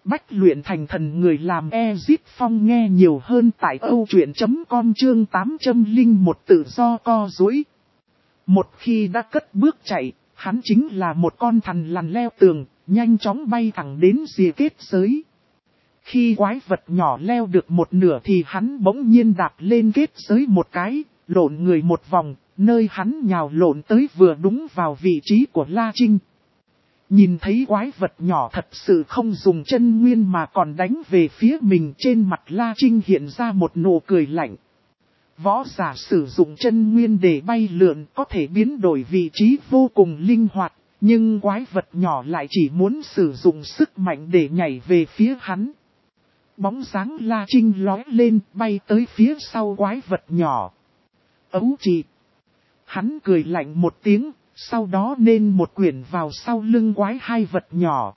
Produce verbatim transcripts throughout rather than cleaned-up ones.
Bách luyện thành thần người làm Ezip Phong nghe nhiều hơn tại Âu Truyện chấm com chương tám trăm lẻ một tự do co duỗi. Một khi đã cất bước chạy, hắn chính là một con thằn lằn leo tường, nhanh chóng bay thẳng đến rìa kết giới. Khi quái vật nhỏ leo được một nửa thì hắn bỗng nhiên đạp lên kết giới một cái, lộn người một vòng, nơi hắn nhào lộn tới vừa đúng vào vị trí của La Trinh. Nhìn thấy quái vật nhỏ thật sự không dùng chân nguyên mà còn đánh về phía mình, trên mặt La Trinh hiện ra một nụ cười lạnh. Võ giả sử dụng chân nguyên để bay lượn có thể biến đổi vị trí vô cùng linh hoạt, nhưng quái vật nhỏ lại chỉ muốn sử dụng sức mạnh để nhảy về phía hắn. Bóng dáng La Trinh lói lên bay tới phía sau quái vật nhỏ. Ấu trì. Hắn cười lạnh một tiếng, sau đó nên một quyển vào sau lưng quái hai vật nhỏ.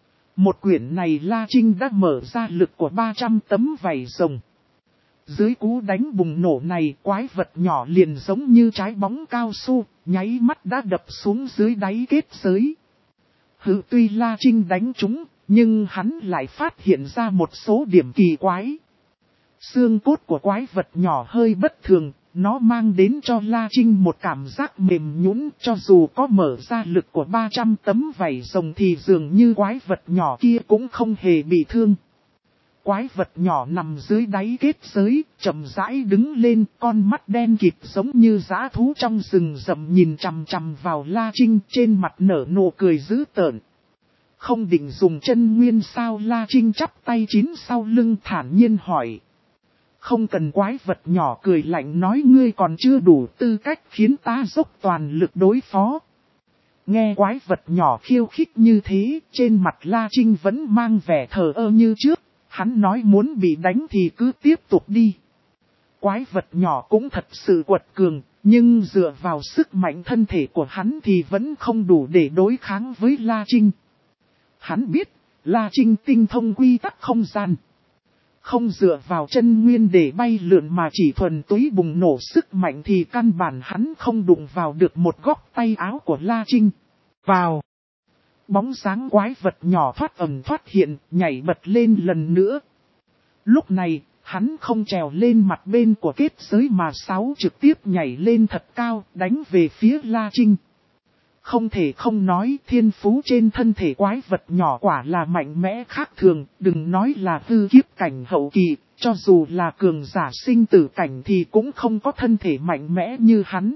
Một quyển này La Trinh đã mở ra lực của ba trăm tấm vảy rồng. Dưới cú đánh bùng nổ này, quái vật nhỏ liền giống như trái bóng cao su, nháy mắt đã đập xuống dưới đáy kết giới. Hừ, tuy La Trinh đánh trúng, nhưng hắn lại phát hiện ra một số điểm kỳ quái. Xương cốt của quái vật nhỏ hơi bất thường, nó mang đến cho La Trinh một cảm giác mềm nhũn, cho dù có mở ra lực của ba trăm tấm vảy rồng thì dường như quái vật nhỏ kia cũng không hề bị thương. Quái vật nhỏ nằm dưới đáy kết giới, chậm rãi đứng lên, con mắt đen kịt giống như dã thú trong rừng rậm nhìn chằm chằm vào La Trinh, trên mặt nở nụ cười dữ tợn. Không định dùng chân nguyên sao? La Trinh chắp tay chín sau lưng thản nhiên hỏi. Không cần, quái vật nhỏ cười lạnh nói, ngươi còn chưa đủ tư cách khiến ta dốc toàn lực đối phó. Nghe quái vật nhỏ khiêu khích như thế, trên mặt La Trinh vẫn mang vẻ thờ ơ như trước. Hắn nói muốn bị đánh thì cứ tiếp tục đi. Quái vật nhỏ cũng thật sự quật cường, nhưng dựa vào sức mạnh thân thể của hắn thì vẫn không đủ để đối kháng với La Trinh. Hắn biết, La Trinh tinh thông quy tắc không gian. Không dựa vào chân nguyên để bay lượn mà chỉ thuần túy bùng nổ sức mạnh thì căn bản hắn không đụng vào được một góc tay áo của La Trinh. Vào! Bóng dáng quái vật nhỏ thoát ẩn thoát hiện, nhảy bật lên lần nữa. Lúc này, hắn không trèo lên mặt bên của kết giới mà sáu trực tiếp nhảy lên thật cao, đánh về phía La Trinh. Không thể không nói, thiên phú trên thân thể quái vật nhỏ quả là mạnh mẽ khác thường, đừng nói là hư kiếp cảnh hậu kỳ, cho dù là cường giả sinh tử cảnh thì cũng không có thân thể mạnh mẽ như hắn.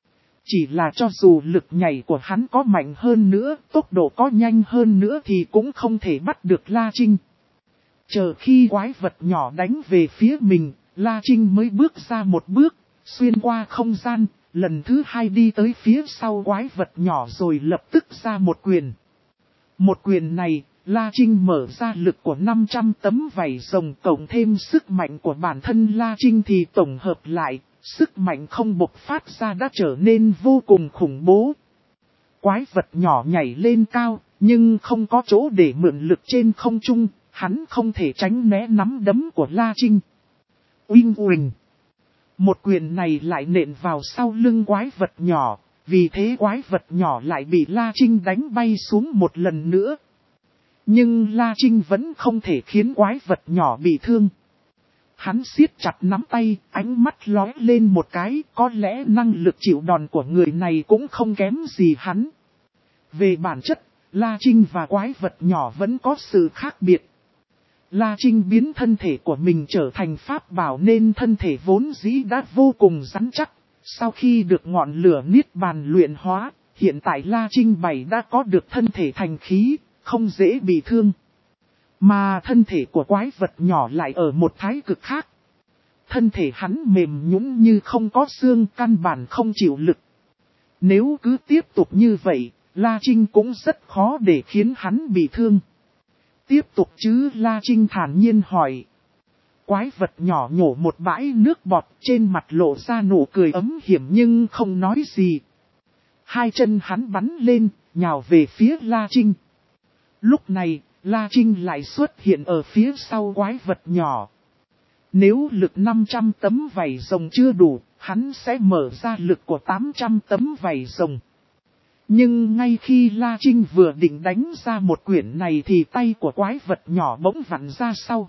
Chỉ là cho dù lực nhảy của hắn có mạnh hơn nữa, tốc độ có nhanh hơn nữa thì cũng không thể bắt được La Trinh. Chờ khi quái vật nhỏ đánh về phía mình, La Trinh mới bước ra một bước, xuyên qua không gian, lần thứ hai đi tới phía sau quái vật nhỏ rồi lập tức ra một quyền. Một quyền này, La Trinh mở ra lực của năm trăm tấm vảy rồng cộng thêm sức mạnh của bản thân La Trinh thì tổng hợp lại. Sức mạnh không bộc phát ra đã trở nên vô cùng khủng bố. Quái vật nhỏ nhảy lên cao, nhưng không có chỗ để mượn lực trên không trung, hắn không thể tránh né nắm đấm của La Trinh. Uinh uỳnh! Một quyền này lại nện vào sau lưng quái vật nhỏ, vì thế quái vật nhỏ lại bị La Trinh đánh bay xuống một lần nữa. Nhưng La Trinh vẫn không thể khiến quái vật nhỏ bị thương. Hắn siết chặt nắm tay, ánh mắt lóe lên một cái, có lẽ năng lực chịu đòn của người này cũng không kém gì hắn. Về bản chất, La Trinh và quái vật nhỏ vẫn có sự khác biệt. La Trinh biến thân thể của mình trở thành pháp bảo nên thân thể vốn dĩ đã vô cùng rắn chắc. Sau khi được ngọn lửa niết bàn luyện hóa, hiện tại La Trinh bảy đã có được thân thể thành khí, không dễ bị thương. Mà thân thể của quái vật nhỏ lại ở một thái cực khác. Thân thể hắn mềm nhũn như không có xương, căn bản không chịu lực. Nếu cứ tiếp tục như vậy, La Trinh cũng rất khó để khiến hắn bị thương. Tiếp tục chứ? La Trinh thản nhiên hỏi. Quái vật nhỏ nhổ một bãi nước bọt, trên mặt lộ ra nụ cười ấm hiểm nhưng không nói gì. Hai chân hắn bắn lên, nhào về phía La Trinh. Lúc này, La Trinh lại xuất hiện ở phía sau quái vật nhỏ. Nếu lực năm trăm tấm vảy rồng chưa đủ, hắn sẽ mở ra lực của tám trăm tấm vảy rồng. Nhưng ngay khi La Trinh vừa định đánh ra một quyển này thì tay của quái vật nhỏ bỗng vặn ra sau.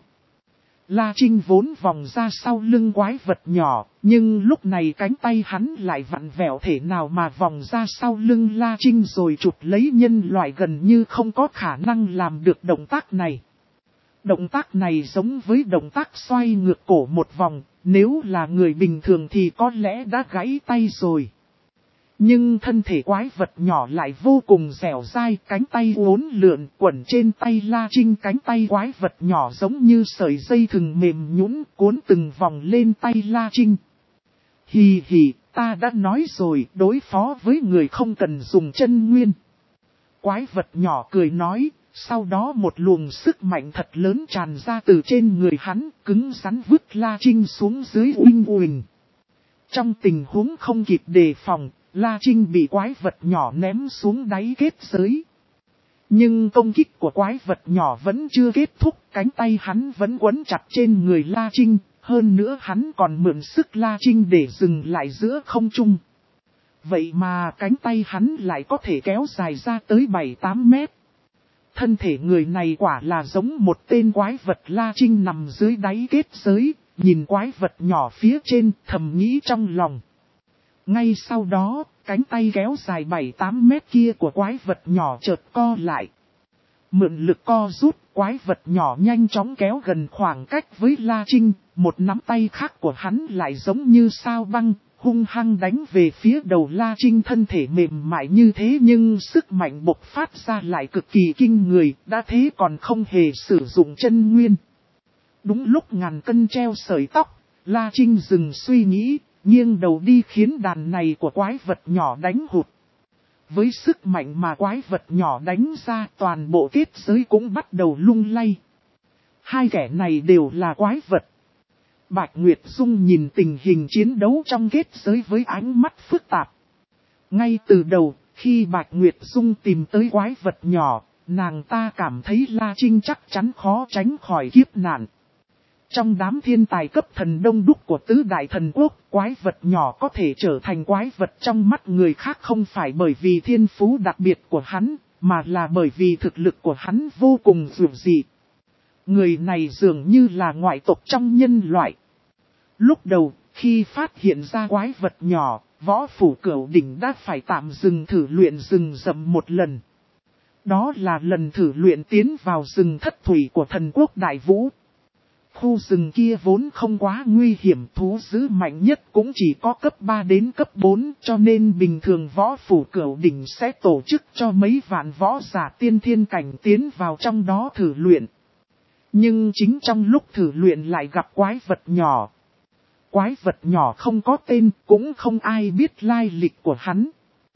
La Trinh vốn vòng ra sau lưng quái vật nhỏ, nhưng lúc này cánh tay hắn lại vặn vẹo thể nào mà vòng ra sau lưng La Trinh rồi chụp lấy nhân loại gần như không có khả năng làm được động tác này. Động tác này giống với động tác xoay ngược cổ một vòng, nếu là người bình thường thì có lẽ đã gãy tay rồi. Nhưng thân thể quái vật nhỏ lại vô cùng dẻo dai, cánh tay uốn lượn quẩn trên tay La Trinh. Cánh tay quái vật nhỏ giống như sợi dây thừng mềm nhũn cuốn từng vòng lên tay La Trinh. Hì hì, ta đã nói rồi, đối phó với người không cần dùng chân nguyên. Quái vật nhỏ cười nói, sau đó một luồng sức mạnh thật lớn tràn ra từ trên người hắn, cứng rắn vứt La Trinh xuống dưới uỳnh uỳnh. Trong tình huống không kịp đề phòng, La Trinh bị quái vật nhỏ ném xuống đáy kết giới. Nhưng công kích của quái vật nhỏ vẫn chưa kết thúc, cánh tay hắn vẫn quấn chặt trên người La Trinh, hơn nữa hắn còn mượn sức La Trinh để dừng lại giữa không trung. Vậy mà cánh tay hắn lại có thể kéo dài ra tới bảy tám mét. Thân thể người này quả là giống một tên quái vật. La Trinh nằm dưới đáy kết giới, nhìn quái vật nhỏ phía trên, thầm nghĩ trong lòng. Ngay sau đó, cánh tay kéo dài bảy tám mét kia của quái vật nhỏ chợt co lại. Mượn lực co rút, quái vật nhỏ nhanh chóng kéo gần khoảng cách với La Trinh, một nắm tay khác của hắn lại giống như sao băng, hung hăng đánh về phía đầu La Trinh. Thân thể mềm mại như thế nhưng sức mạnh bộc phát ra lại cực kỳ kinh người, đã thế còn không hề sử dụng chân nguyên. Đúng lúc ngàn cân treo sợi tóc, La Trinh dừng suy nghĩ, nghiêng đầu đi khiến đàn này của quái vật nhỏ đánh hụt. Với sức mạnh mà quái vật nhỏ đánh ra, toàn bộ kết giới cũng bắt đầu lung lay. Hai kẻ này đều là quái vật. Bạch Nguyệt Dung nhìn tình hình chiến đấu trong kết giới với ánh mắt phức tạp. Ngay từ đầu, khi Bạch Nguyệt Dung tìm tới quái vật nhỏ, nàng ta cảm thấy La Trinh chắc chắn khó tránh khỏi kiếp nạn. Trong đám thiên tài cấp thần đông đúc của tứ đại thần quốc, quái vật nhỏ có thể trở thành quái vật trong mắt người khác không phải bởi vì thiên phú đặc biệt của hắn, mà là bởi vì thực lực của hắn vô cùng dữ dị. Người này dường như là ngoại tộc trong nhân loại. Lúc đầu, khi phát hiện ra quái vật nhỏ, Võ Phủ Cửu Đỉnh đã phải tạm dừng thử luyện rừng rậm một lần. Đó là lần thử luyện tiến vào rừng thất thủy của thần quốc Đại Vũ. Khu rừng kia vốn không quá nguy hiểm, thú dữ mạnh nhất cũng chỉ có cấp ba đến cấp bốn, cho nên bình thường Võ Phủ Cửu Đỉnh sẽ tổ chức cho mấy vạn võ giả tiên thiên cảnh tiến vào trong đó thử luyện. Nhưng chính trong lúc thử luyện lại gặp quái vật nhỏ. Quái vật nhỏ không có tên, cũng không ai biết lai lịch của hắn.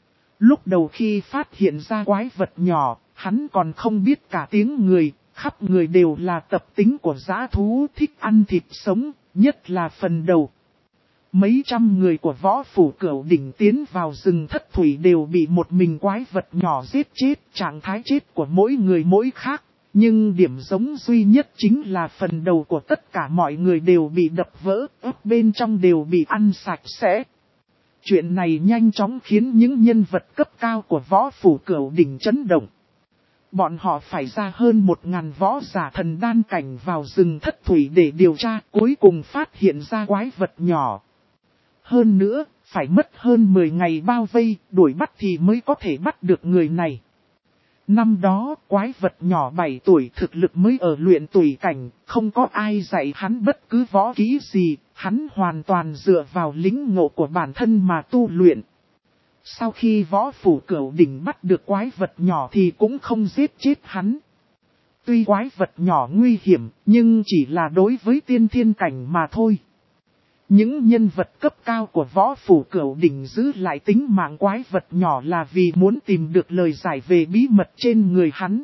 Lúc đầu khi phát hiện ra quái vật nhỏ, hắn còn không biết cả tiếng người, khắp người đều là tập tính của dã thú thích ăn thịt sống, nhất là phần đầu. Mấy trăm người của Võ Phủ Cửu Đỉnh tiến vào rừng thất thủy đều bị một mình quái vật nhỏ giết chết, trạng thái chết của mỗi người mỗi khác. Nhưng điểm giống duy nhất chính là phần đầu của tất cả mọi người đều bị đập vỡ, ớt bên trong đều bị ăn sạch sẽ. Chuyện này nhanh chóng khiến những nhân vật cấp cao của Võ Phủ Cửu Đỉnh chấn động. Bọn họ phải ra hơn một ngàn võ giả thần đan cảnh vào rừng thất thủy để điều tra, cuối cùng phát hiện ra quái vật nhỏ. Hơn nữa, phải mất hơn mười ngày bao vây, đuổi bắt thì mới có thể bắt được người này. Năm đó, quái vật nhỏ bảy tuổi thực lực mới ở luyện tùy cảnh, không có ai dạy hắn bất cứ võ kỹ gì, hắn hoàn toàn dựa vào lĩnh ngộ của bản thân mà tu luyện. Sau khi Võ Phủ Cửu Đỉnh bắt được quái vật nhỏ thì cũng không giết chết hắn. Tuy quái vật nhỏ nguy hiểm, nhưng chỉ là đối với tiên thiên cảnh mà thôi. Những nhân vật cấp cao của Võ Phủ Cửu Đỉnh giữ lại tính mạng quái vật nhỏ là vì muốn tìm được lời giải về bí mật trên người hắn.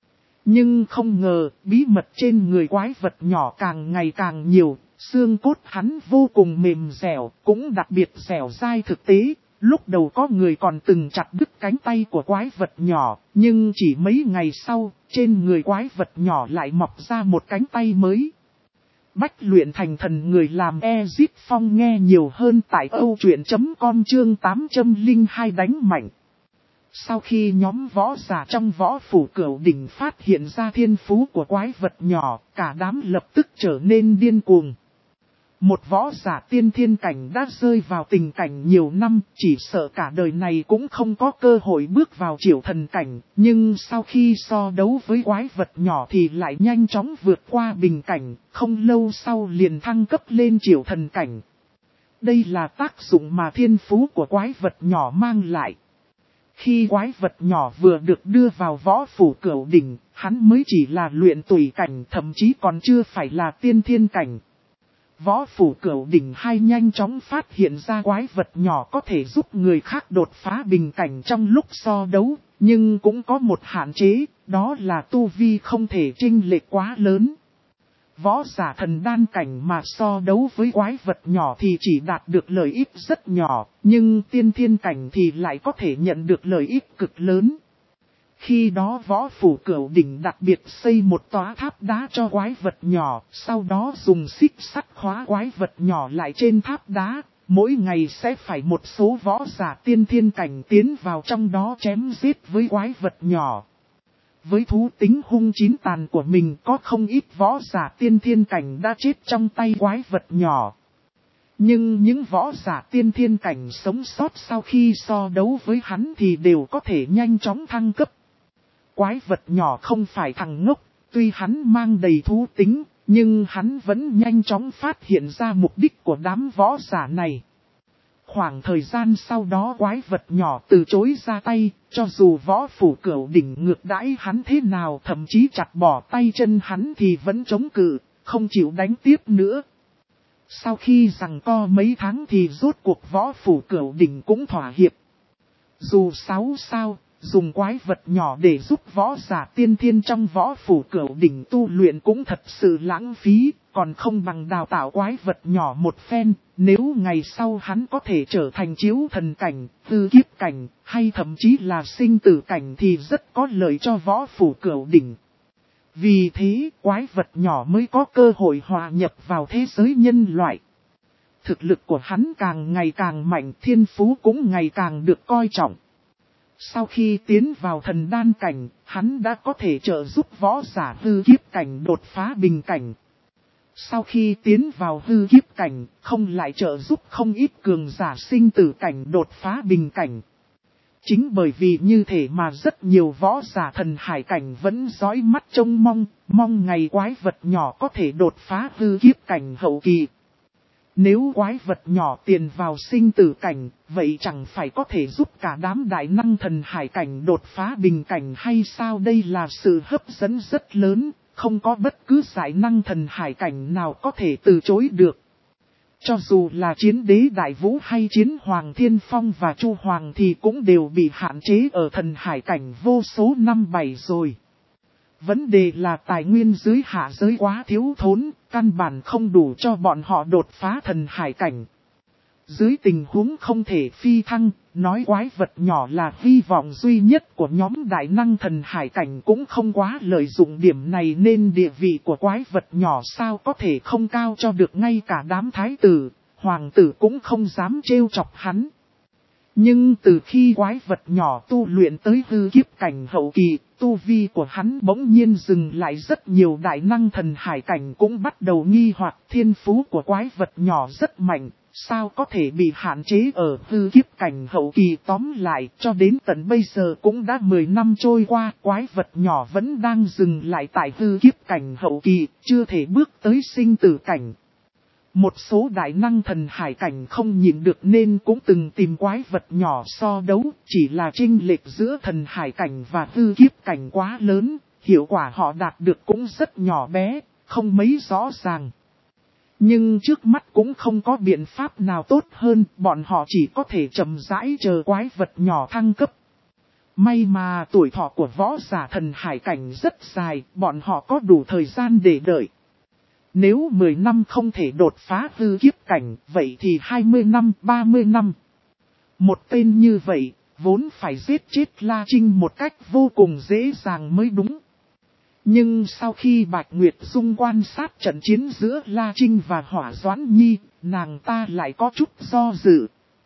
Nhưng không ngờ, bí mật trên người quái vật nhỏ càng ngày càng nhiều, xương cốt hắn vô cùng mềm dẻo, cũng đặc biệt dẻo dai thực tế. Lúc đầu có người còn từng chặt đứt cánh tay của quái vật nhỏ, nhưng chỉ mấy ngày sau, trên người quái vật nhỏ lại mọc ra một cánh tay mới. Bách luyện thành thần người làm Ezit Phong nghe nhiều hơn tại autruyện chấm com chương tám trăm lẻ hai đánh mạnh. Sau khi nhóm võ giả trong võ phủ Cửu Đỉnh phát hiện ra thiên phú của quái vật nhỏ, cả đám lập tức trở nên điên cuồng. Một võ giả tiên thiên cảnh đã rơi vào tình cảnh nhiều năm, chỉ sợ cả đời này cũng không có cơ hội bước vào Chiểu Thần cảnh, nhưng sau khi so đấu với quái vật nhỏ thì lại nhanh chóng vượt qua bình cảnh, không lâu sau liền thăng cấp lên Chiểu Thần cảnh. Đây là tác dụng mà thiên phú của quái vật nhỏ mang lại. Khi quái vật nhỏ vừa được đưa vào võ phủ Cửu Đỉnh, hắn mới chỉ là luyện tùy cảnh, thậm chí còn chưa phải là tiên thiên cảnh. Võ phủ Cửu Đỉnh hay nhanh chóng phát hiện ra quái vật nhỏ có thể giúp người khác đột phá bình cảnh trong lúc so đấu, nhưng cũng có một hạn chế, đó là tu vi không thể chênh lệch quá lớn. Võ giả thần đan cảnh mà so đấu với quái vật nhỏ thì chỉ đạt được lợi ích rất nhỏ, nhưng tiên thiên cảnh thì lại có thể nhận được lợi ích cực lớn. Khi đó võ phủ Cửu Đỉnh đặc biệt xây một tòa tháp đá cho quái vật nhỏ, sau đó dùng xích sắt khóa quái vật nhỏ lại trên tháp đá, mỗi ngày sẽ phải một số võ giả tiên thiên cảnh tiến vào trong đó chém giết với quái vật nhỏ. Với thú tính hung chín tàn của mình có không ít võ giả tiên thiên cảnh đã chết trong tay quái vật nhỏ. Nhưng những võ giả tiên thiên cảnh sống sót sau khi so đấu với hắn thì đều có thể nhanh chóng thăng cấp. Quái vật nhỏ không phải thằng ngốc, tuy hắn mang đầy thú tính, nhưng hắn vẫn nhanh chóng phát hiện ra mục đích của đám võ giả này. Khoảng thời gian sau đó quái vật nhỏ từ chối ra tay, cho dù võ phủ Cửu Đỉnh ngược đãi hắn thế nào, thậm chí chặt bỏ tay chân hắn thì vẫn chống cự, không chịu đánh tiếp nữa. Sau khi giằng co mấy tháng thì rốt cuộc võ phủ Cửu Đỉnh cũng thỏa hiệp. Dù sáu sao, dùng quái vật nhỏ để giúp võ giả tiên thiên trong võ phủ Cửu Đỉnh tu luyện cũng thật sự lãng phí, còn không bằng đào tạo quái vật nhỏ một phen, nếu ngày sau hắn có thể trở thành chiếu thần cảnh, tư kiếp cảnh, hay thậm chí là sinh tử cảnh thì rất có lợi cho võ phủ Cửu Đỉnh. Vì thế, quái vật nhỏ mới có cơ hội hòa nhập vào thế giới nhân loại. Thực lực của hắn càng ngày càng mạnh, thiên phú cũng ngày càng được coi trọng. Sau khi tiến vào thần đan cảnh, hắn đã có thể trợ giúp võ giả hư kiếp cảnh đột phá bình cảnh. Sau khi tiến vào hư kiếp cảnh, không lại trợ giúp không ít cường giả sinh tử cảnh đột phá bình cảnh. Chính bởi vì như thế mà rất nhiều võ giả thần hải cảnh vẫn dõi mắt trông mong, mong ngày quái vật nhỏ có thể đột phá hư kiếp cảnh hậu kỳ. Nếu quái vật nhỏ tiền vào sinh tử cảnh, vậy chẳng phải có thể giúp cả đám đại năng thần hải cảnh đột phá bình cảnh hay sao? Đây là sự hấp dẫn rất lớn, không có bất cứ giải năng thần hải cảnh nào có thể từ chối được. Cho dù là chiến đế đại vũ hay chiến hoàng thiên phong và chu hoàng thì cũng đều bị hạn chế ở thần hải cảnh vô số năm bảy rồi. Vấn đề là tài nguyên dưới hạ giới quá thiếu thốn, căn bản không đủ cho bọn họ đột phá thần hải cảnh. Dưới tình huống không thể phi thăng, nói quái vật nhỏ là hy vọng duy nhất của nhóm đại năng thần hải cảnh cũng không quá lợi dụng điểm này, nên địa vị của quái vật nhỏ sao có thể không cao cho được. Ngay cả đám thái tử, hoàng tử cũng không dám trêu chọc hắn. Nhưng từ khi quái vật nhỏ tu luyện tới hư kiếp cảnh hậu kỳ, tu vi của hắn bỗng nhiên dừng lại, rất nhiều đại năng thần hải cảnh cũng bắt đầu nghi hoặc thiên phú của quái vật nhỏ rất mạnh, sao có thể bị hạn chế ở hư kiếp cảnh hậu kỳ. Tóm lại, cho đến tận bây giờ cũng đã mười năm trôi qua, quái vật nhỏ vẫn đang dừng lại tại hư kiếp cảnh hậu kỳ, chưa thể bước tới sinh tử cảnh. Một số đại năng thần hải cảnh không nhịn được nên cũng từng tìm quái vật nhỏ so đấu, chỉ là chênh lệch giữa thần hải cảnh và hư kiếp cảnh quá lớn, hiệu quả họ đạt được cũng rất nhỏ bé, không mấy rõ ràng. Nhưng trước mắt cũng không có biện pháp nào tốt hơn, bọn họ chỉ có thể chậm rãi chờ quái vật nhỏ thăng cấp. May mà tuổi thọ của võ giả thần hải cảnh rất dài, bọn họ có đủ thời gian để đợi. Nếu mười năm không thể đột phá hư kiếp cảnh, vậy thì hai mươi năm, ba mươi năm. Một tên như vậy, vốn phải giết chết La Trinh một cách vô cùng dễ dàng mới đúng. Nhưng sau khi Bạch Nguyệt Dung quan sát trận chiến giữa La Trinh và Hỏa Doãn Nhi, nàng ta lại có chút do dự.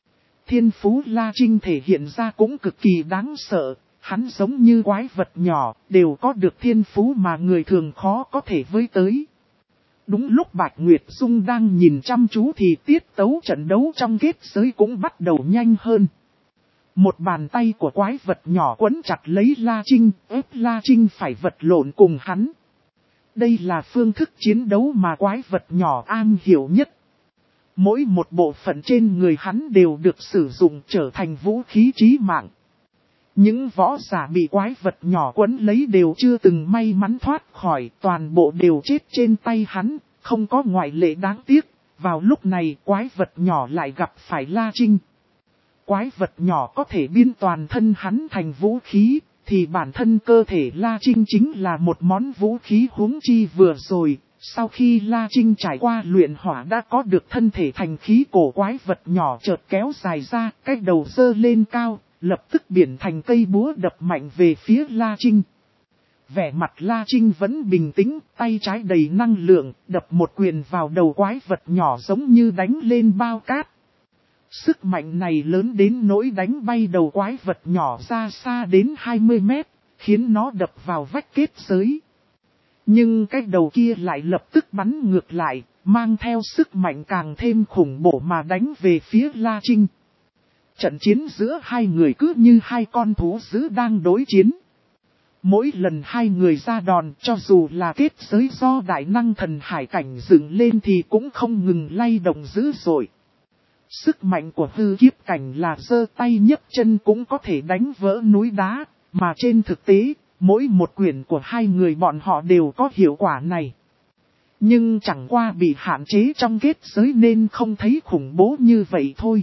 Thiên phú La Trinh thể hiện ra cũng cực kỳ đáng sợ, hắn giống như quái vật nhỏ, đều có được thiên phú mà người thường khó có thể với tới. Đúng lúc Bạch Nguyệt Dung đang nhìn chăm chú thì tiết tấu trận đấu trong kết giới cũng bắt đầu nhanh hơn. Một bàn tay của quái vật nhỏ quấn chặt lấy La Trinh, ép La Trinh phải vật lộn cùng hắn. Đây là phương thức chiến đấu mà quái vật nhỏ am hiểu nhất. Mỗi một bộ phận trên người hắn đều được sử dụng trở thành vũ khí chí mạng. Những võ giả bị quái vật nhỏ quấn lấy đều chưa từng may mắn thoát khỏi, toàn bộ đều chết trên tay hắn, không có ngoại lệ đáng tiếc. Vào lúc này quái vật nhỏ lại gặp phải La Trinh. Quái vật nhỏ có thể biến toàn thân hắn thành vũ khí, thì bản thân cơ thể La Trinh chính là một món vũ khí huống chi vừa rồi. Sau khi La Trinh trải qua luyện hỏa đã có được thân thể thành khí cổ, quái vật nhỏ chợt kéo dài ra, cái đầu dơ lên cao, lập tức biến thành cây búa đập mạnh về phía La Trinh. Vẻ mặt La Trinh vẫn bình tĩnh, tay trái đầy năng lượng, đập một quyền vào đầu quái vật nhỏ giống như đánh lên bao cát. Sức mạnh này lớn đến nỗi đánh bay đầu quái vật nhỏ ra xa đến hai mươi mét, khiến nó đập vào vách kết giới. Nhưng cái đầu kia lại lập tức bắn ngược lại, mang theo sức mạnh càng thêm khủng bố mà đánh về phía La Trinh. Trận chiến giữa hai người cứ như hai con thú dữ đang đối chiến. Mỗi lần hai người ra đòn, cho dù là kết giới do đại năng thần hải cảnh dựng lên thì cũng không ngừng lay động dữ dội. Sức mạnh của hư kiếp cảnh là giơ tay nhấc chân cũng có thể đánh vỡ núi đá, mà trên thực tế, mỗi một quyền của hai người bọn họ đều có hiệu quả này. Nhưng chẳng qua bị hạn chế trong kết giới nên không thấy khủng bố như vậy thôi.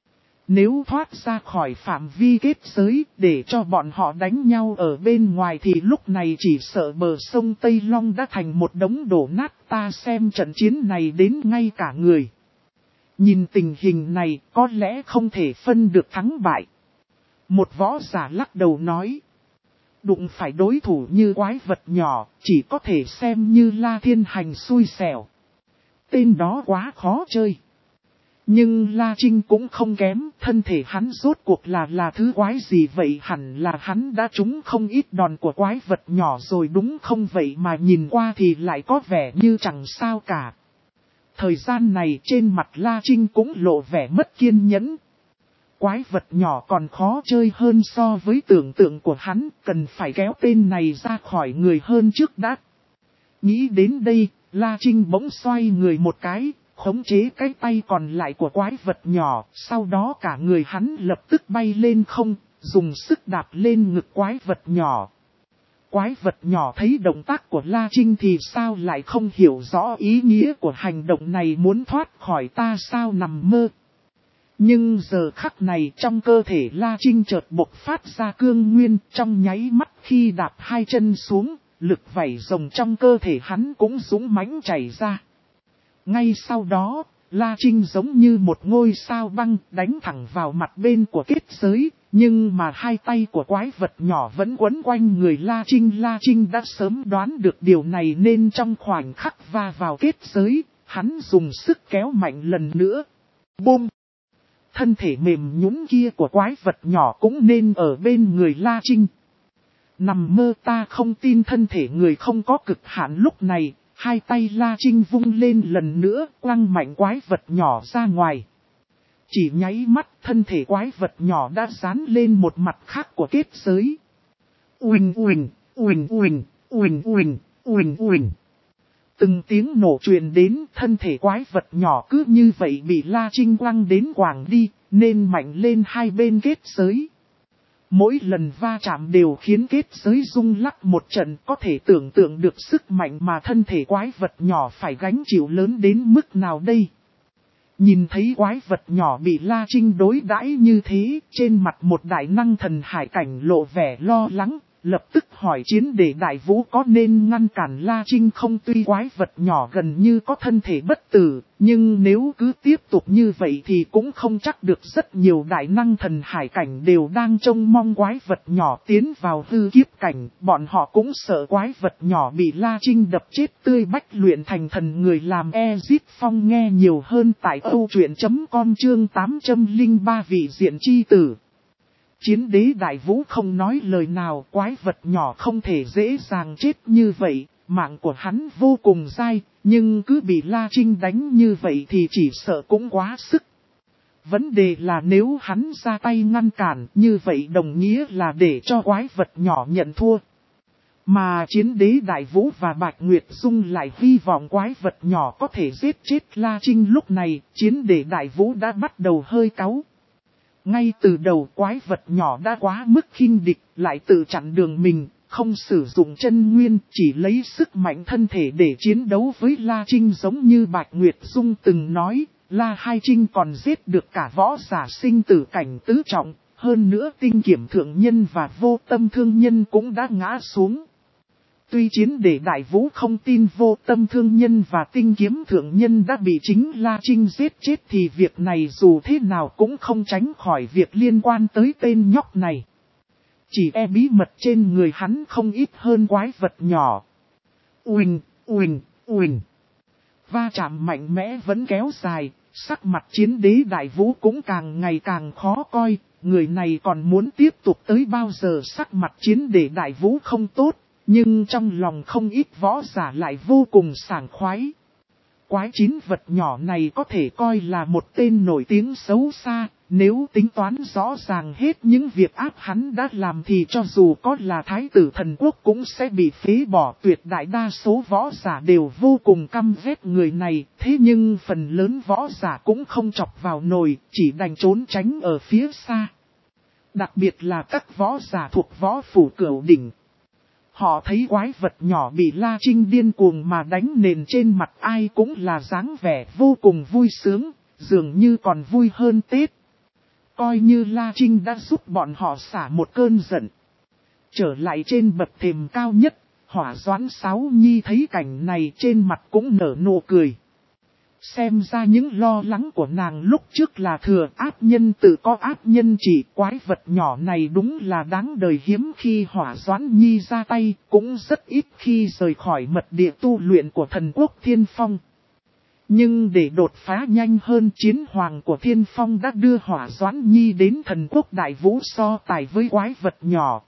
Nếu thoát ra khỏi phạm vi kết giới để cho bọn họ đánh nhau ở bên ngoài thì lúc này chỉ sợ bờ sông Tây Long đã thành một đống đổ nát, ta xem trận chiến này đến ngay cả người. Nhìn tình hình này có lẽ không thể phân được thắng bại. Một võ giả lắc đầu nói. Đụng phải đối thủ như quái vật nhỏ, chỉ có thể xem như La Thiên Hành xui xẻo. Tên đó quá khó chơi. Nhưng La Trinh cũng không kém, thân thể hắn rốt cuộc là là thứ quái gì vậy, hẳn là hắn đã trúng không ít đòn của quái vật nhỏ rồi đúng không vậy mà nhìn qua thì lại có vẻ như chẳng sao cả. Thời gian này trên mặt La Trinh cũng lộ vẻ mất kiên nhẫn. Quái vật nhỏ còn khó chơi hơn so với tưởng tượng của hắn, cần phải kéo tên này ra khỏi người hơn trước đã. Nghĩ đến đây, La Trinh bỗng xoay người một cái, khống chế cái tay còn lại của quái vật nhỏ, sau đó cả người hắn lập tức bay lên không, dùng sức đạp lên ngực quái vật nhỏ. Quái vật nhỏ thấy động tác của La Trinh thì sao lại không hiểu rõ ý nghĩa của hành động này, muốn thoát khỏi ta sao nằm mơ. Nhưng giờ khắc này trong cơ thể La Trinh chợt bộc phát ra cương nguyên, trong nháy mắt khi đạp hai chân xuống, lực vảy rồng trong cơ thể hắn cũng dũng mãnh chảy ra. Ngay sau đó, La Trinh giống như một ngôi sao băng đánh thẳng vào mặt bên của kết giới, nhưng mà hai tay của quái vật nhỏ vẫn quấn quanh người La Trinh. La Trinh đã sớm đoán được điều này nên trong khoảnh khắc va vào kết giới, hắn dùng sức kéo mạnh lần nữa. Bôm! Thân thể mềm nhũn kia của quái vật nhỏ cũng nên ở bên người La Trinh. Nằm mơ, ta không tin thân thể người không có cực hạn. Lúc này, hai tay La Trinh vung lên lần nữa, quăng mạnh quái vật nhỏ ra ngoài. Chỉ nháy mắt, thân thể quái vật nhỏ đã dán lên một mặt khác của kết giới. Uỳnh uỳnh, uỳnh uỳnh, uỳnh uỳnh, uỳnh uỳnh. Từng tiếng nổ truyền đến, thân thể quái vật nhỏ cứ như vậy bị La Trinh quăng đến quảng đi, nên mạnh lên hai bên kết giới. Mỗi lần va chạm đều khiến kết giới rung lắc một trận, có thể tưởng tượng được sức mạnh mà thân thể quái vật nhỏ phải gánh chịu lớn đến mức nào đây. Nhìn thấy quái vật nhỏ bị La Trinh đối đãi như thế, trên mặt một đại năng thần hải cảnh lộ vẻ lo lắng, lập tức hỏi Chiến Để Đại Vũ có nên ngăn cản La Trinh không. Tuy quái vật nhỏ gần như có thân thể bất tử, nhưng nếu cứ tiếp tục như vậy thì cũng không chắc được. Rất nhiều đại năng thần hải cảnh đều đang trông mong quái vật nhỏ tiến vào hư kiếp cảnh, bọn họ cũng sợ quái vật nhỏ bị La Trinh đập chết tươi bách luyện thành thần người. Làm Ezip Phong nghe nhiều hơn tại âu truyện chấm com chương tám trăm lẻ ba vị diện chi tử. Chiến Đế Đại Vũ không nói lời nào, quái vật nhỏ không thể dễ dàng chết như vậy, mạng của hắn vô cùng dai, nhưng cứ bị La Trinh đánh như vậy thì chỉ sợ cũng quá sức. Vấn đề là nếu hắn ra tay ngăn cản, như vậy đồng nghĩa là để cho quái vật nhỏ nhận thua. Mà Chiến Đế Đại Vũ và Bạch Nguyệt Dung lại hy vọng quái vật nhỏ có thể giết chết La Trinh. Lúc này, Chiến Đế Đại Vũ đã bắt đầu hơi cáu. Ngay từ đầu quái vật nhỏ đã quá mức khinh địch, lại tự chặn đường mình, không sử dụng chân nguyên, chỉ lấy sức mạnh thân thể để chiến đấu với La Trinh. Giống như Bạch Nguyệt Dung từng nói, La Hai Trinh còn giết được cả võ giả sinh tử cảnh tứ trọng, hơn nữa tinh kiểm thượng nhân và vô tâm thương nhân cũng đã ngã xuống. Tuy Chiến Để Đại Vũ không tin vô tâm thương nhân và tinh kiếm thượng nhân đã bị chính La Trinh giết chết thì việc này dù thế nào cũng không tránh khỏi việc liên quan tới tên nhóc này. Chỉ e bí mật trên người hắn không ít hơn quái vật nhỏ. Uỳnh, uỳnh, uỳnh. Va chạm mạnh mẽ vẫn kéo dài, sắc mặt Chiến Đế Đại Vũ cũng càng ngày càng khó coi, người này còn muốn tiếp tục tới bao giờ. Sắc mặt Chiến Đế Đại Vũ không tốt. Nhưng trong lòng không ít võ giả lại vô cùng sảng khoái. Quái chín vật nhỏ này có thể coi là một tên nổi tiếng xấu xa, nếu tính toán rõ ràng hết những việc ác hắn đã làm thì cho dù có là thái tử thần quốc cũng sẽ bị phế bỏ. Tuyệt đại đa số võ giả đều vô cùng căm ghét người này, thế nhưng phần lớn võ giả cũng không chọc vào nồi, chỉ đành trốn tránh ở phía xa. Đặc biệt là các võ giả thuộc võ phủ Cửu Đỉnh. Họ thấy quái vật nhỏ bị La Trinh điên cuồng mà đánh nền trên mặt ai cũng là dáng vẻ vô cùng vui sướng, dường như còn vui hơn Tết. Coi như La Trinh đã giúp bọn họ xả một cơn giận. Trở lại trên bậc thềm cao nhất, Hỏa Doãn Sáo Nhi thấy cảnh này trên mặt cũng nở nụ cười. Xem ra những lo lắng của nàng lúc trước là thừa. Ác nhân tự có ác nhân chỉ. Quái vật nhỏ này đúng là đáng đời, hiếm khi Hỏa Doãn Nhi ra tay, cũng rất ít khi rời khỏi mật địa tu luyện của thần quốc Thiên Phong. Nhưng để đột phá nhanh hơn, chiến hoàng của Thiên Phong đã đưa Hỏa Doãn Nhi đến thần quốc Đại Vũ so tài với quái vật nhỏ.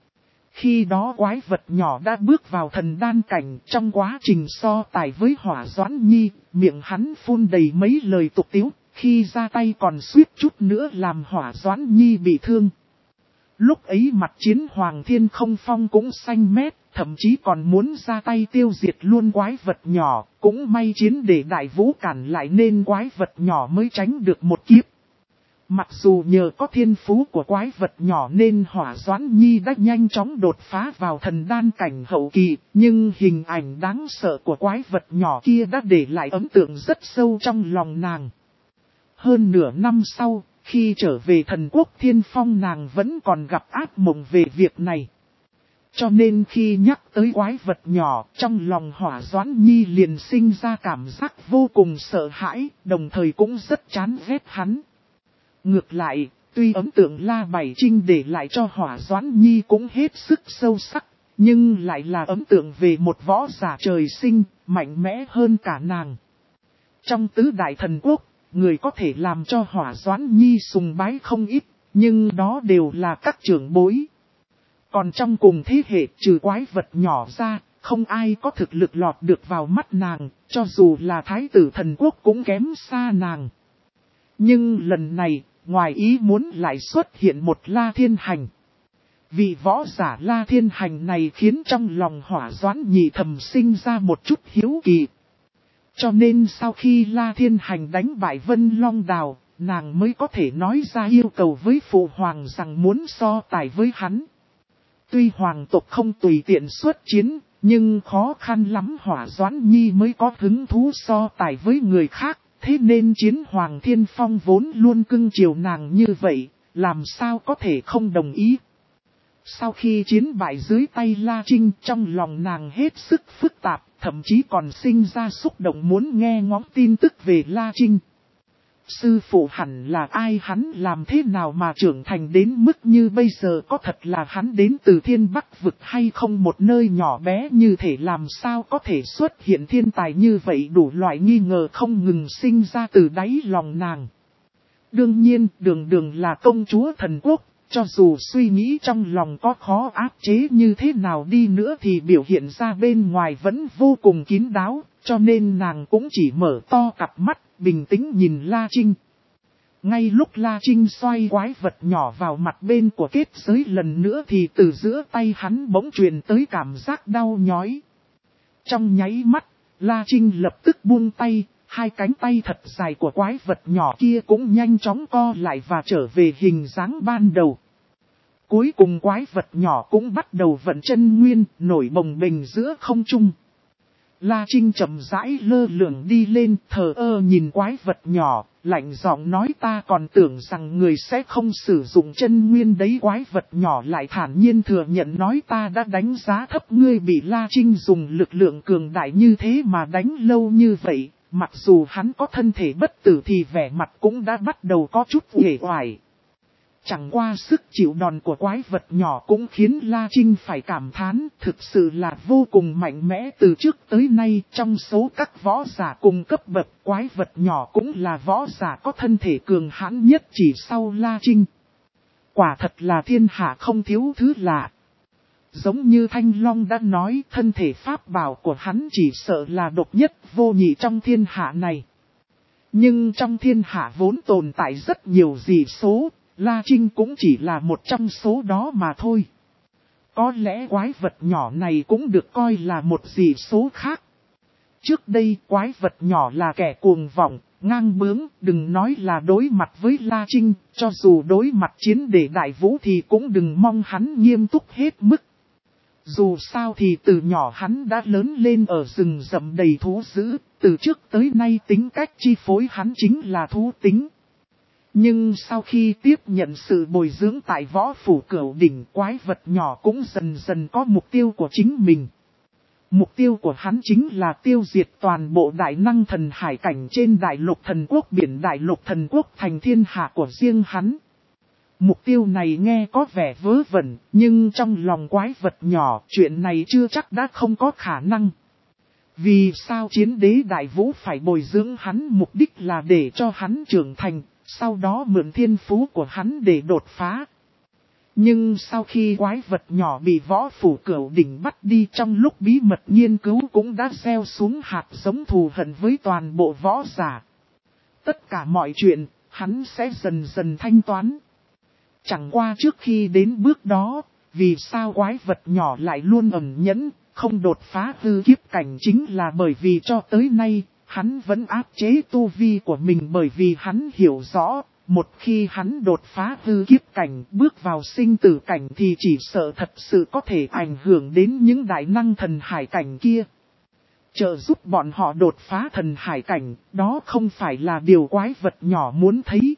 Khi đó quái vật nhỏ đã bước vào thần đan cảnh. Trong quá trình so tài với Hỏa Doãn Nhi, miệng hắn phun đầy mấy lời tục tiếu, khi ra tay còn suýt chút nữa làm Hỏa Doãn Nhi bị thương. Lúc ấy mặt chiến Hoàng Thiên Không Phong cũng xanh mét, thậm chí còn muốn ra tay tiêu diệt luôn quái vật nhỏ. Cũng may Chiến Để Đại Vũ cản lại nên quái vật nhỏ mới tránh được một kiếp. Mặc dù nhờ có thiên phú của quái vật nhỏ nên Hỏa Doãn Nhi đã nhanh chóng đột phá vào thần đan cảnh hậu kỳ, nhưng hình ảnh đáng sợ của quái vật nhỏ kia đã để lại ấn tượng rất sâu trong lòng nàng. Hơn nửa năm sau, khi trở về thần quốc Thiên Phong nàng vẫn còn gặp ác mộng về việc này. Cho nên khi nhắc tới quái vật nhỏ, trong lòng Hỏa Doãn Nhi liền sinh ra cảm giác vô cùng sợ hãi, đồng thời cũng rất chán ghét hắn. Ngược lại, tuy ấn tượng La Bảy Trinh để lại cho Hỏa Doãn Nhi cũng hết sức sâu sắc, nhưng lại là ấn tượng về một võ giả trời sinh, mạnh mẽ hơn cả nàng. Trong tứ đại thần quốc, người có thể làm cho Hỏa Doãn Nhi sùng bái không ít, nhưng đó đều là các trưởng bối. Còn trong cùng thế hệ trừ quái vật nhỏ ra, không ai có thực lực lọt được vào mắt nàng, cho dù là thái tử thần quốc cũng kém xa nàng. Nhưng lần này, ngoài ý muốn lại xuất hiện một La Thiên Hành. Vị võ giả La Thiên Hành này khiến trong lòng Hỏa Doãn Nhi thầm sinh ra một chút hiếu kỳ. Cho nên sau khi La Thiên Hành đánh bại Vân Long Đào, nàng mới có thể nói ra yêu cầu với phụ hoàng rằng muốn so tài với hắn. Tuy hoàng tộc không tùy tiện xuất chiến, nhưng khó khăn lắm Hỏa Doãn Nhi mới có hứng thú so tài với người khác. Thế nên chiến Hoàng Thiên Phong vốn luôn cưng chiều nàng như vậy, làm sao có thể không đồng ý. Sau khi chiến bại dưới tay La Trinh, trong lòng nàng hết sức phức tạp, thậm chí còn sinh ra xúc động muốn nghe ngóng tin tức về La Trinh. Sư phụ hẳn là ai, hắn làm thế nào mà trưởng thành đến mức như bây giờ, có thật là hắn đến từ thiên bắc vực hay không, một nơi nhỏ bé như thể làm sao có thể xuất hiện thiên tài như vậy, đủ loại nghi ngờ không ngừng sinh ra từ đáy lòng nàng. Đương nhiên, Đường Đường là công chúa thần quốc, cho dù suy nghĩ trong lòng có khó áp chế như thế nào đi nữa thì biểu hiện ra bên ngoài vẫn vô cùng kín đáo, cho nên nàng cũng chỉ mở to cặp mắt, bình tĩnh nhìn La Trinh. Ngay lúc La Trinh xoay quái vật nhỏ vào mặt bên của kết giới lần nữa thì từ giữa tay hắn bỗng truyền tới cảm giác đau nhói. Trong nháy mắt, La Trinh lập tức buông tay, hai cánh tay thật dài của quái vật nhỏ kia cũng nhanh chóng co lại và trở về hình dáng ban đầu. Cuối cùng quái vật nhỏ cũng bắt đầu vận chân nguyên, nổi bồng bềnh giữa không trung. La Trinh chậm rãi lơ lửng đi lên, thờ ơ nhìn quái vật nhỏ, lạnh giọng nói, ta còn tưởng rằng người sẽ không sử dụng chân nguyên đấy. Quái vật nhỏ lại thản nhiên thừa nhận nói, ta đã đánh giá thấp ngươi. Bị La Trinh dùng lực lượng cường đại như thế mà đánh lâu như vậy, mặc dù hắn có thân thể bất tử thì vẻ mặt cũng đã bắt đầu có chút uể oải. Chẳng qua sức chịu đòn của quái vật nhỏ cũng khiến La Trinh phải cảm thán, thực sự là vô cùng mạnh mẽ. Từ trước tới nay, trong số các võ giả cùng cấp bậc, quái vật nhỏ cũng là võ giả có thân thể cường hãn nhất chỉ sau La Trinh. Quả thật là thiên hạ không thiếu thứ lạ. Giống như Thanh Long đã nói, thân thể pháp bảo của hắn chỉ sợ là độc nhất vô nhị trong thiên hạ này. Nhưng trong thiên hạ vốn tồn tại rất nhiều dị số, La Trinh cũng chỉ là một trong số đó mà thôi. Có lẽ quái vật nhỏ này cũng được coi là một dị số khác. Trước đây quái vật nhỏ là kẻ cuồng vọng, ngang bướng, đừng nói là đối mặt với La Trinh, cho dù đối mặt chiến để đại vũ thì cũng đừng mong hắn nghiêm túc hết mức. Dù sao thì từ nhỏ hắn đã lớn lên ở rừng rậm đầy thú dữ, từ trước tới nay tính cách chi phối hắn chính là thú tính. Nhưng sau khi tiếp nhận sự bồi dưỡng tại võ phủ Cửu Đỉnh, quái vật nhỏ cũng dần dần có mục tiêu của chính mình. Mục tiêu của hắn chính là tiêu diệt toàn bộ đại năng thần hải cảnh trên đại lục thần quốc, biển đại lục thần quốc thành thiên hạ của riêng hắn. Mục tiêu này nghe có vẻ vớ vẩn, nhưng trong lòng quái vật nhỏ chuyện này chưa chắc đã không có khả năng. Vì sao chiến đế đại vũ phải bồi dưỡng hắn, mục đích là để cho hắn trưởng thành, sau đó mượn thiên phú của hắn để đột phá. Nhưng sau khi quái vật nhỏ bị võ phủ Cửu Đỉnh bắt đi, trong lúc bí mật nghiên cứu cũng đã gieo xuống hạt giống thù hận với toàn bộ võ giả. Tất cả mọi chuyện, hắn sẽ dần dần thanh toán. Chẳng qua trước khi đến bước đó, vì sao quái vật nhỏ lại luôn ẩn nhẫn, không đột phá hư kiếp cảnh, chính là bởi vì cho tới nay, hắn vẫn áp chế tu vi của mình, bởi vì hắn hiểu rõ, một khi hắn đột phá hư kiếp cảnh, bước vào sinh tử cảnh thì chỉ sợ thật sự có thể ảnh hưởng đến những đại năng thần hải cảnh kia. Trợ giúp bọn họ đột phá thần hải cảnh, đó không phải là điều quái vật nhỏ muốn thấy.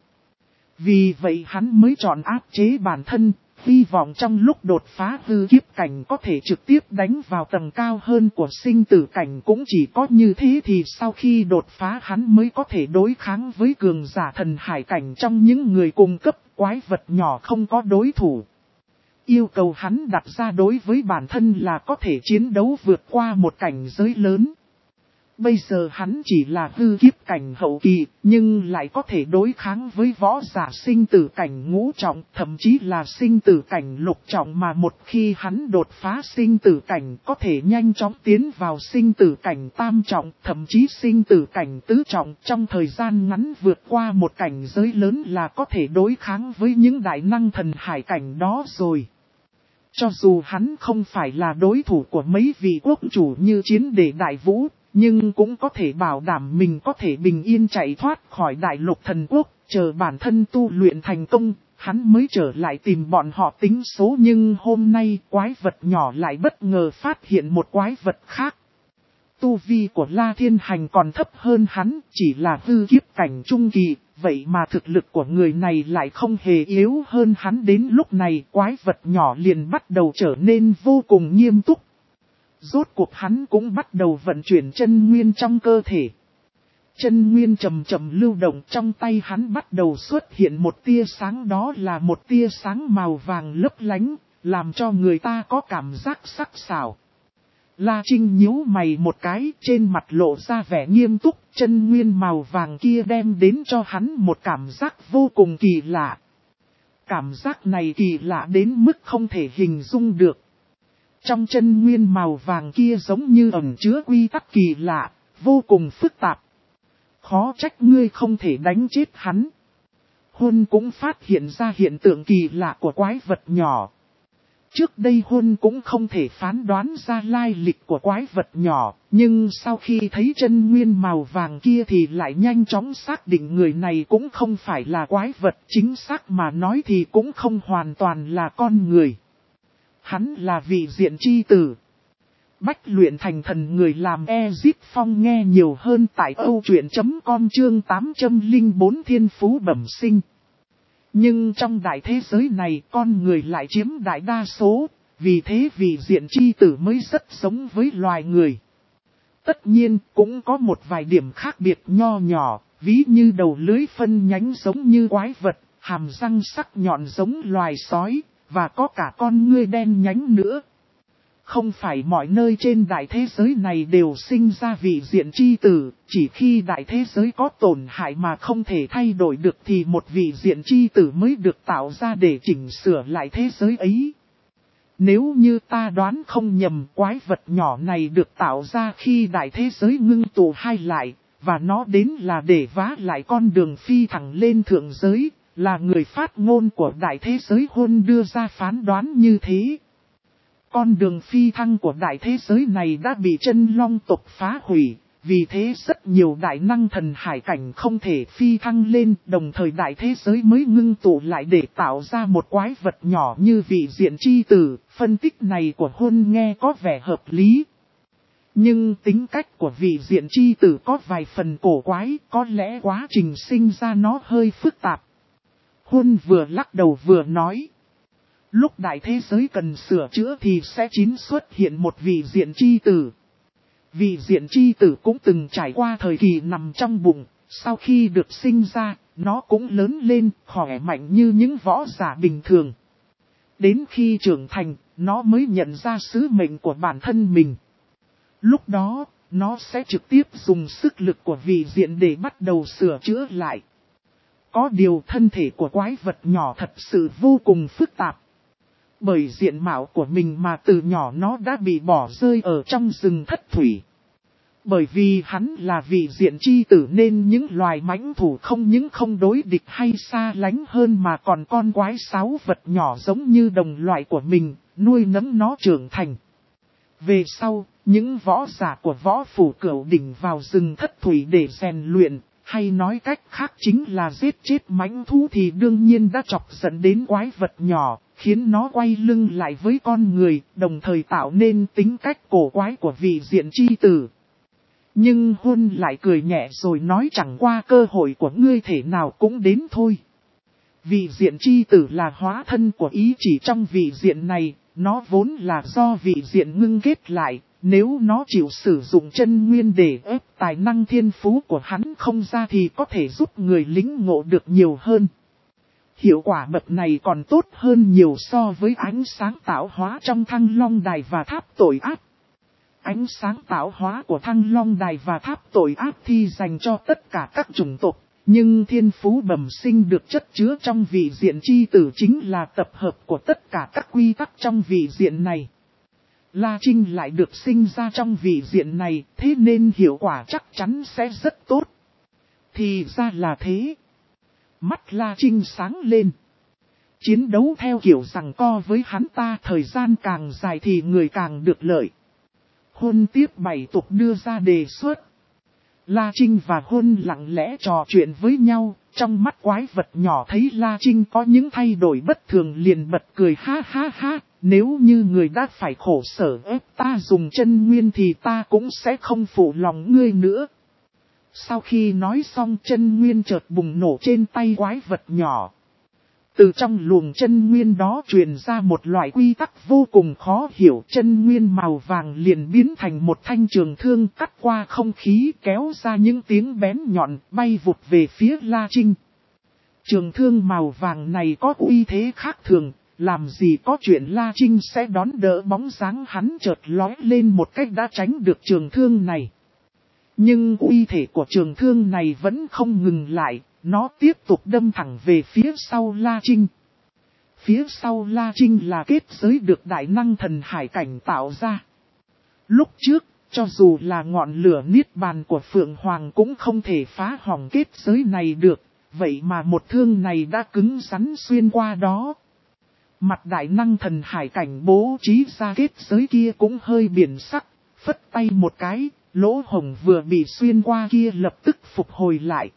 Vì vậy hắn mới chọn áp chế bản thân, hy vọng trong lúc đột phá hư kiếp cảnh có thể trực tiếp đánh vào tầng cao hơn của sinh tử cảnh. Cũng chỉ có như thế thì sau khi đột phá hắn mới có thể đối kháng với cường giả thần hải cảnh. Trong những người cùng cấp, quái vật nhỏ không có đối thủ. Yêu cầu hắn đặt ra đối với bản thân là có thể chiến đấu vượt qua một cảnh giới lớn. Bây giờ hắn chỉ là hư kiếp cảnh hậu kỳ, nhưng lại có thể đối kháng với võ giả sinh tử cảnh ngũ trọng, thậm chí là sinh tử cảnh lục trọng, mà một khi hắn đột phá sinh tử cảnh có thể nhanh chóng tiến vào sinh tử cảnh tam trọng, thậm chí sinh tử cảnh tứ trọng, trong thời gian ngắn vượt qua một cảnh giới lớn là có thể đối kháng với những đại năng thần hải cảnh đó rồi. Cho dù hắn không phải là đối thủ của mấy vị quốc chủ như chiến để đại vũ, nhưng cũng có thể bảo đảm mình có thể bình yên chạy thoát khỏi đại lục thần quốc, chờ bản thân tu luyện thành công, hắn mới trở lại tìm bọn họ tính số. Nhưng hôm nay quái vật nhỏ lại bất ngờ phát hiện một quái vật khác. Tu vi của La Thiên Hành còn thấp hơn hắn, chỉ là hư kiếp cảnh trung kỳ, vậy mà thực lực của người này lại không hề yếu hơn hắn. Đến lúc này quái vật nhỏ liền bắt đầu trở nên vô cùng nghiêm túc. Rốt cuộc hắn cũng bắt đầu vận chuyển chân nguyên trong cơ thể. Chân nguyên chậm chậm lưu động, trong tay hắn bắt đầu xuất hiện một tia sáng, đó là một tia sáng màu vàng lấp lánh, làm cho người ta có cảm giác sắc sảo. La Trinh nhíu mày một cái, trên mặt lộ ra vẻ nghiêm túc, chân nguyên màu vàng kia đem đến cho hắn một cảm giác vô cùng kỳ lạ. Cảm giác này kỳ lạ đến mức không thể hình dung được. Trong chân nguyên màu vàng kia giống như ẩn chứa quy tắc kỳ lạ, vô cùng phức tạp. Khó trách ngươi không thể đánh chết hắn. Hôn cũng phát hiện ra hiện tượng kỳ lạ của quái vật nhỏ. Trước đây Hôn cũng không thể phán đoán ra lai lịch của quái vật nhỏ, nhưng sau khi thấy chân nguyên màu vàng kia thì lại nhanh chóng xác định người này cũng không phải là quái vật, chính xác mà nói thì cũng không hoàn toàn là con người. Hắn là vị diện chi tử. Bách luyện thành thần người làm Ezip Phong nghe nhiều hơn tại âu truyện chấm com chương tám trăm lẻ bốn thiên phú bẩm sinh. Nhưng trong đại thế giới này con người lại chiếm đại đa số, vì thế vị diện chi tử mới rất giống với loài người. Tất nhiên cũng có một vài điểm khác biệt nho nhỏ, ví như đầu lưới phân nhánh giống như quái vật, hàm răng sắc nhọn giống loài sói, và có cả con ngươi đen nhánh nữa. Không phải mọi nơi trên đại thế giới này đều sinh ra vị diện chi tử, chỉ khi đại thế giới có tổn hại mà không thể thay đổi được thì một vị diện chi tử mới được tạo ra để chỉnh sửa lại thế giới ấy. Nếu như ta đoán không nhầm, quái vật nhỏ này được tạo ra khi đại thế giới ngưng tụ hai lại, và nó đến là để vá lại con đường phi thẳng lên thượng giới, là người phát ngôn của đại thế giới Hôn đưa ra phán đoán như thế. Con đường phi thăng của đại thế giới này đã bị chân long tộc phá hủy, vì thế rất nhiều đại năng thần hải cảnh không thể phi thăng lên, đồng thời đại thế giới mới ngưng tụ lại để tạo ra một quái vật nhỏ như vị diện chi tử. Phân tích này của Hôn nghe có vẻ hợp lý. Nhưng tính cách của vị diện chi tử có vài phần cổ quái, có lẽ quá trình sinh ra nó hơi phức tạp. Hôn vừa lắc đầu vừa nói. Lúc đại thế giới cần sửa chữa thì sẽ chín xuất hiện một vị diện chi tử. Vị diện chi tử cũng từng trải qua thời kỳ nằm trong bụng, sau khi được sinh ra, nó cũng lớn lên, khỏe mạnh như những võ giả bình thường. Đến khi trưởng thành, nó mới nhận ra sứ mệnh của bản thân mình. Lúc đó, nó sẽ trực tiếp dùng sức lực của vị diện để bắt đầu sửa chữa lại. Có điều thân thể của quái vật nhỏ thật sự vô cùng phức tạp. Bởi diện mạo của mình mà từ nhỏ nó đã bị bỏ rơi ở trong rừng thất thủy. Bởi vì hắn là vị diện chi tử nên những loài mãnh thủ không những không đối địch hay xa lánh hơn mà còn con quái sáo vật nhỏ giống như đồng loại của mình, nuôi nấng nó trưởng thành. Về sau, những võ giả của võ phủ Cửu Đỉnh vào rừng thất thủy để rèn luyện, hay nói cách khác chính là giết chết mãnh thú thì đương nhiên đã chọc giận đến quái vật nhỏ, khiến nó quay lưng lại với con người, đồng thời tạo nên tính cách cổ quái của vị diện chi tử. Nhưng Hôn lại cười nhẹ rồi nói chẳng qua cơ hội của ngươi thể nào cũng đến thôi. Vị diện chi tử là hóa thân của ý chỉ trong vị diện này, nó vốn là do vị diện ngưng kết lại, nếu nó chịu sử dụng chân nguyên để ép tài năng thiên phú của hắn không ra thì có thể giúp người lĩnh ngộ được nhiều hơn. Hiệu quả bậc này còn tốt hơn nhiều so với ánh sáng tạo hóa trong Thăng Long Đài và Tháp Tội Ác. Ánh sáng tạo hóa của Thăng Long Đài và Tháp Tội Ác thì dành cho tất cả các chủng tộc, nhưng thiên phú bẩm sinh được chất chứa trong vị diện chi tử chính là tập hợp của tất cả các quy tắc trong vị diện này. La Trinh lại được sinh ra trong vị diện này, thế nên hiệu quả chắc chắn sẽ rất tốt. Thì ra là thế. Mắt La Trinh sáng lên. Chiến đấu theo kiểu giằng co với hắn ta, thời gian càng dài thì người càng được lợi. Hôn tiếp bảy tục đưa ra đề xuất. La Trinh và Hôn lặng lẽ trò chuyện với nhau, trong mắt quái vật nhỏ thấy La Trinh có những thay đổi bất thường liền bật cười ha ha ha, nếu như người đã phải khổ sở ép ta dùng chân nguyên thì ta cũng sẽ không phụ lòng ngươi nữa. Sau khi nói xong chân nguyên chợt bùng nổ trên tay quái vật nhỏ. Từ trong luồng chân nguyên đó truyền ra một loại quy tắc vô cùng khó hiểu, chân nguyên màu vàng liền biến thành một thanh trường thương cắt qua không khí kéo ra những tiếng bén nhọn bay vụt về phía La Trinh. Trường thương màu vàng này có uy thế khác thường, làm gì có chuyện La Trinh sẽ đón đỡ bóng dáng hắn chợt lóe lên một cách đã tránh được trường thương này. Nhưng uy thể của trường thương này vẫn không ngừng lại, nó tiếp tục đâm thẳng về phía sau La Trinh. Phía sau La Trinh là kết giới được đại năng thần hải cảnh tạo ra. Lúc trước, cho dù là ngọn lửa niết bàn của Phượng Hoàng cũng không thể phá hỏng kết giới này được, vậy mà một thương này đã cứng rắn xuyên qua đó. Mặt đại năng thần hải cảnh bố trí ra kết giới kia cũng hơi biển sắc, phất tay một cái, lỗ hổng vừa bị xuyên qua kia lập tức phục hồi lại.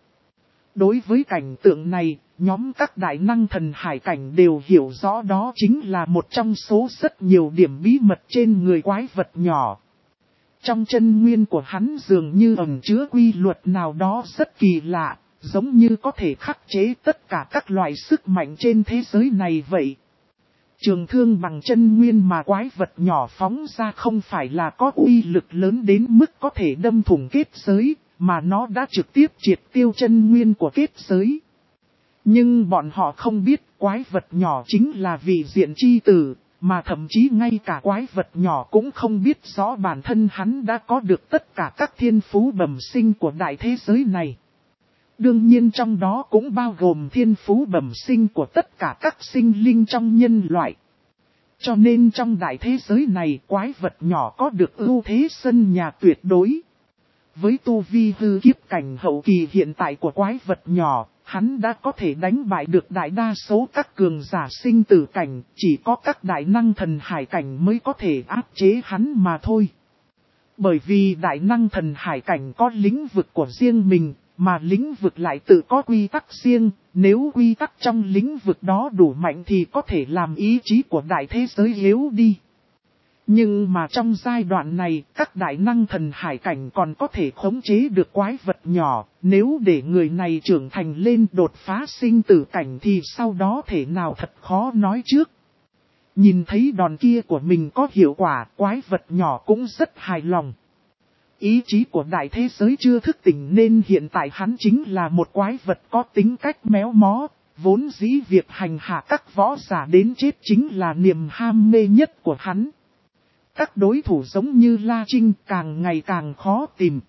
Đối với cảnh tượng này, nhóm các đại năng thần hải cảnh đều hiểu rõ đó chính là một trong số rất nhiều điểm bí mật trên người quái vật nhỏ. Trong chân nguyên của hắn dường như ẩn chứa quy luật nào đó rất kỳ lạ, giống như có thể khắc chế tất cả các loại sức mạnh trên thế giới này vậy. Trường thương bằng chân nguyên mà quái vật nhỏ phóng ra không phải là có uy lực lớn đến mức có thể đâm thủng kết giới, mà nó đã trực tiếp triệt tiêu chân nguyên của kết giới. Nhưng bọn họ không biết quái vật nhỏ chính là vị diện chi tử, mà thậm chí ngay cả quái vật nhỏ cũng không biết rõ bản thân hắn đã có được tất cả các thiên phú bẩm sinh của đại thế giới này. Đương nhiên trong đó cũng bao gồm thiên phú bẩm sinh của tất cả các sinh linh trong nhân loại. Cho nên trong đại thế giới này quái vật nhỏ có được ưu thế sân nhà tuyệt đối. Với tu vi hư kiếp cảnh hậu kỳ hiện tại của quái vật nhỏ, hắn đã có thể đánh bại được đại đa số các cường giả sinh tử cảnh, chỉ có các đại năng thần hải cảnh mới có thể áp chế hắn mà thôi. Bởi vì đại năng thần hải cảnh có lĩnh vực của riêng mình, mà lĩnh vực lại tự có quy tắc riêng, nếu quy tắc trong lĩnh vực đó đủ mạnh thì có thể làm ý chí của đại thế giới yếu đi. Nhưng mà trong giai đoạn này, các đại năng thần hải cảnh còn có thể khống chế được quái vật nhỏ, nếu để người này trưởng thành lên đột phá sinh tử cảnh thì sau đó thể nào thật khó nói trước. Nhìn thấy đòn kia của mình có hiệu quả, quái vật nhỏ cũng rất hài lòng. Ý chí của đại thế giới chưa thức tỉnh nên hiện tại hắn chính là một quái vật có tính cách méo mó, vốn dĩ việc hành hạ các võ giả đến chết chính là niềm ham mê nhất của hắn. Các đối thủ giống như La Trinh càng ngày càng khó tìm.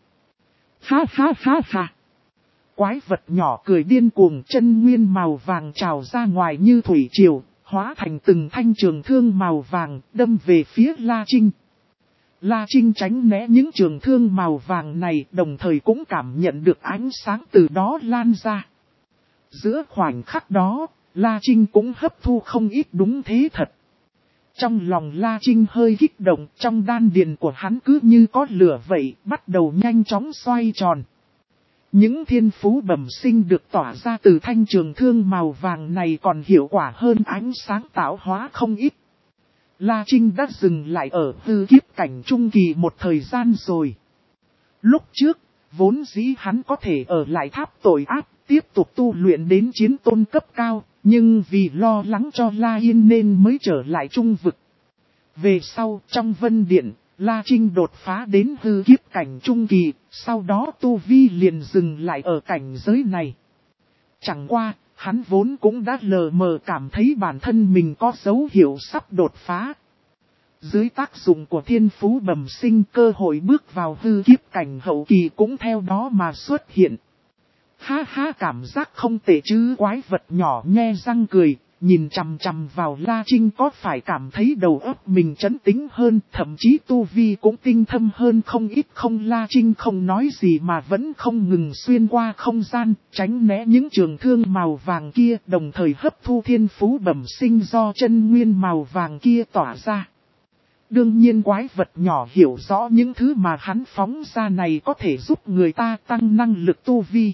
Ha ha ha ha. Quái vật nhỏ cười điên cuồng, chân nguyên màu vàng trào ra ngoài như thủy triều, hóa thành từng thanh trường thương màu vàng đâm về phía La Trinh. La Trinh tránh né những trường thương màu vàng này, đồng thời cũng cảm nhận được ánh sáng từ đó lan ra. Giữa khoảnh khắc đó, La Trinh cũng hấp thu không ít đúng thế thật. Trong lòng La Trinh hơi kích động, trong đan điền của hắn cứ như có lửa vậy, bắt đầu nhanh chóng xoay tròn. Những thiên phú bẩm sinh được tỏa ra từ thanh trường thương màu vàng này còn hiệu quả hơn ánh sáng tạo hóa không ít. La Trinh đã dừng lại ở hư kiếp cảnh trung kỳ một thời gian rồi. Lúc trước, vốn dĩ hắn có thể ở lại tháp tội ác, tiếp tục tu luyện đến chiến tôn cấp cao, nhưng vì lo lắng cho La Yên nên mới trở lại trung vực. Về sau, trong Vân Điện, La Trinh đột phá đến hư kiếp cảnh trung kỳ, sau đó tu vi liền dừng lại ở cảnh giới này. Chẳng qua, hắn vốn cũng đã lờ mờ cảm thấy bản thân mình có dấu hiệu sắp đột phá. Dưới tác dụng của thiên phú bẩm sinh, cơ hội bước vào hư kiếp cảnh hậu kỳ cũng theo đó mà xuất hiện. Ha ha, cảm giác không tệ chứ. Quái vật nhỏ nhe răng cười, nhìn chằm chằm vào La Trinh có phải cảm thấy đầu óc mình trấn tĩnh hơn, thậm chí tu vi cũng tinh thâm hơn không ít không. La Trinh không nói gì mà vẫn không ngừng xuyên qua không gian, tránh né những trường thương màu vàng kia, đồng thời hấp thu thiên phú bẩm sinh do chân nguyên màu vàng kia tỏa ra. Đương nhiên quái vật nhỏ hiểu rõ những thứ mà hắn phóng ra này có thể giúp người ta tăng năng lực tu vi.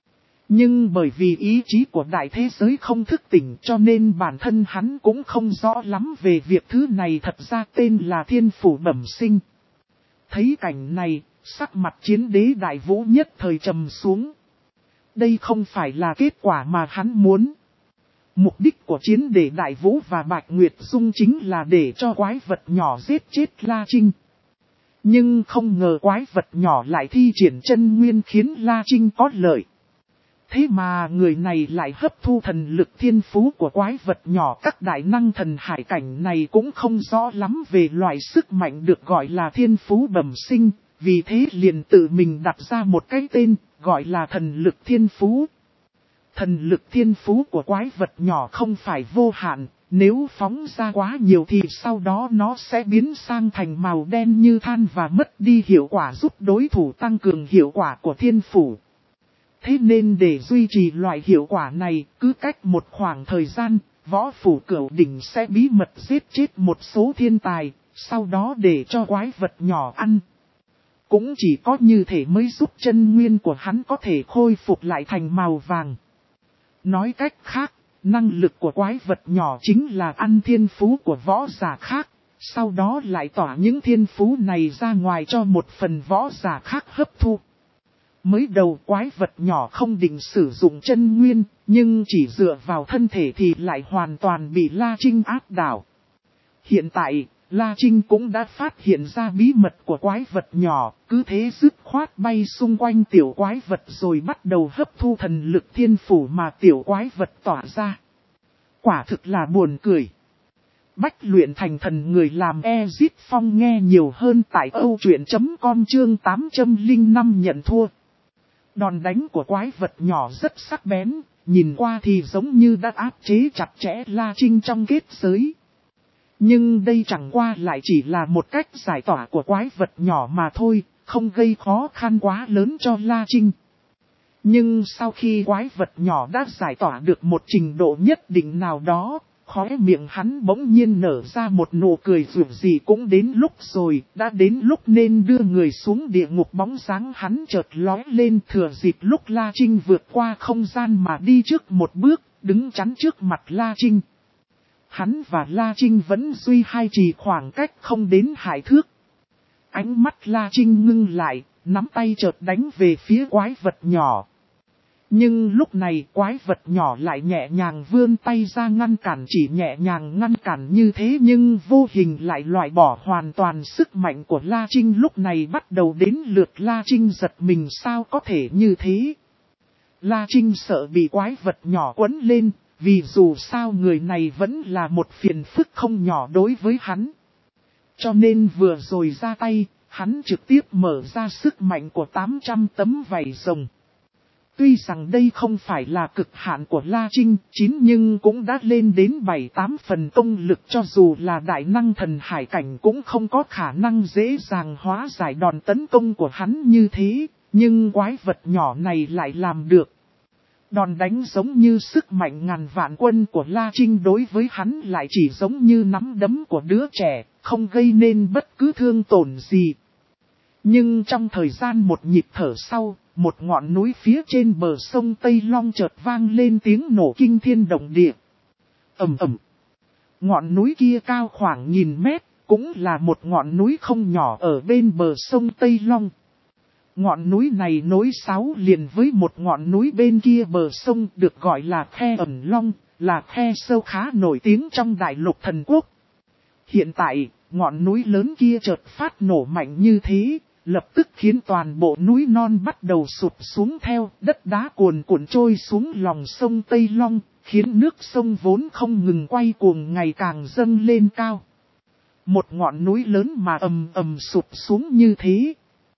Nhưng bởi vì ý chí của đại thế giới không thức tỉnh cho nên bản thân hắn cũng không rõ lắm về việc thứ này thật ra tên là thiên phủ bẩm sinh. Thấy cảnh này, Sắc mặt chiến đế Đại Vũ nhất thời trầm xuống. Đây không phải là kết quả mà hắn muốn. Mục đích của chiến đế Đại Vũ và Bạch Nguyệt Dung chính là để cho quái vật nhỏ giết chết La Trinh. Nhưng không ngờ quái vật nhỏ lại thi triển chân nguyên khiến La Trinh có lợi. Thế mà người này lại hấp thu thần lực thiên phú của quái vật nhỏ. Các đại năng thần hải cảnh này cũng không rõ lắm về loại sức mạnh được gọi là thiên phú bẩm sinh. Vì thế liền tự mình đặt ra một cái tên gọi là thần lực thiên phú. Thần lực thiên phú của quái vật nhỏ không phải vô hạn. Nếu phóng ra quá nhiều thì sau đó nó sẽ biến sang thành màu đen như than và mất đi hiệu quả, giúp đối thủ tăng cường hiệu quả của thiên phủ. Thế nên để duy trì loại hiệu quả này, cứ cách một khoảng thời gian, võ phủ cửu đỉnh sẽ bí mật giết chết một số thiên tài, sau đó để cho quái vật nhỏ ăn. Cũng chỉ có như thế mới giúp chân nguyên của hắn có thể khôi phục lại thành màu vàng. Nói cách khác, năng lực của quái vật nhỏ chính là ăn thiên phú của võ giả khác, sau đó lại tỏa những thiên phú này ra ngoài cho một phần võ giả khác hấp thu. Mới đầu quái vật nhỏ không định sử dụng chân nguyên, nhưng chỉ dựa vào thân thể thì lại hoàn toàn bị La Trinh áp đảo. Hiện tại, La Trinh cũng đã phát hiện ra bí mật của quái vật nhỏ, cứ thế dứt khoát bay xung quanh tiểu quái vật rồi bắt đầu hấp thu thần lực thiên phủ mà tiểu quái vật tỏa ra. Quả thực là buồn cười. Bách luyện thành thần người làm Ezit Phong nghe nhiều hơn tại âu truyện chấm com chương tám trăm lẻ năm nhận thua. Đòn đánh của quái vật nhỏ rất sắc bén, nhìn qua thì giống như đã áp chế chặt chẽ La Trinh trong kết giới. Nhưng đây chẳng qua lại chỉ là một cách giải tỏa của quái vật nhỏ mà thôi, không gây khó khăn quá lớn cho La Trinh. Nhưng sau khi quái vật nhỏ đã giải tỏa được một trình độ nhất định nào đó, khóe miệng hắn bỗng nhiên nở ra một nụ cười dù gì cũng đến lúc rồi, đã đến lúc nên đưa người xuống địa ngục. Bóng dáng hắn chợt lóe lên, thừa dịp lúc La Trinh vượt qua không gian mà đi trước một bước, đứng chắn trước mặt La Trinh. Hắn và La Trinh vẫn duy hai trì khoảng cách không đến hai thước. Ánh mắt La Trinh ngưng lại, nắm tay chợt đánh về phía quái vật nhỏ. Nhưng lúc này quái vật nhỏ lại nhẹ nhàng vươn tay ra ngăn cản, chỉ nhẹ nhàng ngăn cản như thế nhưng vô hình lại loại bỏ hoàn toàn sức mạnh của La Trinh. Lúc này bắt đầu đến lượt La Trinh giật mình, sao có thể như thế. La Trinh sợ bị quái vật nhỏ quấn lên, vì dù sao người này vẫn là một phiền phức không nhỏ đối với hắn. Cho nên vừa rồi ra tay, hắn trực tiếp mở ra sức mạnh của tám trăm tấm vảy rồng. Tuy rằng đây không phải là cực hạn của La Trinh, chín nhưng cũng đã lên đến bảy tám phần công lực, cho dù là đại năng thần hải cảnh cũng không có khả năng dễ dàng hóa giải đòn tấn công của hắn như thế, nhưng quái vật nhỏ này lại làm được. Đòn đánh giống như sức mạnh ngàn vạn quân của La Trinh đối với hắn lại chỉ giống như nắm đấm của đứa trẻ, không gây nên bất cứ thương tổn gì. Nhưng trong thời gian một nhịp thở sau, một ngọn núi phía trên bờ sông Tây Long chợt vang lên tiếng nổ kinh thiên động địa. Ầm ầm. Ngọn núi kia cao khoảng nghìn mét, cũng là một ngọn núi không nhỏ ở bên bờ sông Tây Long. Ngọn núi này nối sáu liền với một ngọn núi bên kia bờ sông được gọi là Khe Ẩn Long, là khe sâu khá nổi tiếng trong đại lục thần quốc. Hiện tại, ngọn núi lớn kia chợt phát nổ mạnh như thế, lập tức khiến toàn bộ núi non bắt đầu sụp xuống theo, đất đá cuồn cuộn trôi xuống lòng sông Tây Long, khiến nước sông vốn không ngừng quay cuồng ngày càng dâng lên cao. Một ngọn núi lớn mà ầm ầm sụp xuống như thế.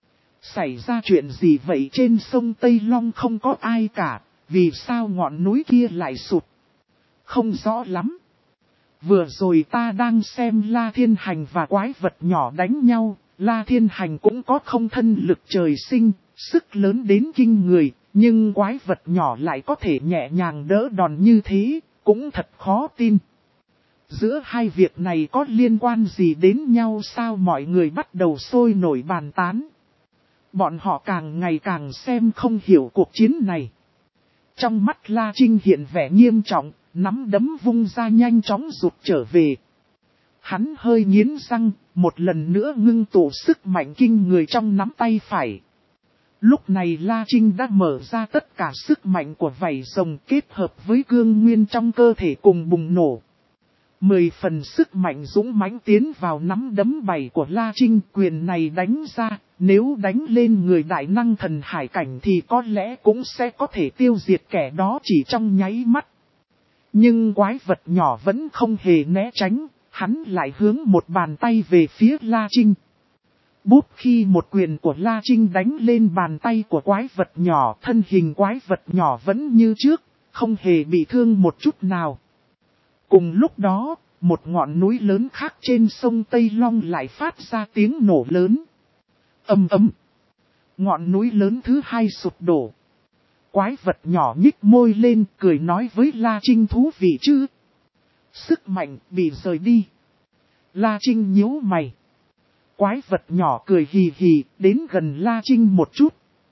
Xảy ra chuyện gì vậy? Trên sông Tây Long không có ai cả, vì sao ngọn núi kia lại sụp? Không rõ lắm. Vừa rồi ta đang xem La Thiên Hành và quái vật nhỏ đánh nhau, La Thiên Hành cũng có không thân lực trời sinh, sức lớn đến kinh người, nhưng quái vật nhỏ lại có thể nhẹ nhàng đỡ đòn như thế, cũng thật khó tin. Giữa hai việc này có liên quan gì đến nhau sao? Mọi người bắt đầu sôi nổi bàn tán. Bọn họ càng ngày càng xem không hiểu cuộc chiến này. Trong mắt La Trinh hiện vẻ nghiêm trọng, nắm đấm vung ra nhanh chóng rụt trở về. Hắn hơi nghiến răng, một lần nữa ngưng tụ sức mạnh kinh người trong nắm tay phải. Lúc này La Trinh đã mở ra tất cả sức mạnh của vảy rồng kết hợp với cương nguyên trong cơ thể cùng bùng nổ. Mười phần sức mạnh dũng mãnh tiến vào nắm đấm bảy của La Trinh, quyền này đánh ra, nếu đánh lên người đại năng thần hải cảnh thì có lẽ cũng sẽ có thể tiêu diệt kẻ đó chỉ trong nháy mắt. Nhưng quái vật nhỏ vẫn không hề né tránh, hắn lại hướng một bàn tay về phía La Trinh. Bút khi một quyền của La Trinh đánh lên bàn tay của quái vật nhỏ, thân hình quái vật nhỏ vẫn như trước, không hề bị thương một chút nào. Cùng lúc đó, một ngọn núi lớn khác trên sông Tây Long lại phát ra tiếng nổ lớn. Ầm ầm. Ngọn núi lớn thứ hai sụp đổ. Quái vật nhỏ nhích môi lên cười nói với La Trinh thú vị chứ. Sức mạnh bị rời đi. La Trinh nhíu mày. Quái vật nhỏ cười hì hì đến gần La Trinh một chút.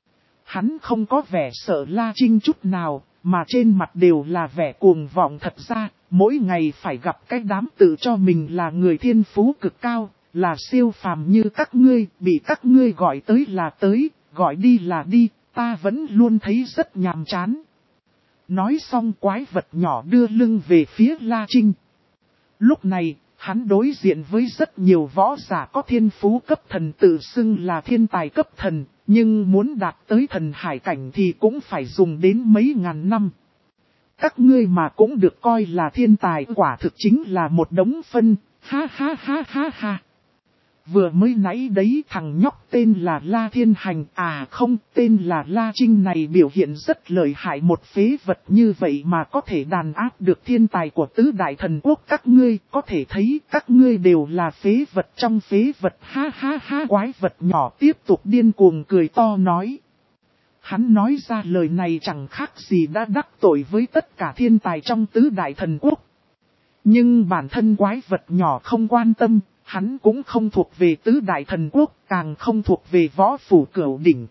Hắn không có vẻ sợ La Trinh chút nào, mà trên mặt đều là vẻ cuồng vọng thật ra. Mỗi ngày phải gặp cái đám tự cho mình là người thiên phú cực cao, là siêu phàm như các ngươi, bị các ngươi gọi tới là tới, gọi đi là đi, ta vẫn luôn thấy rất nhàm chán. Nói xong quái vật nhỏ đưa lưng về phía La Trinh. Lúc này, hắn đối diện với rất nhiều võ giả có thiên phú cấp thần tự xưng là thiên tài cấp thần, nhưng muốn đạt tới thần hải cảnh thì cũng phải dùng đến mấy ngàn năm. Các ngươi mà cũng được coi là thiên tài, quả thực chính là một đống phân, ha ha ha ha ha. Vừa mới nãy đấy thằng nhóc tên là La Thiên Hành, à không, tên là La Trinh này biểu hiện rất lợi hại, một phế vật như vậy mà có thể đàn áp được thiên tài của tứ đại thần quốc các ngươi, có thể thấy các ngươi đều là phế vật trong phế vật, ha ha ha. Quái vật nhỏ tiếp tục điên cuồng cười to nói. Hắn nói ra lời này chẳng khác gì đã đắc tội với tất cả thiên tài trong tứ đại thần quốc. Nhưng bản thân quái vật nhỏ không quan tâm, hắn cũng không thuộc về tứ đại thần quốc, càng không thuộc về võ phủ cửu đỉnh.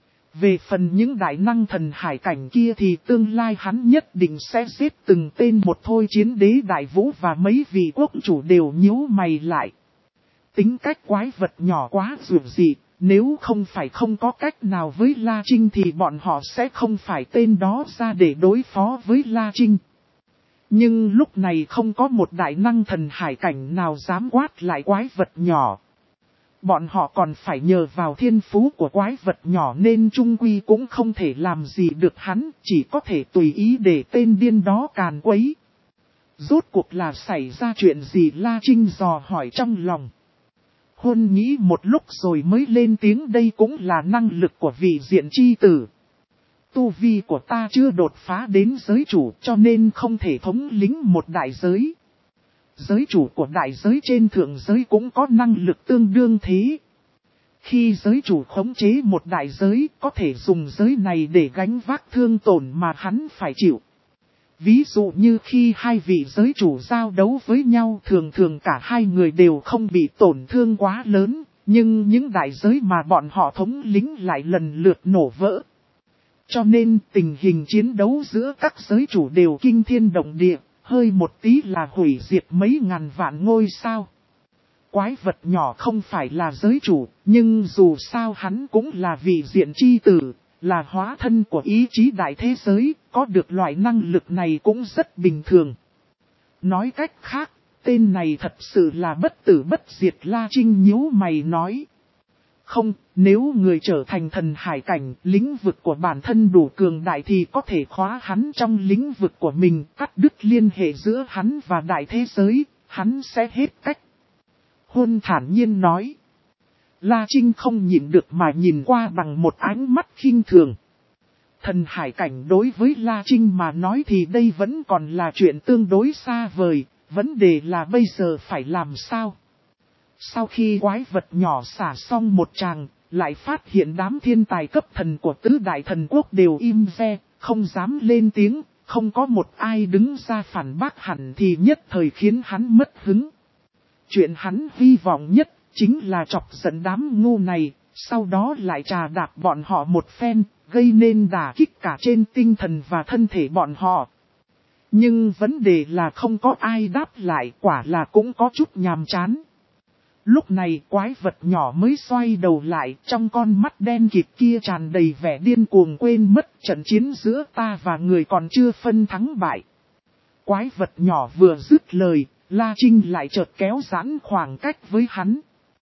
Về phần những đại năng thần hải cảnh kia thì tương lai hắn nhất định sẽ giết từng tên một thôi. Chiến đế đại vũ và mấy vị quốc chủ đều nhíu mày lại. Tính cách quái vật nhỏ quá dường dị. Nếu không phải không có cách nào với La Trinh thì bọn họ sẽ không phải tên đó ra để đối phó với La Trinh. Nhưng lúc này không có một đại năng thần hải cảnh nào dám quát lại quái vật nhỏ. Bọn họ còn phải nhờ vào thiên phú của quái vật nhỏ nên chung quy cũng không thể làm gì được hắn, chỉ có thể tùy ý để tên điên đó càn quấy. Rốt cuộc là xảy ra chuyện gì, La Trinh dò hỏi trong lòng. Hôn nghĩ một lúc rồi mới lên tiếng, đây cũng là năng lực của vị diện chi tử. Tu vi của ta chưa đột phá đến giới chủ cho nên không thể thống lĩnh một đại giới. Giới chủ của đại giới trên thượng giới cũng có năng lực tương đương thế. Khi giới chủ khống chế một đại giới có thể dùng giới này để gánh vác thương tổn mà hắn phải chịu. Ví dụ như khi hai vị giới chủ giao đấu với nhau thường thường cả hai người đều không bị tổn thương quá lớn, nhưng những đại giới mà bọn họ thống lĩnh lại lần lượt nổ vỡ. Cho nên tình hình chiến đấu giữa các giới chủ đều kinh thiên động địa, hơi một tí là hủy diệt mấy ngàn vạn ngôi sao. Quái vật nhỏ không phải là giới chủ, nhưng dù sao hắn cũng là vị diện chi tử, là hóa thân của ý chí đại thế giới, có được loại năng lực này cũng rất bình thường. Nói cách khác, tên này thật sự là bất tử bất diệt. La Trinh nhíu mày nói. Không, nếu người trở thành thần hải cảnh, lĩnh vực của bản thân đủ cường đại thì có thể khóa hắn trong lĩnh vực của mình, cắt đứt liên hệ giữa hắn và đại thế giới, hắn sẽ hết cách. Hôn thản nhiên nói. La Trinh không nhịn được mà nhìn qua bằng một ánh mắt khinh thường. Thần hải cảnh đối với La Trinh mà nói thì đây vẫn còn là chuyện tương đối xa vời, vấn đề là bây giờ phải làm sao? Sau khi quái vật nhỏ xả xong một tràng, lại phát hiện đám thiên tài cấp thần của tứ đại thần quốc đều im re, không dám lên tiếng, không có một ai đứng ra phản bác hẳn thì nhất thời khiến hắn mất hứng. Chuyện hắn hy vọng nhất chính là chọc giận đám ngu này, sau đó lại trà đạp bọn họ một phen, gây nên đả kích cả trên tinh thần và thân thể bọn họ. Nhưng vấn đề là không có ai đáp lại, quả là cũng có chút nhàm chán. Lúc này quái vật nhỏ mới xoay đầu lại, trong con mắt đen kịt kia tràn đầy vẻ điên cuồng, quên mất trận chiến giữa ta và người còn chưa phân thắng bại. Quái vật nhỏ vừa dứt lời, La Trinh lại chợt kéo giãn khoảng cách với hắn.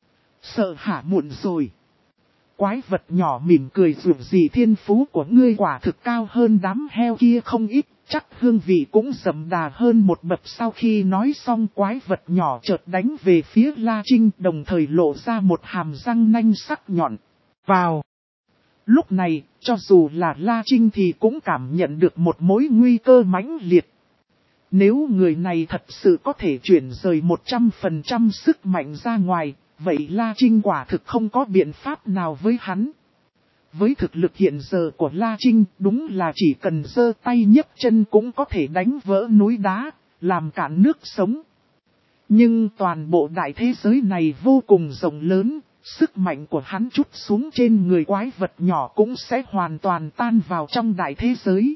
Sợ hả muộn rồi. Quái vật nhỏ mỉm cười, dù gì thiên phú của ngươi quả thực cao hơn đám heo kia không ít, chắc hương vị cũng đậm đà hơn một bậc. Sau khi nói xong, quái vật nhỏ chợt đánh về phía La Trinh, đồng thời lộ ra một hàm răng nanh sắc nhọn. Vào! Lúc này, cho dù là La Trinh thì cũng cảm nhận được một mối nguy cơ mãnh liệt. Nếu người này thật sự có thể chuyển rời một trăm phần trăm sức mạnh ra ngoài, vậy La Trinh quả thực không có biện pháp nào với hắn. Với thực lực hiện giờ của La Trinh, đúng là chỉ cần giơ tay nhấc chân cũng có thể đánh vỡ núi đá, làm cạn nước sống. Nhưng toàn bộ đại thế giới này vô cùng rộng lớn, sức mạnh của hắn trút xuống trên người quái vật nhỏ cũng sẽ hoàn toàn tan vào trong đại thế giới.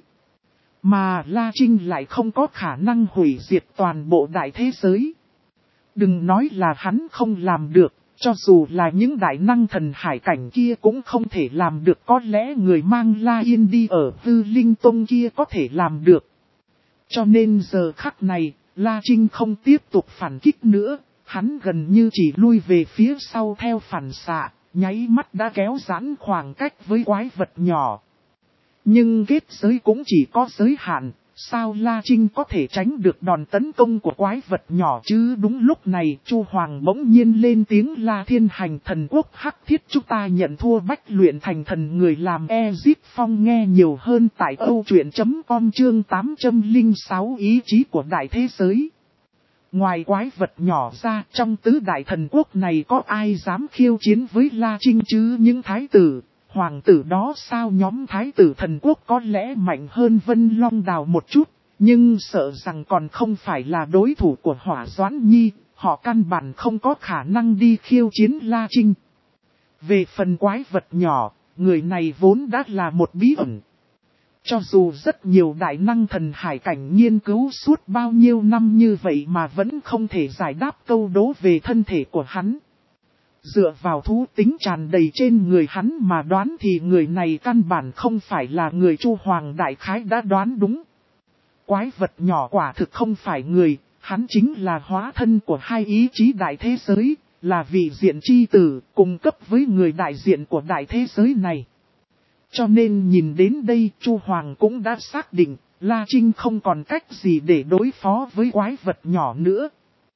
Mà La Trinh lại không có khả năng hủy diệt toàn bộ đại thế giới. Đừng nói là hắn không làm được, cho dù là những đại năng thần hải cảnh kia cũng không thể làm được. Có lẽ người mang La Yên đi ở Hư Linh Tông kia có thể làm được. Cho nên giờ khắc này, La Trinh không tiếp tục phản kích nữa, hắn gần như chỉ lui về phía sau theo phản xạ, nháy mắt đã kéo giãn khoảng cách với quái vật nhỏ. Nhưng kết giới cũng chỉ có giới hạn, sao La Trinh có thể tránh được đòn tấn công của quái vật nhỏ chứ? Đúng lúc này, Chu Hoàng bỗng nhiên lên tiếng: La Thiên Hành, thần quốc hắc thiết chúng ta nhận thua, bách luyện thành thần. Người làm Ezip Phong nghe nhiều hơn tại âu truyện chấm com chương tám trăm lẻ sáu ý chí của đại thế giới. Ngoài quái vật nhỏ ra, trong tứ đại thần quốc này có ai dám khiêu chiến với La Trinh chứ? Những thái tử, hoàng tử đó sao? Nhóm thái tử thần quốc có lẽ mạnh hơn Vân Long Đào một chút, nhưng sợ rằng còn không phải là đối thủ của Hỏa Doãn Nhi, họ căn bản không có khả năng đi khiêu chiến La Trinh. Về phần quái vật nhỏ, người này vốn đã là một bí ẩn. Cho dù rất nhiều đại năng thần hải cảnh nghiên cứu suốt bao nhiêu năm như vậy mà vẫn không thể giải đáp câu đố về thân thể của hắn. Dựa vào thú tính tràn đầy trên người hắn mà đoán thì người này căn bản không phải là người. Chu Hoàng đại khái đã đoán đúng. Quái vật nhỏ quả thực không phải người, hắn chính là hóa thân của hai ý chí đại thế giới, là vị diện chi tử, cùng cấp với người đại diện của đại thế giới này. Cho nên nhìn đến đây, Chu Hoàng cũng đã xác định, La Trinh không còn cách gì để đối phó với quái vật nhỏ nữa.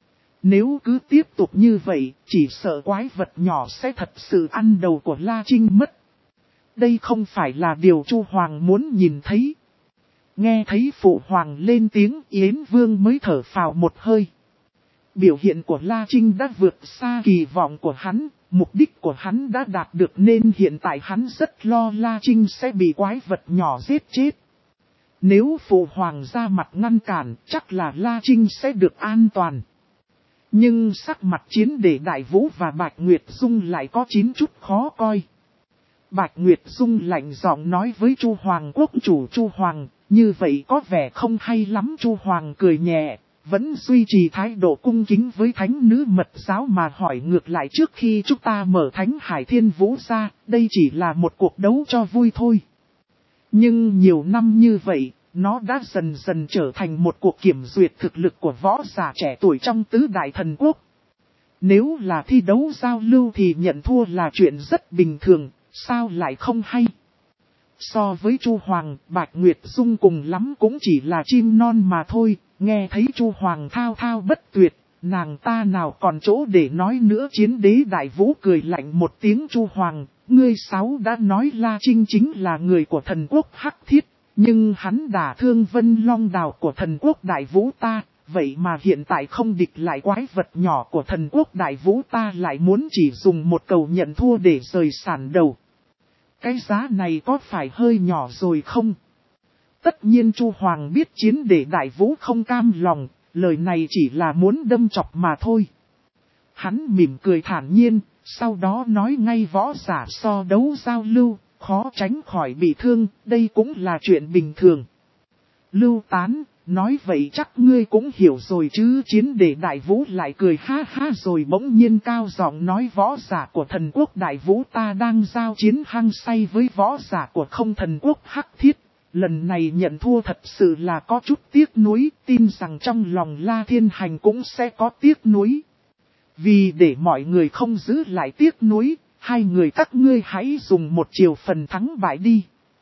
Nếu cứ tiếp tục như vậy, chỉ sợ quái vật nhỏ sẽ thật sự ăn đầu của La Trinh mất. Đây không phải là điều Chu Hoàng muốn nhìn thấy. Nghe thấy Phụ Hoàng lên tiếng, Yến Vương mới thở phào một hơi. Biểu hiện của La Trinh đã vượt xa kỳ vọng của hắn, mục đích của hắn đã đạt được, nên hiện tại hắn rất lo La Trinh sẽ bị quái vật nhỏ giết chết. Nếu Phụ Hoàng ra mặt ngăn cản, chắc là La Trinh sẽ được an toàn. Nhưng sắc mặt Chiến Để Đại Vũ và Bạch Nguyệt Dung lại có chín chút khó coi. Bạch Nguyệt Dung lạnh giọng nói với Chu Hoàng: Quốc chủ Chu Hoàng, như vậy có vẻ không hay lắm. Chu Hoàng cười nhẹ, vẫn duy trì thái độ cung kính với thánh nữ mật giáo mà hỏi ngược lại: trước khi chúng ta mở Thánh Hải Thiên Vũ ra, đây chỉ là một cuộc đấu cho vui thôi. Nhưng nhiều năm như vậy, nó đã dần dần trở thành một cuộc kiểm duyệt thực lực của võ giả trẻ tuổi trong tứ đại thần quốc. Nếu là thi đấu giao lưu thì nhận thua là chuyện rất bình thường, sao lại không hay? So với Chu Hoàng, Bạch Nguyệt Dung cùng lắm cũng chỉ là chim non mà thôi. Nghe thấy Chu Hoàng thao thao bất tuyệt, nàng ta nào còn chỗ để nói nữa. Chiến Đế Đại Vũ cười lạnh một tiếng: Chu Hoàng, ngươi sáu đã nói La Trinh chính là người của thần quốc hắc thiết, nhưng hắn đả thương Vân Long Đào của thần quốc Đại Vũ ta, vậy mà hiện tại không địch lại quái vật nhỏ của thần quốc Đại Vũ ta, lại muốn chỉ dùng một cầu nhận thua để rời sản đầu. Cái giá này có phải hơi nhỏ rồi không? Tất nhiên Chu Hoàng biết Chiến Để Đại Vũ không cam lòng, lời này chỉ là muốn đâm chọc mà thôi. Hắn mỉm cười thản nhiên, sau đó nói ngay: võ giả so đấu giao lưu, khó tránh khỏi bị thương, đây cũng là chuyện bình thường. Lưu Tán, nói vậy chắc ngươi cũng hiểu rồi chứ. Chiến để Đại Vũ lại cười ha ha rồi bỗng nhiên cao giọng nói, võ giả của thần quốc Đại Vũ ta đang giao chiến hăng say với võ giả của không thần quốc Hắc Thiết. Lần này nhận thua thật sự là có chút tiếc nuối, tin rằng trong lòng La Thiên Hành cũng sẽ có tiếc nuối. Vì để mọi người không giữ lại tiếc nuối, hai người các ngươi hãy dùng một chiều phần thắng bại đi.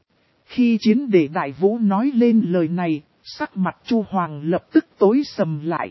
Khi chiến để Đại Vũ nói lên lời này, sắc mặt Chu Hoàng lập tức tối sầm lại.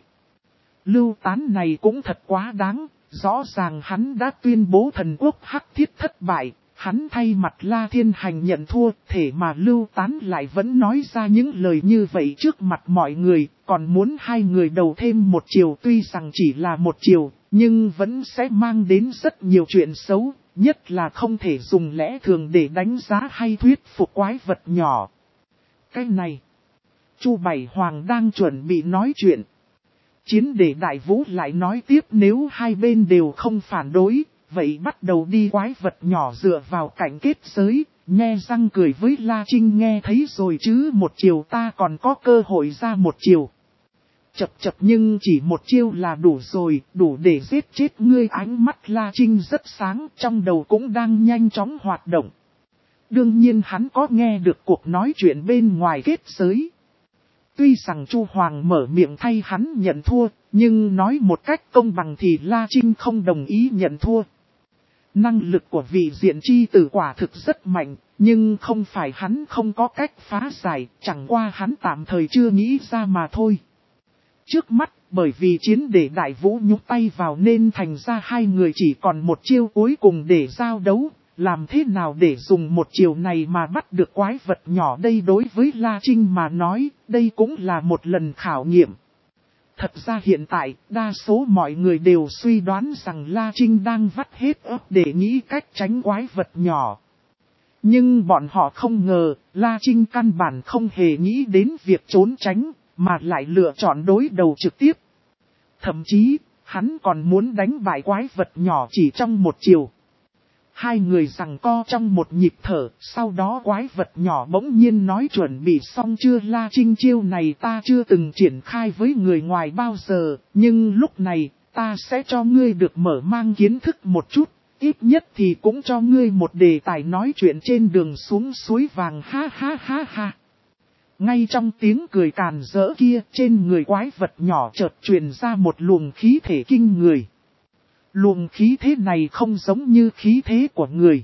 Lưu Tán này cũng thật quá đáng, rõ ràng hắn đã tuyên bố thần quốc Hắc Thiết thất bại, hắn thay mặt La Thiên Hành nhận thua, thể mà Lưu Tán lại vẫn nói ra những lời như vậy trước mặt mọi người, còn muốn hai người đầu thêm một chiều, tuy rằng chỉ là một chiều, nhưng vẫn sẽ mang đến rất nhiều chuyện xấu, nhất là không thể dùng lẽ thường để đánh giá hay thuyết phục quái vật nhỏ. Cái này, Chu Bảy Hoàng đang chuẩn bị nói chuyện. Chiến để Đại Vũ lại nói tiếp, nếu hai bên đều không phản đối, vậy bắt đầu đi. Quái vật nhỏ dựa vào cạnh kết giới, nhe răng cười với La Trinh, nghe thấy rồi chứ, một chiều ta còn có cơ hội ra một chiều. Chập chập, nhưng chỉ một chiêu là đủ rồi, đủ để giết chết ngươi. Ánh mắt La Trinh rất sáng, trong đầu cũng đang nhanh chóng hoạt động. Đương nhiên hắn có nghe được cuộc nói chuyện bên ngoài kết giới. Tuy rằng Chu Hoàng mở miệng thay hắn nhận thua, nhưng nói một cách công bằng thì La Trinh không đồng ý nhận thua. Năng lực của vị diện chi tử quả thực rất mạnh, nhưng không phải hắn không có cách phá giải, chẳng qua hắn tạm thời chưa nghĩ ra mà thôi. Trước mắt, bởi vì chiến để Đại Vũ nhúc tay vào nên thành ra hai người chỉ còn một chiêu cuối cùng để giao đấu. Làm thế nào để dùng một chiều này mà bắt được quái vật nhỏ đây? Đối với La Trinh mà nói, đây cũng là một lần khảo nghiệm. Thật ra hiện tại, đa số mọi người đều suy đoán rằng La Trinh đang vắt hết óc để nghĩ cách tránh quái vật nhỏ. Nhưng bọn họ không ngờ, La Trinh căn bản không hề nghĩ đến việc trốn tránh, mà lại lựa chọn đối đầu trực tiếp. Thậm chí, hắn còn muốn đánh bại quái vật nhỏ chỉ trong một chiều. Hai người giằng co trong một nhịp thở, sau đó quái vật nhỏ bỗng nhiên nói, chuẩn bị xong chưa? La Trinh, chiêu này ta chưa từng triển khai với người ngoài bao giờ, nhưng lúc này, ta sẽ cho ngươi được mở mang kiến thức một chút, ít nhất thì cũng cho ngươi một đề tài nói chuyện trên đường xuống suối vàng, ha ha ha ha. Ngay trong tiếng cười càn rỡ kia, trên người quái vật nhỏ chợt truyền ra một luồng khí thể kinh người. Luồng khí thế này không giống như khí thế của người.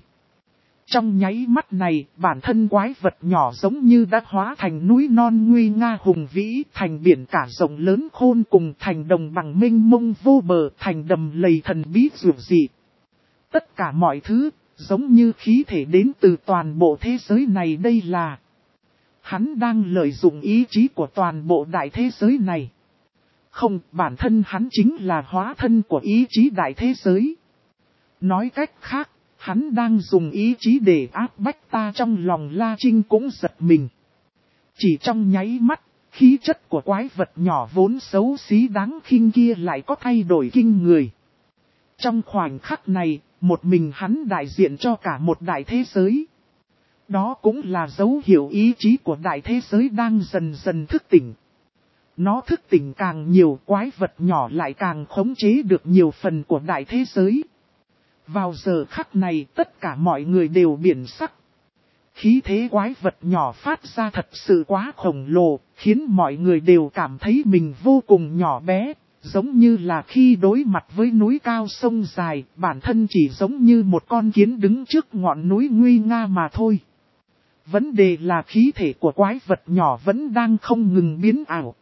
Trong nháy mắt này, bản thân quái vật nhỏ giống như đã hóa thành núi non nguy nga hùng vĩ, thành biển cả rộng lớn khôn cùng, thành đồng bằng mênh mông vô bờ, thành đầm lầy thần bí dịu dị. Tất cả mọi thứ, giống như khí thể đến từ toàn bộ thế giới này. Đây là hắn đang lợi dụng ý chí của toàn bộ đại thế giới này. Không, bản thân hắn chính là hóa thân của ý chí đại thế giới. Nói cách khác, hắn đang dùng ý chí để áp bách ta. Trong lòng La Trinh cũng giật mình. Chỉ trong nháy mắt, khí chất của quái vật nhỏ vốn xấu xí đáng khinh kia lại có thay đổi kinh người. Trong khoảnh khắc này, một mình hắn đại diện cho cả một đại thế giới. Đó cũng là dấu hiệu ý chí của đại thế giới đang dần dần thức tỉnh. Nó thức tỉnh càng nhiều, quái vật nhỏ lại càng khống chế được nhiều phần của đại thế giới. Vào giờ khắc này, tất cả mọi người đều biến sắc. Khí thế quái vật nhỏ phát ra thật sự quá khổng lồ, khiến mọi người đều cảm thấy mình vô cùng nhỏ bé. Giống như là khi đối mặt với núi cao sông dài, bản thân chỉ giống như một con kiến đứng trước ngọn núi nguy nga mà thôi. Vấn đề là khí thể của quái vật nhỏ vẫn đang không ngừng biến ảo.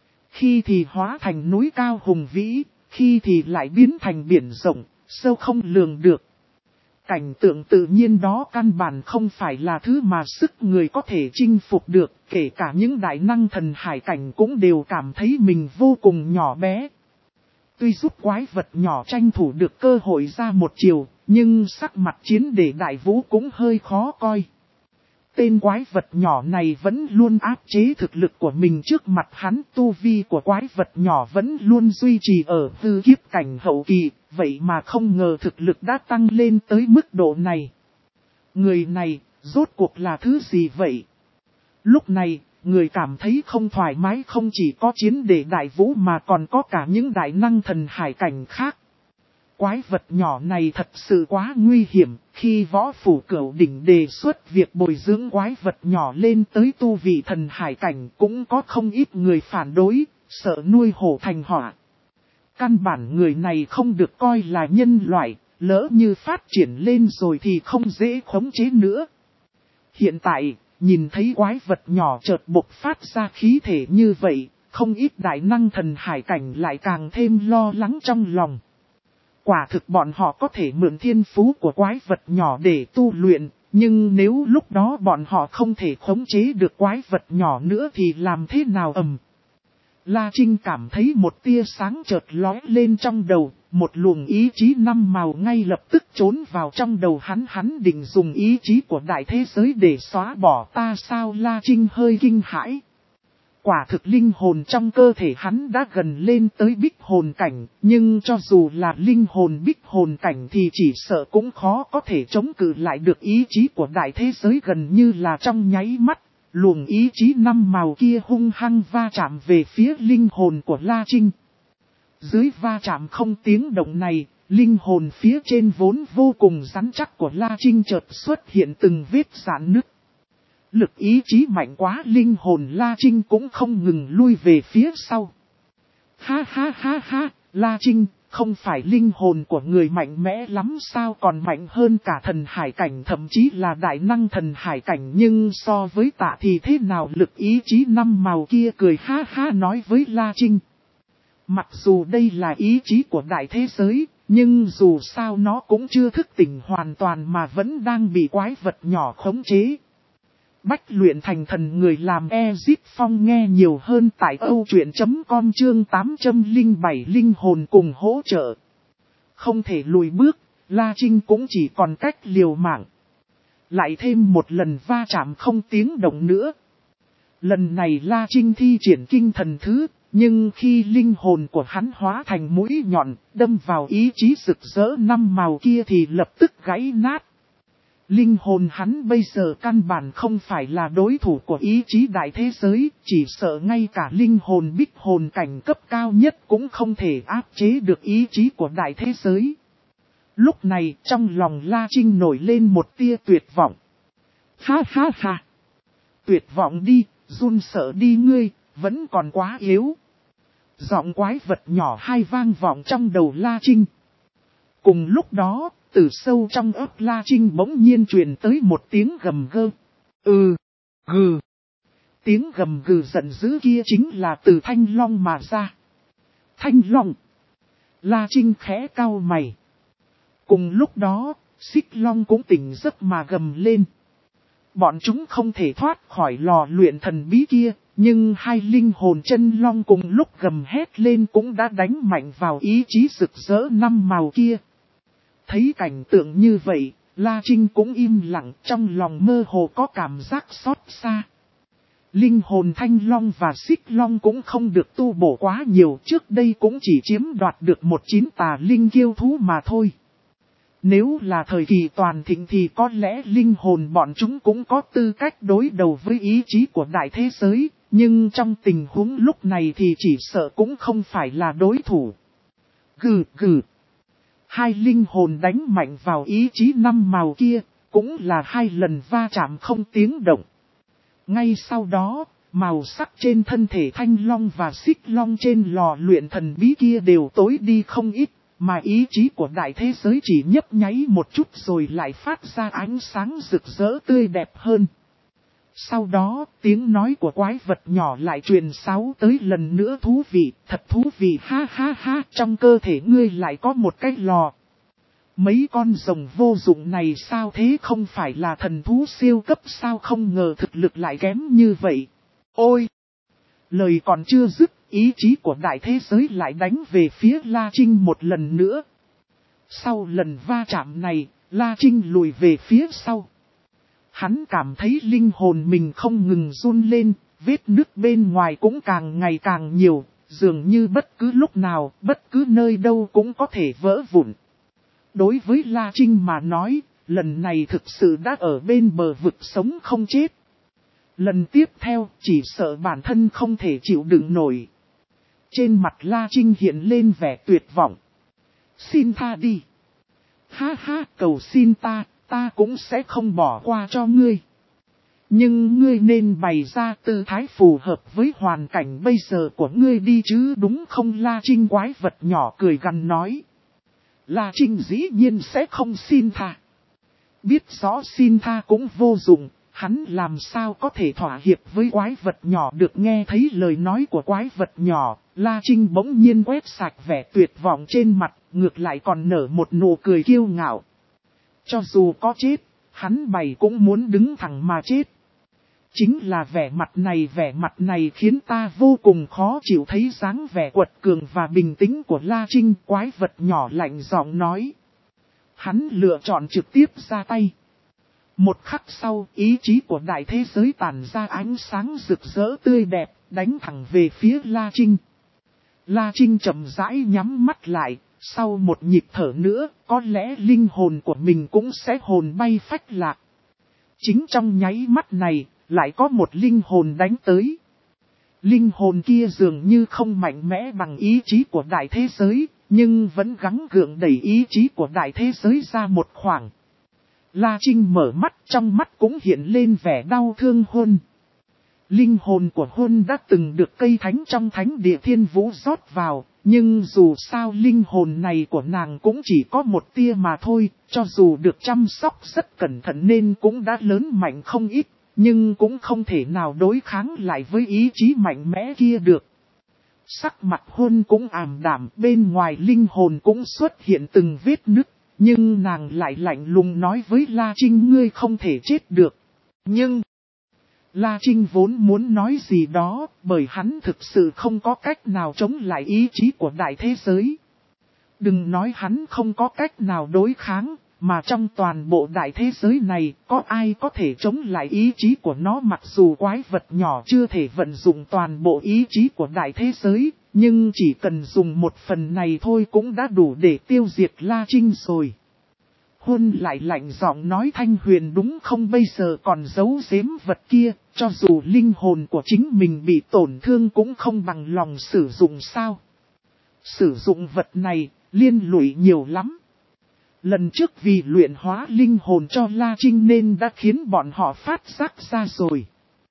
Khi thì hóa thành núi cao hùng vĩ, khi thì lại biến thành biển rộng, sâu không lường được. Cảnh tượng tự nhiên đó căn bản không phải là thứ mà sức người có thể chinh phục được, kể cả những đại năng thần hải cảnh cũng đều cảm thấy mình vô cùng nhỏ bé. Tuy giúp quái vật nhỏ tranh thủ được cơ hội ra một chiều, nhưng sắc mặt chiến để Đại Vũ cũng hơi khó coi. Tên quái vật nhỏ này vẫn luôn áp chế thực lực của mình trước mặt hắn, tu vi của quái vật nhỏ vẫn luôn duy trì ở hư kiếp cảnh hậu kỳ, vậy mà không ngờ thực lực đã tăng lên tới mức độ này. Người này, rốt cuộc là thứ gì vậy? Lúc này, người cảm thấy không thoải mái không chỉ có chiến đệ đại vũ mà còn có cả những đại năng thần hải cảnh khác. Quái vật nhỏ này thật sự quá nguy hiểm, khi võ phủ cửu đỉnh đề xuất việc bồi dưỡng quái vật nhỏ lên tới tu vị thần hải cảnh cũng có không ít người phản đối, sợ nuôi hổ thành họa. Căn bản người này không được coi là nhân loại, lỡ như phát triển lên rồi thì không dễ khống chế nữa. Hiện tại, nhìn thấy quái vật nhỏ chợt bộc phát ra khí thể như vậy, không ít đại năng thần hải cảnh lại càng thêm lo lắng trong lòng. Quả thực bọn họ có thể mượn thiên phú của quái vật nhỏ để tu luyện, nhưng nếu lúc đó bọn họ không thể khống chế được quái vật nhỏ nữa thì làm thế nào ầm. La Trinh cảm thấy một tia sáng chợt lóe lên trong đầu, một luồng ý chí năm màu ngay lập tức trốn vào trong đầu hắn. Hắn định dùng ý chí của đại thế giới để xóa bỏ ta sao? La Trinh hơi kinh hãi. Quả thực linh hồn trong cơ thể hắn đã gần lên tới bích hồn cảnh, nhưng cho dù là linh hồn bích hồn cảnh thì chỉ sợ cũng khó có thể chống cự lại được ý chí của đại thế giới. Gần như là trong nháy mắt, luồng ý chí năm màu kia hung hăng va chạm về phía linh hồn của La Trinh. Dưới va chạm không tiếng động này, linh hồn phía trên vốn vô cùng rắn chắc của La Trinh chợt xuất hiện từng vết rạn nứt. Lực ý chí mạnh quá, linh hồn La Trinh cũng không ngừng lui về phía sau. Ha ha ha ha, La Trinh, không phải linh hồn của người mạnh mẽ lắm sao, còn mạnh hơn cả thần hải cảnh, thậm chí là đại năng thần hải cảnh, nhưng so với tạ thì thế nào? Lực ý chí năm màu kia cười ha ha nói với La Trinh. Mặc dù đây là ý chí của đại thế giới, nhưng dù sao nó cũng chưa thức tỉnh hoàn toàn mà vẫn đang bị quái vật nhỏ khống chế. Bách luyện thành thần, người làm Ezip Phong nghe nhiều hơn tại âu truyện chấm com chương tám trăm lẻ bảy linh hồn cùng hỗ trợ. Không thể lùi bước, La Trinh cũng chỉ còn cách liều mạng. Lại thêm một lần va chạm không tiếng động nữa. Lần này La Trinh thi triển kinh thần thứ, nhưng khi linh hồn của hắn hóa thành mũi nhọn, đâm vào ý chí rực rỡ năm màu kia thì lập tức gãy nát. Linh hồn hắn bây giờ căn bản không phải là đối thủ của ý chí đại thế giới, chỉ sợ ngay cả linh hồn bích hồn cảnh cấp cao nhất cũng không thể áp chế được ý chí của đại thế giới. Lúc này trong lòng La Trinh nổi lên một tia tuyệt vọng. Ha ha ha! Tuyệt vọng đi, run sợ đi ngươi, vẫn còn quá yếu. Giọng quái vật nhỏ hai vang vọng trong đầu La Trinh. Cùng lúc đó, từ sâu trong ấp La Trinh bỗng nhiên truyền tới một tiếng gầm gơ. Ừ, gừ. Tiếng gầm gừ giận dữ kia chính là từ Thanh Long mà ra. Thanh Long. La Trinh khẽ cau mày. Cùng lúc đó, Xích Long cũng tỉnh giấc mà gầm lên. Bọn chúng không thể thoát khỏi lò luyện thần bí kia, nhưng hai linh hồn chân long cùng lúc gầm hét lên cũng đã đánh mạnh vào ý chí rực rỡ năm màu kia. Thấy cảnh tượng như vậy, La Trinh cũng im lặng, trong lòng mơ hồ có cảm giác xót xa. Linh hồn Thanh Long và Xích Long cũng không được tu bổ quá nhiều, trước đây cũng chỉ chiếm đoạt được một chín tà linh kiêu thú mà thôi. Nếu là thời kỳ toàn thịnh thì có lẽ linh hồn bọn chúng cũng có tư cách đối đầu với ý chí của đại thế giới, nhưng trong tình huống lúc này thì chỉ sợ cũng không phải là đối thủ. Gừ gừ. Hai linh hồn đánh mạnh vào ý chí năm màu kia, cũng là hai lần va chạm không tiếng động. Ngay sau đó, màu sắc trên thân thể Thanh Long và Xích Long trên lò luyện thần bí kia đều tối đi không ít, mà ý chí của đại thế giới chỉ nhấp nháy một chút rồi lại phát ra ánh sáng rực rỡ tươi đẹp hơn. Sau đó, tiếng nói của quái vật nhỏ lại truyền sáo tới lần nữa. Thú vị, thật thú vị, ha ha ha, trong cơ thể ngươi lại có một cái lò. Mấy con rồng vô dụng này sao thế, không phải là thần thú siêu cấp sao, không ngờ thực lực lại kém như vậy. Ôi! Lời còn chưa dứt, ý chí của đại thế giới lại đánh về phía La Trinh một lần nữa. Sau lần va chạm này, La Trinh lùi về phía sau. Hắn cảm thấy linh hồn mình không ngừng run lên, vết nứt bên ngoài cũng càng ngày càng nhiều, dường như bất cứ lúc nào, bất cứ nơi đâu cũng có thể vỡ vụn. Đối với La Trinh mà nói, lần này thực sự đã ở bên bờ vực sống không chết. Lần tiếp theo, chỉ sợ bản thân không thể chịu đựng nổi. Trên mặt La Trinh hiện lên vẻ tuyệt vọng. Xin tha đi. Ha ha, cầu xin ta, ta cũng sẽ không bỏ qua cho ngươi. Nhưng ngươi nên bày ra tư thái phù hợp với hoàn cảnh bây giờ của ngươi đi chứ đúng không? La Trinh quái vật nhỏ cười gằn nói. La Trinh dĩ nhiên sẽ không xin tha. Biết rõ xin tha cũng vô dụng, hắn làm sao có thể thỏa hiệp với quái vật nhỏ được. Nghe thấy lời nói của quái vật nhỏ, La Trinh bỗng nhiên quét sạch vẻ tuyệt vọng trên mặt, ngược lại còn nở một nụ cười kiêu ngạo. Cho dù có chết, hắn bày cũng muốn đứng thẳng mà chết. Chính là vẻ mặt này, vẻ mặt này khiến ta vô cùng khó chịu. Thấy dáng vẻ quật cường và bình tĩnh của La Trinh, quái vật nhỏ lạnh giọng nói. Hắn lựa chọn trực tiếp ra tay. Một khắc sau, ý chí của đại thế giới tản ra ánh sáng rực rỡ tươi đẹp, đánh thẳng về phía La Trinh. La Trinh chậm rãi nhắm mắt lại, sau một nhịp thở nữa, có lẽ linh hồn của mình cũng sẽ hồn bay phách lạc. Chính trong nháy mắt này, lại có một linh hồn đánh tới. Linh hồn kia dường như không mạnh mẽ bằng ý chí của đại thế giới, nhưng vẫn gắng gượng đẩy ý chí của đại thế giới ra một khoảng. La Trinh mở mắt, trong mắt cũng hiện lên vẻ đau thương Huân. Linh hồn của Huân đã từng được cây thánh trong thánh địa thiên vũ rót vào, nhưng dù sao linh hồn này của nàng cũng chỉ có một tia mà thôi, cho dù được chăm sóc rất cẩn thận nên cũng đã lớn mạnh không ít, nhưng cũng không thể nào đối kháng lại với ý chí mạnh mẽ kia được. Sắc mặt Huân cũng ảm đạm, bên ngoài linh hồn cũng xuất hiện từng vết nứt, nhưng nàng lại lạnh lùng nói với La Trinh ngươi không thể chết được. Nhưng, La Trinh vốn muốn nói gì đó, bởi hắn thực sự không có cách nào chống lại ý chí của đại thế giới. Đừng nói hắn không có cách nào đối kháng, mà trong toàn bộ đại thế giới này, có ai có thể chống lại ý chí của nó. Mặc dù quái vật nhỏ chưa thể vận dụng toàn bộ ý chí của đại thế giới, nhưng chỉ cần dùng một phần này thôi cũng đã đủ để tiêu diệt La Trinh rồi. Huân lại lạnh giọng nói Thanh Huyền đúng không, bây giờ còn giấu giếm vật kia, cho dù linh hồn của chính mình bị tổn thương cũng không bằng lòng sử dụng sao. Sử dụng vật này, liên lụy nhiều lắm. Lần trước vì luyện hóa linh hồn cho La Trinh nên đã khiến bọn họ phát giác ra rồi.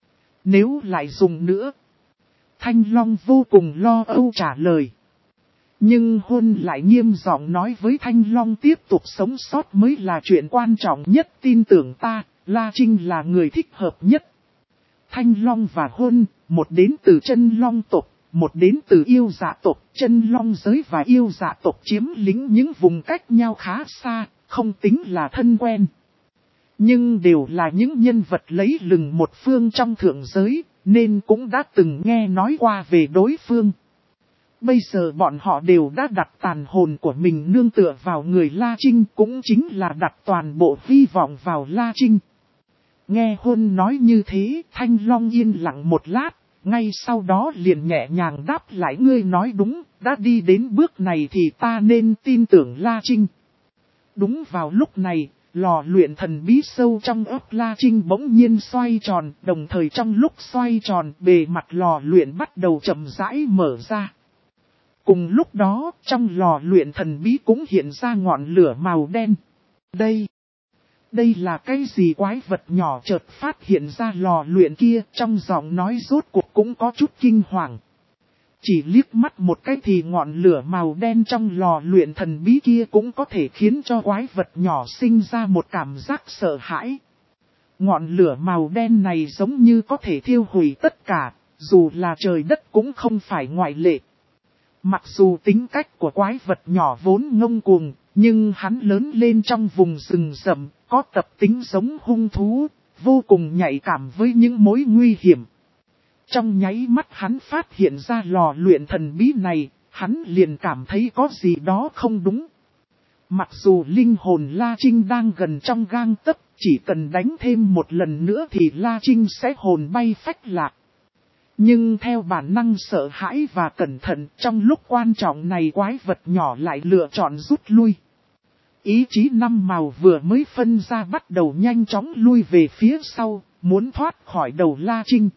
Nếu lại dùng nữa, Thanh Long vô cùng lo âu trả lời. Nhưng Huân lại nghiêm giọng nói với Thanh Long tiếp tục sống sót mới là chuyện quan trọng nhất, tin tưởng ta, La Trinh là người thích hợp nhất. Thanh Long và Huân, một đến từ chân long tộc, một đến từ yêu dạ tộc, chân long giới và yêu dạ tộc chiếm lĩnh những vùng cách nhau khá xa, không tính là thân quen. Nhưng đều là những nhân vật lấy lừng một phương trong thượng giới, nên cũng đã từng nghe nói qua về đối phương. Bây giờ bọn họ đều đã đặt tàn hồn của mình nương tựa vào người La Trinh, cũng chính là đặt toàn bộ hy vọng vào La Trinh. Nghe Huân nói như thế, Thanh Long yên lặng một lát, ngay sau đó liền nhẹ nhàng đáp lại ngươi nói đúng, đã đi đến bước này thì ta nên tin tưởng La Trinh. Đúng vào lúc này, lò luyện thần bí sâu trong ấp La Trinh bỗng nhiên xoay tròn, đồng thời trong lúc xoay tròn bề mặt lò luyện bắt đầu chậm rãi mở ra. Cùng lúc đó, trong lò luyện thần bí cũng hiện ra ngọn lửa màu đen. Đây, đây là cái gì? Quái vật nhỏ chợt phát hiện ra lò luyện kia, trong giọng nói rốt cuộc cũng có chút kinh hoàng. Chỉ liếc mắt một cái thì ngọn lửa màu đen trong lò luyện thần bí kia cũng có thể khiến cho quái vật nhỏ sinh ra một cảm giác sợ hãi. Ngọn lửa màu đen này giống như có thể thiêu hủy tất cả, dù là trời đất cũng không phải ngoại lệ. Mặc dù tính cách của quái vật nhỏ vốn ngông cuồng, nhưng hắn lớn lên trong vùng rừng rậm, có tập tính giống hung thú, vô cùng nhạy cảm với những mối nguy hiểm. Trong nháy mắt hắn phát hiện ra lò luyện thần bí này, hắn liền cảm thấy có gì đó không đúng. Mặc dù linh hồn La Trinh đang gần trong gang tấc, chỉ cần đánh thêm một lần nữa thì La Trinh sẽ hồn bay phách lạc. Nhưng theo bản năng sợ hãi và cẩn thận, trong lúc quan trọng này quái vật nhỏ lại lựa chọn rút lui. Ý chí năm màu vừa mới phân ra bắt đầu nhanh chóng lui về phía sau, muốn thoát khỏi đầu La Trinh.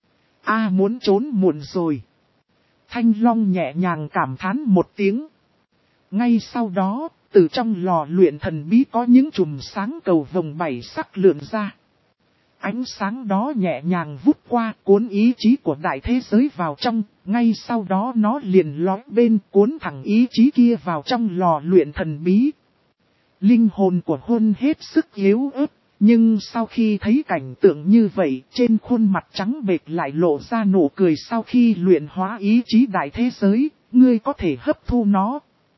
A muốn trốn muộn rồi. Thanh Long nhẹ nhàng cảm thán một tiếng. Ngay sau đó, từ trong lò luyện thần bí có những chùm sáng cầu vồng bảy sắc lượn ra. Ánh sáng đó nhẹ nhàng vút qua cuốn ý chí của đại thế giới vào trong, ngay sau đó nó liền lói bên cuốn thẳng ý chí kia vào trong lò luyện thần bí. Linh hồn của Huân hết sức yếu ớt, nhưng sau khi thấy cảnh tượng như vậy, trên khuôn mặt trắng bệch lại lộ ra nụ cười. Sau khi luyện hóa ý chí đại thế giới, ngươi có thể hấp thu nó.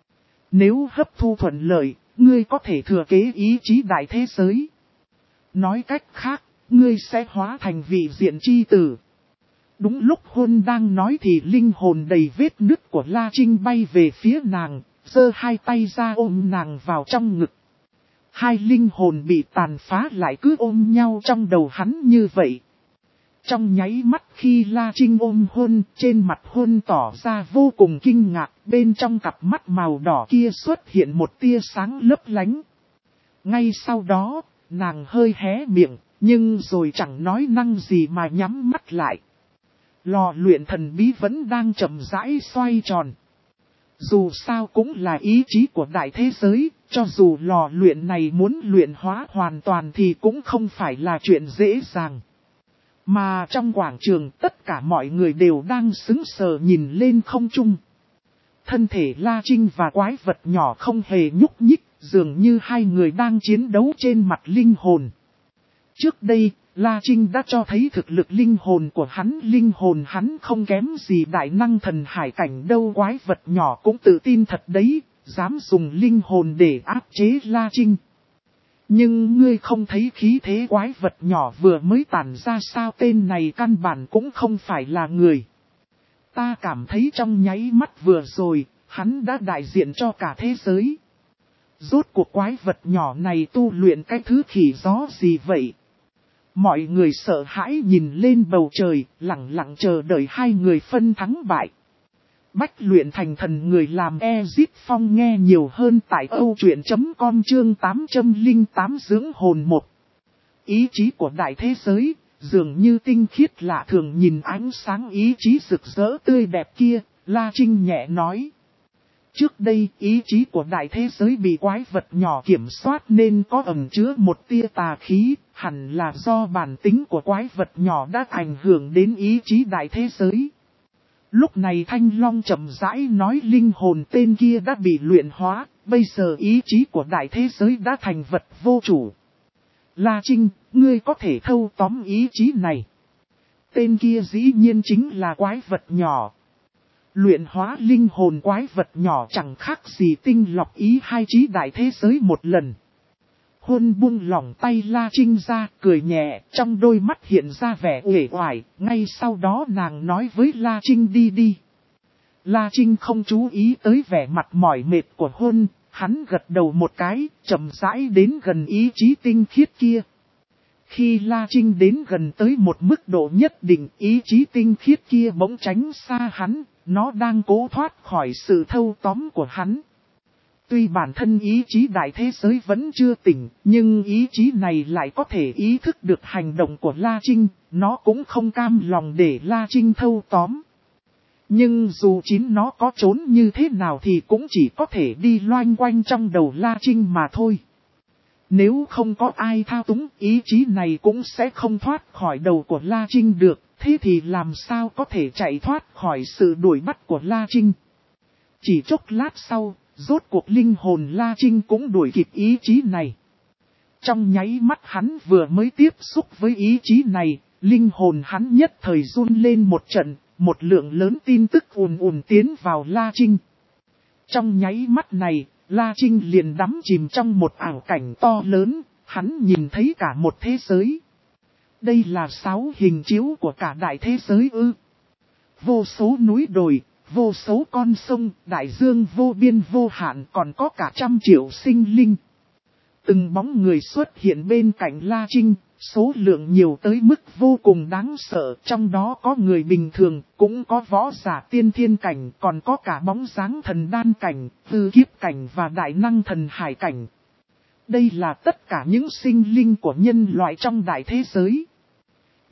Nếu hấp thu thuận lợi, ngươi có thể thừa kế ý chí đại thế giới. Nói cách khác, ngươi sẽ hóa thành vị diện chi tử. Đúng lúc Huân đang nói thì linh hồn đầy vết nứt của La Trinh bay về phía nàng, giơ hai tay ra ôm nàng vào trong ngực. Hai linh hồn bị tàn phá lại cứ ôm nhau trong đầu hắn như vậy. Trong nháy mắt khi La Trinh ôm Huân, trên mặt Huân tỏ ra vô cùng kinh ngạc, bên trong cặp mắt màu đỏ kia xuất hiện một tia sáng lấp lánh. Ngay sau đó, nàng hơi hé miệng, nhưng rồi chẳng nói năng gì mà nhắm mắt lại. Lò luyện thần bí vẫn đang chậm rãi xoay tròn. Dù sao cũng là ý chí của đại thế giới, cho dù lò luyện này muốn luyện hóa hoàn toàn thì cũng không phải là chuyện dễ dàng. Mà trong quảng trường tất cả mọi người đều đang sững sờ nhìn lên không trung. Thân thể La Trinh và quái vật nhỏ không hề nhúc nhích, dường như hai người đang chiến đấu trên mặt linh hồn. Trước đây, La Trinh đã cho thấy thực lực linh hồn của hắn, linh hồn hắn không kém gì đại năng thần hải cảnh đâu. Quái vật nhỏ cũng tự tin thật đấy, dám dùng linh hồn để áp chế La Trinh. Nhưng ngươi không thấy khí thế quái vật nhỏ vừa mới tản ra sao? Tên này căn bản cũng không phải là người. Ta cảm thấy trong nháy mắt vừa rồi, hắn đã đại diện cho cả thế giới. Rốt cuộc quái vật nhỏ này tu luyện cái thứ khỉ gió gì vậy? Mọi người sợ hãi nhìn lên bầu trời, lặng lặng chờ đợi hai người phân thắng bại. Bách luyện thành thần người làm Ezip Phong nghe nhiều hơn tại âu truyện chấm com chương tám trăm lẻ tám dưỡng hồn một. Ý chí của đại thế giới, dường như tinh khiết lạ thường. Nhìn ánh sáng ý chí rực rỡ tươi đẹp kia, La Trinh nhẹ nói. Trước đây ý chí của đại thế giới bị quái vật nhỏ kiểm soát nên có ẩn chứa một tia tà khí, hẳn là do bản tính của quái vật nhỏ đã ảnh hưởng đến ý chí đại thế giới. Lúc này Thanh Long chậm rãi nói linh hồn tên kia đã bị luyện hóa, bây giờ ý chí của đại thế giới đã thành vật vô chủ. La Trinh, ngươi có thể thâu tóm ý chí này. Tên kia dĩ nhiên chính là quái vật nhỏ. Luyện hóa linh hồn quái vật nhỏ chẳng khác gì tinh lọc ý hai chí đại thế giới một lần. Huân buông lỏng tay La Trinh ra, cười nhẹ, trong đôi mắt hiện ra vẻ uể oải, ngay sau đó nàng nói với La Trinh đi đi. La Trinh không chú ý tới vẻ mặt mỏi mệt của Huân, hắn gật đầu một cái, chậm rãi đến gần ý chí tinh khiết kia. Khi La Trinh đến gần tới một mức độ nhất định, ý chí tinh khiết kia bỗng tránh xa hắn, nó đang cố thoát khỏi sự thâu tóm của hắn. Tuy bản thân ý chí đại thế giới vẫn chưa tỉnh, nhưng ý chí này lại có thể ý thức được hành động của La Trinh, nó cũng không cam lòng để La Trinh thâu tóm. Nhưng dù chính nó có trốn như thế nào thì cũng chỉ có thể đi loanh quanh trong đầu La Trinh mà thôi. Nếu không có ai thao túng, ý chí này cũng sẽ không thoát khỏi đầu của La Trinh được, thế thì làm sao có thể chạy thoát khỏi sự đuổi bắt của La Trinh. Chỉ chốc lát sau, rốt cuộc linh hồn La Trinh cũng đuổi kịp ý chí này. Trong nháy mắt hắn vừa mới tiếp xúc với ý chí này, linh hồn hắn nhất thời run lên một trận, một lượng lớn tin tức ùn ùn tiến vào La Trinh. Trong nháy mắt này, La Trinh liền đắm chìm trong một ảo cảnh to lớn, hắn nhìn thấy cả một thế giới. Đây là sáu hình chiếu của cả đại thế giới ư. Vô số núi đồi, vô số con sông, đại dương vô biên vô hạn, còn có cả trăm triệu sinh linh. Từng bóng người xuất hiện bên cạnh La Trinh, số lượng nhiều tới mức vô cùng đáng sợ, trong đó có người bình thường, cũng có võ giả tiên thiên cảnh, còn có cả bóng dáng thần đan cảnh, hư kiếp cảnh và đại năng thần hải cảnh. Đây là tất cả những sinh linh của nhân loại trong đại thế giới.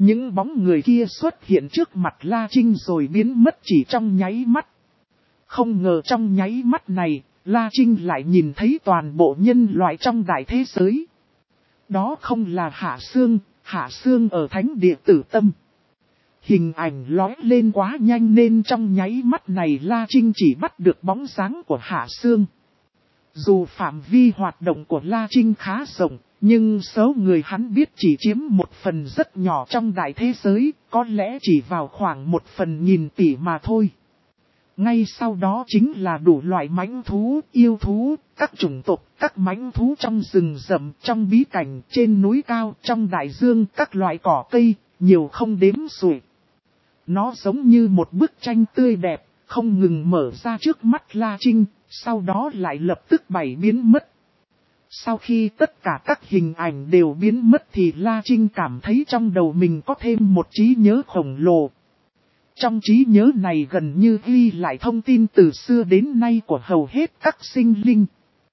Những bóng người kia xuất hiện trước mặt La Trinh rồi biến mất chỉ trong nháy mắt. Không ngờ trong nháy mắt này, La Trinh lại nhìn thấy toàn bộ nhân loại trong đại thế giới. Đó không là Hạ Sương, Hạ Sương ở thánh địa Tử Tâm. Hình ảnh lóe lên quá nhanh nên trong nháy mắt này La Trinh chỉ bắt được bóng dáng của Hạ Sương. Dù phạm vi hoạt động của La Trinh khá rộng, nhưng số người hắn biết chỉ chiếm một phần rất nhỏ trong đại thế giới, có lẽ chỉ vào khoảng một phần nghìn tỷ mà thôi. Ngay sau đó chính là đủ loại mãnh thú, yêu thú, các chủng tộc, các mãnh thú trong rừng rậm, trong bí cảnh, trên núi cao, trong đại dương, các loại cỏ cây, nhiều không đếm xuể. Nó giống như một bức tranh tươi đẹp, không ngừng mở ra trước mắt La Trinh, sau đó lại lập tức bảy biến mất. Sau khi tất cả các hình ảnh đều biến mất thì La Trinh cảm thấy trong đầu mình có thêm một trí nhớ khổng lồ. Trong trí nhớ này gần như ghi lại thông tin từ xưa đến nay của hầu hết các sinh linh.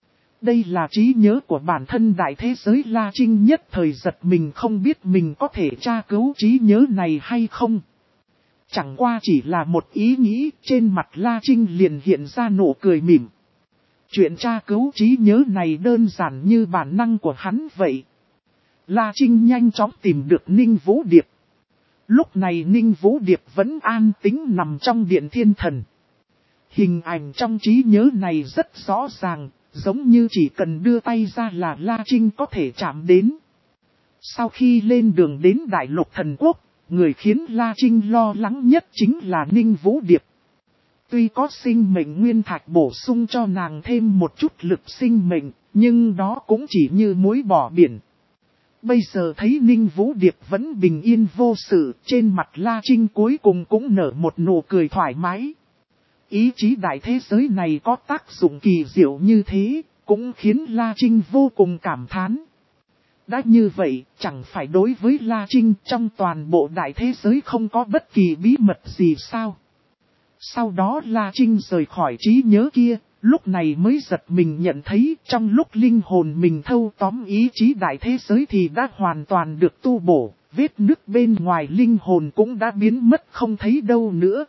Đây là trí nhớ của bản thân đại thế giới. La Trinh nhất thời giật mình không biết mình có thể tra cứu trí nhớ này hay không. Chẳng qua chỉ là một ý nghĩ, trên mặt La Trinh liền hiện ra nụ cười mỉm. Chuyện tra cứu trí nhớ này đơn giản như bản năng của hắn vậy. La Trinh nhanh chóng tìm được Ninh Vũ Điệp. Lúc này Ninh Vũ Điệp vẫn an tĩnh nằm trong điện thiên thần. Hình ảnh trong trí nhớ này rất rõ ràng, giống như chỉ cần đưa tay ra là La Trinh có thể chạm đến. Sau khi lên đường đến Đại Lục Thần Quốc, người khiến La Trinh lo lắng nhất chính là Ninh Vũ Điệp. Tuy có sinh mệnh nguyên thạch bổ sung cho nàng thêm một chút lực sinh mệnh, nhưng đó cũng chỉ như muối bỏ biển. Bây giờ thấy Ninh Vũ Điệp vẫn bình yên vô sự, trên mặt La Trinh cuối cùng cũng nở một nụ cười thoải mái. Ý chí đại thế giới này có tác dụng kỳ diệu như thế, cũng khiến La Trinh vô cùng cảm thán. Đã như vậy, chẳng phải đối với La Trinh trong toàn bộ đại thế giới không có bất kỳ bí mật gì sao? Sau đó La Trinh rời khỏi trí nhớ kia, lúc này mới giật mình nhận thấy trong lúc linh hồn mình thâu tóm ý chí đại thế giới thì đã hoàn toàn được tu bổ, vết nứt bên ngoài linh hồn cũng đã biến mất không thấy đâu nữa.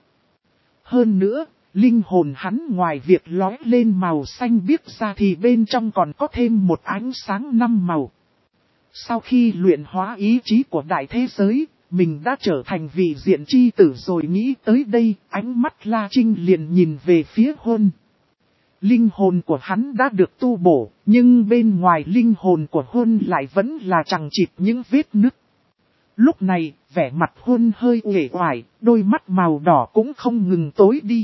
Hơn nữa, linh hồn hắn ngoài việc lóe lên màu xanh biếc ra thì bên trong còn có thêm một ánh sáng năm màu. Sau khi luyện hóa ý chí của đại thế giới, mình đã trở thành vị diện chi tử rồi. Nghĩ tới đây, ánh mắt La Trinh liền nhìn về phía Huân. Linh hồn của hắn đã được tu bổ, nhưng bên ngoài linh hồn của Huân lại vẫn là chằng chịt những vết nứt. Lúc này, vẻ mặt Huân hơi uể oải, đôi mắt màu đỏ cũng không ngừng tối đi.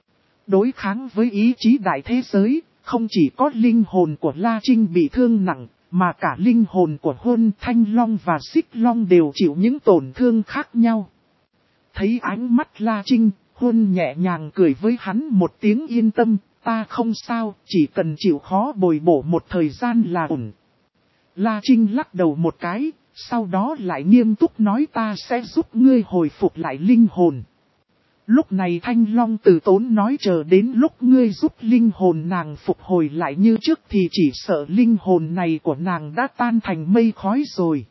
Đối kháng với ý chí đại thế giới, không chỉ có linh hồn của La Trinh bị thương nặng, mà cả linh hồn của Huân, Thanh Long và Xích Long đều chịu những tổn thương khác nhau. Thấy ánh mắt La Trinh, Huân nhẹ nhàng cười với hắn một tiếng yên tâm, ta không sao, chỉ cần chịu khó bồi bổ một thời gian là ổn. La Trinh lắc đầu một cái, sau đó lại nghiêm túc nói ta sẽ giúp ngươi hồi phục lại linh hồn. Lúc này Thanh Long từ tốn nói chờ đến lúc ngươi giúp linh hồn nàng phục hồi lại như trước thì chỉ sợ linh hồn này của nàng đã tan thành mây khói rồi.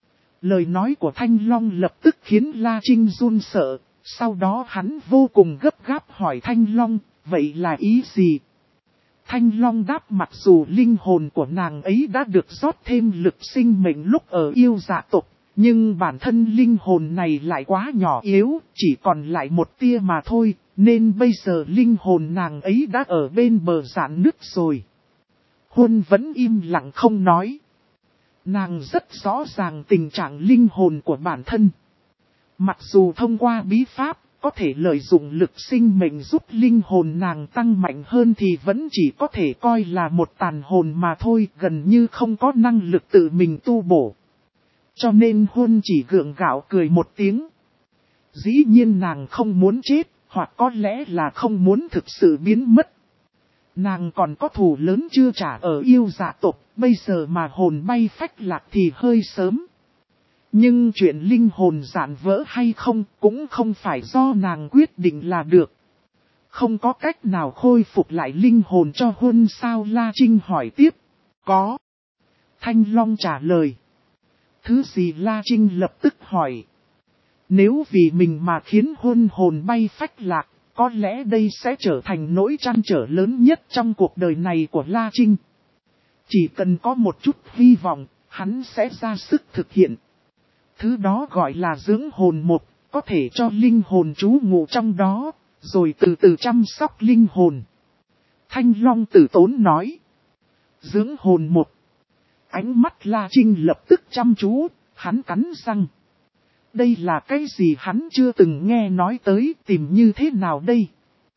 Lời nói của Thanh Long lập tức khiến La Trinh run sợ, sau đó hắn vô cùng gấp gáp hỏi Thanh Long, vậy là ý gì? Thanh Long đáp mặc dù linh hồn của nàng ấy đã được rót thêm lực sinh mệnh lúc ở yêu dạ tộc, nhưng bản thân linh hồn này lại quá nhỏ yếu, chỉ còn lại một tia mà thôi, nên bây giờ linh hồn nàng ấy đã ở bên bờ rạn nứt rồi. Huân vẫn im lặng không nói. Nàng rất rõ ràng tình trạng linh hồn của bản thân. Mặc dù thông qua bí pháp, có thể lợi dụng lực sinh mệnh giúp linh hồn nàng tăng mạnh hơn thì vẫn chỉ có thể coi là một tàn hồn mà thôi, gần như không có năng lực tự mình tu bổ. Cho nên Huân chỉ gượng gạo cười một tiếng. Dĩ nhiên nàng không muốn chết, hoặc có lẽ là không muốn thực sự biến mất. Nàng còn có thù lớn chưa trả ở yêu dạ tộc, bây giờ mà hồn bay phách lạc thì hơi sớm. Nhưng chuyện linh hồn rạn vỡ hay không cũng không phải do nàng quyết định là được. Không có cách nào khôi phục lại linh hồn cho Huân sao? La Trinh hỏi tiếp. Có. Thanh Long trả lời. Thứ gì? La Trinh lập tức hỏi. Nếu vì mình mà khiến hôn hồn bay phách lạc, có lẽ đây sẽ trở thành nỗi trăn trở lớn nhất trong cuộc đời này của La Trinh. Chỉ cần có một chút hy vọng, hắn sẽ ra sức thực hiện. Thứ đó gọi là dưỡng hồn một, có thể cho linh hồn trú ngụ trong đó, rồi từ từ chăm sóc linh hồn. Thanh Long Tử Tốn nói. Dưỡng hồn một. Ánh mắt La Trinh lập tức chăm chú, hắn cắn răng. Đây là cái gì hắn chưa từng nghe nói tới, tìm như thế nào đây?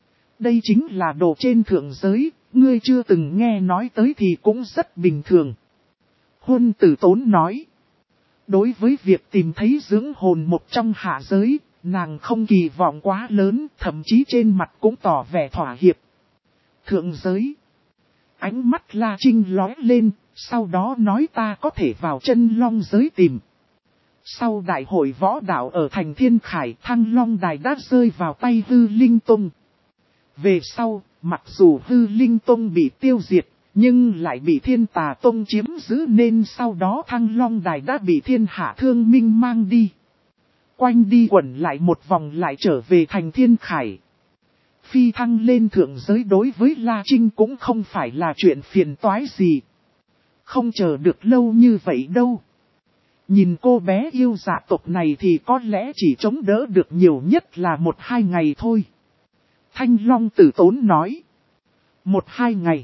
Đây chính là đồ trên thượng giới, ngươi chưa từng nghe nói tới thì cũng rất bình thường. Huân Tử Tốn nói. Đối với việc tìm thấy dưỡng hồn một trong hạ giới, nàng không kỳ vọng quá lớn, thậm chí trên mặt cũng tỏ vẻ thỏa hiệp. Thượng giới. Ánh mắt La Trinh lóe lên, sau đó nói ta có thể vào chân long giới tìm. Sau đại hội võ đạo ở thành Thiên Khải, Thăng Long Đài đã rơi vào tay Hư Linh Tông. Về sau, mặc dù Hư Linh Tông bị tiêu diệt, nhưng lại bị Thiên Tà Tông chiếm giữ nên sau đó Thăng Long Đài đã bị Thiên Hạ Thương Minh mang đi. Quanh đi quẩn lại một vòng lại trở về thành Thiên Khải. Phi thăng lên thượng giới đối với La Trinh cũng không phải là chuyện phiền toái gì. Không chờ được lâu như vậy đâu. Nhìn cô bé yêu dạ tộc này thì có lẽ chỉ chống đỡ được nhiều nhất là một hai ngày thôi. Thanh Long Tử Tốn nói. Một hai ngày.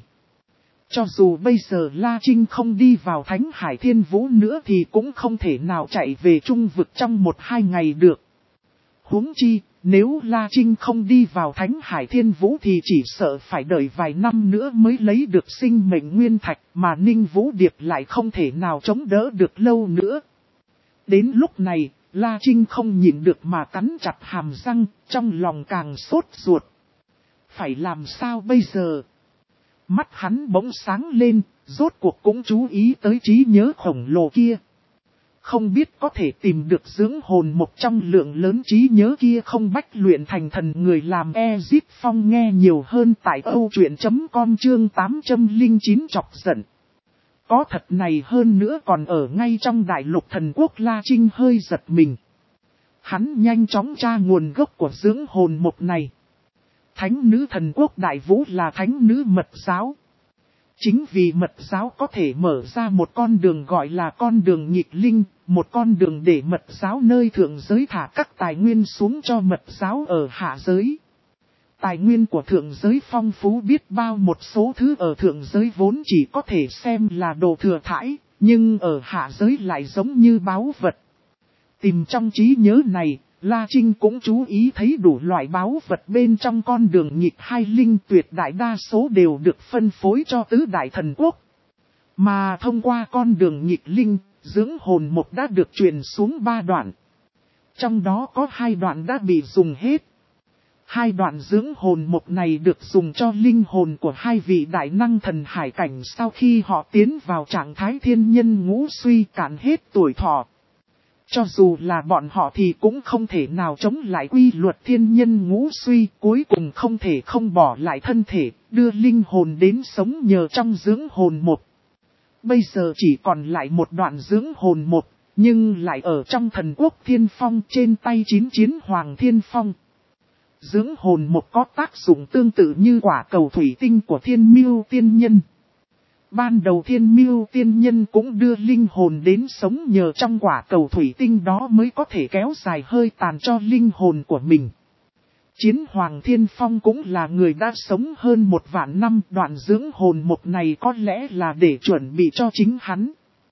Cho dù bây giờ La Trinh không đi vào Thánh Hải Thiên Vũ nữa thì cũng không thể nào chạy về trung vực trong một hai ngày được. Huống chi, nếu La Trinh không đi vào Thánh Hải Thiên Vũ thì chỉ sợ phải đợi vài năm nữa mới lấy được sinh mệnh nguyên thạch mà Ninh Vũ Điệp lại không thể nào chống đỡ được lâu nữa. Đến lúc này, La Trinh không nhịn được mà cắn chặt hàm răng, trong lòng càng sốt ruột. Phải làm sao bây giờ? Mắt hắn bỗng sáng lên, rốt cuộc cũng chú ý tới trí nhớ khổng lồ kia. Không biết có thể tìm được dưỡng hồn một trong lượng lớn trí nhớ kia không bách luyện thành thần người làm Ezip Phong nghe nhiều hơn tại âu truyện chấm com chương tám trăm lẻ chín chọc giận. Có thật này hơn nữa còn ở ngay trong đại lục thần quốc La Trinh hơi giật mình. Hắn nhanh chóng tra nguồn gốc của dưỡng hồn một này. Thánh nữ thần quốc Đại Vũ là thánh nữ mật giáo. Chính vì mật giáo có thể mở ra một con đường gọi là con đường nghịch linh, một con đường để mật giáo nơi thượng giới thả các tài nguyên xuống cho mật giáo ở hạ giới. Tài nguyên của thượng giới phong phú biết bao, một số thứ ở thượng giới vốn chỉ có thể xem là đồ thừa thãi, nhưng ở hạ giới lại giống như báu vật. Tìm trong trí nhớ này, La Trinh cũng chú ý thấy đủ loại báu vật bên trong con đường nghịch hai linh, tuyệt đại đa số đều được phân phối cho tứ đại thần quốc. Mà thông qua con đường nghịch linh, dưỡng hồn một đã được truyền xuống ba đoạn. Trong đó có hai đoạn đã bị dùng hết. Hai đoạn dưỡng hồn một này được dùng cho linh hồn của hai vị đại năng thần hải cảnh sau khi họ tiến vào trạng thái thiên nhân ngũ suy cạn hết tuổi thọ. Cho dù là bọn họ thì cũng không thể nào chống lại quy luật thiên nhân ngũ suy, cuối cùng không thể không bỏ lại thân thể, đưa linh hồn đến sống nhờ trong dưỡng hồn một. Bây giờ chỉ còn lại một đoạn dưỡng hồn một, nhưng lại ở trong thần quốc thiên phong trên tay chín chiến hoàng thiên phong. Dưỡng hồn một có tác dụng tương tự như quả cầu thủy tinh của thiên miêu tiên nhân. Ban đầu thiên miêu tiên nhân cũng đưa linh hồn đến sống nhờ trong quả cầu thủy tinh đó mới có thể kéo dài hơi tàn cho linh hồn của mình. Chiến hoàng thiên phong cũng là người đã sống hơn một vạn năm, đoạn dưỡng hồn một này có lẽ là để chuẩn bị cho chính hắn.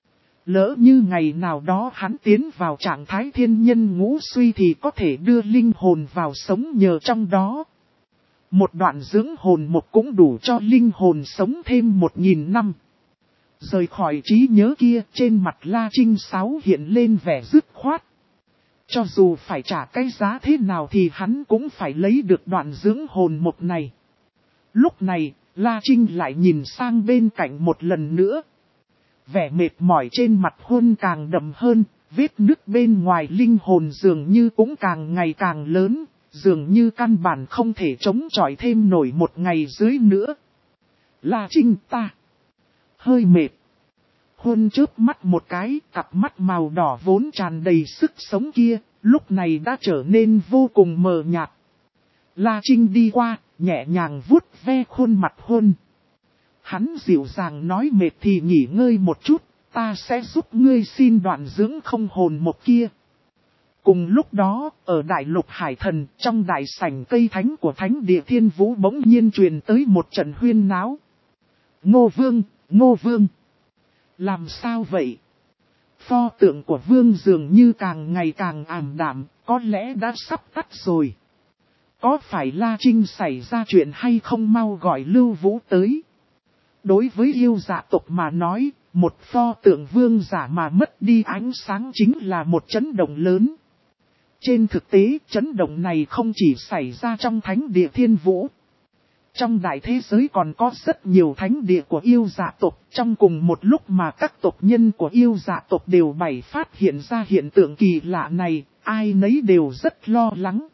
Lỡ như ngày nào đó hắn tiến vào trạng thái thiên nhân ngũ suy thì có thể đưa linh hồn vào sống nhờ trong đó. Một đoạn dưỡng hồn một cũng đủ cho linh hồn sống thêm một nghìn năm. Rời khỏi trí nhớ kia, trên mặt La Trinh Sáo hiện lên vẻ dứt khoát. Cho dù phải trả cái giá thế nào thì hắn cũng phải lấy được đoạn dưỡng hồn một này. Lúc này, La Trinh lại nhìn sang bên cạnh một lần nữa. Vẻ mệt mỏi trên mặt Huân càng đậm hơn, vết nứt bên ngoài linh hồn dường như cũng càng ngày càng lớn, dường như căn bản không thể chống chọi thêm nổi một ngày dưới nữa. La Trinh ta hơi mệt. Huân chớp mắt một cái, cặp mắt màu đỏ vốn tràn đầy sức sống kia, lúc này đã trở nên vô cùng mờ nhạt. La Trinh đi qua, nhẹ nhàng vuốt ve khuôn mặt Huân. Hắn dịu dàng nói mệt thì nghỉ ngơi một chút, ta sẽ giúp ngươi xin đoạn dưỡng không hồn một kia. Cùng lúc đó, ở đại lục hải thần, trong đại sảnh cây thánh của thánh địa thiên vũ bỗng nhiên truyền tới một trận huyên náo. Ngô Vương, Ngô Vương. Làm sao vậy? Pho tượng của Vương dường như càng ngày càng ảm đạm, có lẽ đã sắp tắt rồi. Có phải La Trinh xảy ra chuyện hay không, mau gọi Lưu Vũ tới. Đối với yêu dạ tộc mà nói, một pho tượng vương giả mà mất đi ánh sáng chính là một chấn động lớn. Trên thực tế, chấn động này không chỉ xảy ra trong thánh địa thiên vũ. Trong đại thế giới còn có rất nhiều thánh địa của yêu dạ tộc, trong cùng một lúc mà các tộc nhân của yêu dạ tộc đều bày phát hiện ra hiện tượng kỳ lạ này, ai nấy đều rất lo lắng.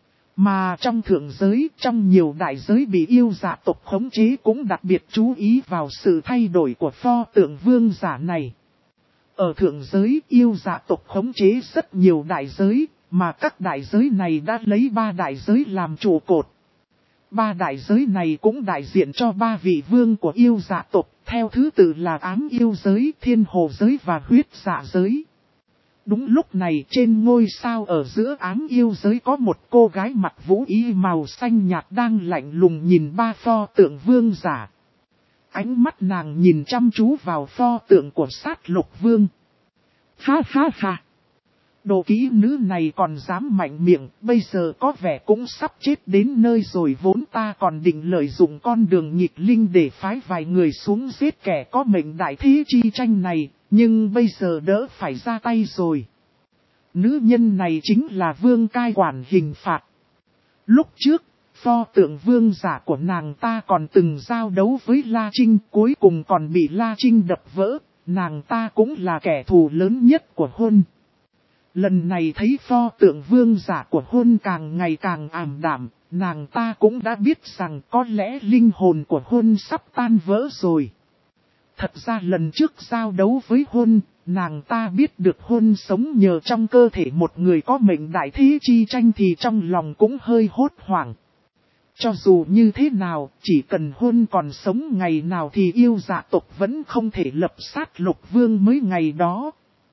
Mà trong thượng giới, trong nhiều đại giới bị yêu dạ tộc khống chế cũng đặc biệt chú ý vào sự thay đổi của pho tượng vương giả này. Ở thượng giới, yêu dạ tộc khống chế rất nhiều đại giới, mà các đại giới này đã lấy ba đại giới làm trụ cột. Ba đại giới này cũng đại diện cho ba vị vương của yêu dạ tộc, theo thứ tự là ám yêu giới, thiên hồ giới và huyết dạ giới. Đúng lúc này trên ngôi sao ở giữa ám yêu giới có một cô gái mặc vũ y màu xanh nhạt đang lạnh lùng nhìn ba pho tượng vương giả. Ánh mắt nàng nhìn chăm chú vào pho tượng của sát lục vương. Ha ha ha! Đồ kỹ nữ này còn dám mạnh miệng, bây giờ có vẻ cũng sắp chết đến nơi rồi, vốn ta còn định lợi dụng con đường nghịch linh để phái vài người xuống giết kẻ có mệnh đại thế chi tranh này, nhưng bây giờ đỡ phải ra tay rồi. Nữ nhân này chính là vương cai quản hình phạt. Lúc trước, pho tượng vương giả của nàng ta còn từng giao đấu với La Trinh, cuối cùng còn bị La Trinh đập vỡ, nàng ta cũng là kẻ thù lớn nhất của Huân. Lần này thấy pho tượng vương giả của Huân càng ngày càng ảm đạm, nàng ta cũng đã biết rằng có lẽ linh hồn của Huân sắp tan vỡ rồi. Thật ra lần trước giao đấu với Huân, nàng ta biết được Huân sống nhờ trong cơ thể một người có mệnh đại thế chi tranh thì trong lòng cũng hơi hốt hoảng. Cho dù như thế nào, chỉ cần Huân còn sống ngày nào thì yêu dạ tộc vẫn không thể lập sát lục vương mới ngày đó.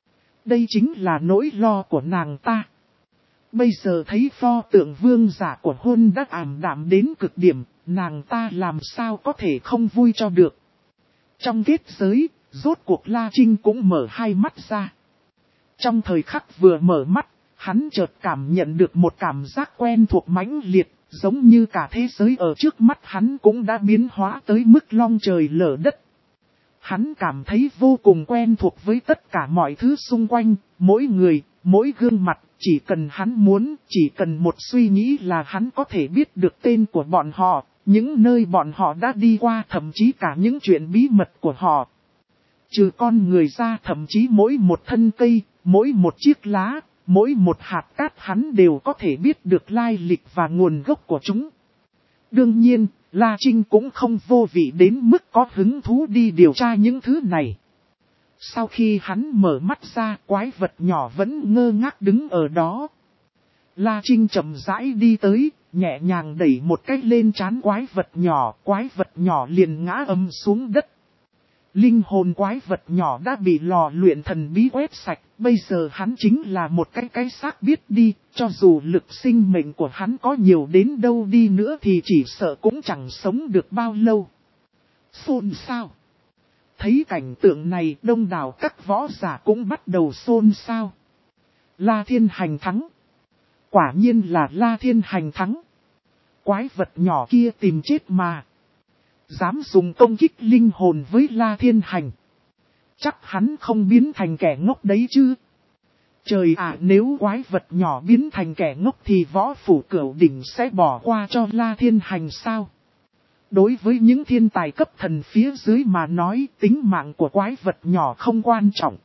Đây chính là nỗi lo của nàng ta. Bây giờ thấy pho tượng vương giả của Huân đã ảm đạm đến cực điểm, nàng ta làm sao có thể không vui cho được. Trong kết giới, rốt cuộc La Trinh cũng mở hai mắt ra. Trong thời khắc vừa mở mắt, hắn chợt cảm nhận được một cảm giác quen thuộc mãnh liệt, giống như cả thế giới ở trước mắt hắn cũng đã biến hóa tới mức long trời lở đất. Hắn cảm thấy vô cùng quen thuộc với tất cả mọi thứ xung quanh, mỗi người, mỗi gương mặt, chỉ cần hắn muốn, chỉ cần một suy nghĩ là hắn có thể biết được tên của bọn họ, những nơi bọn họ đã đi qua, thậm chí cả những chuyện bí mật của họ. Trừ con người ra, thậm chí mỗi một thân cây, mỗi một chiếc lá, mỗi một hạt cát hắn đều có thể biết được lai lịch và nguồn gốc của chúng. Đương nhiên, La Trinh cũng không vô vị đến mức có hứng thú đi điều tra những thứ này. Sau khi hắn mở mắt ra, quái vật nhỏ vẫn ngơ ngác đứng ở đó. La Trinh chậm rãi đi tới, nhẹ nhàng đẩy một cái lên trán quái vật nhỏ, quái vật nhỏ liền ngã ầm xuống đất. Linh hồn quái vật nhỏ đã bị lò luyện thần bí quét sạch, bây giờ hắn chính là một cái cái xác biết đi, cho dù lực sinh mệnh của hắn có nhiều đến đâu đi nữa thì chỉ sợ cũng chẳng sống được bao lâu. Xôn xao. Thấy cảnh tượng này, đông đảo các võ giả cũng bắt đầu xôn xao. La Thiên Hành thắng. Quả nhiên là La Thiên Hành thắng. Quái vật nhỏ kia tìm chết mà. Dám dùng công kích linh hồn với La Thiên Hành. Chắc hắn không biến thành kẻ ngốc đấy chứ. Trời ạ, nếu quái vật nhỏ biến thành kẻ ngốc thì võ phủ cửu đỉnh sẽ bỏ qua cho La Thiên Hành sao? Đối với những thiên tài cấp thần phía dưới mà nói, tính mạng của quái vật nhỏ không quan trọng.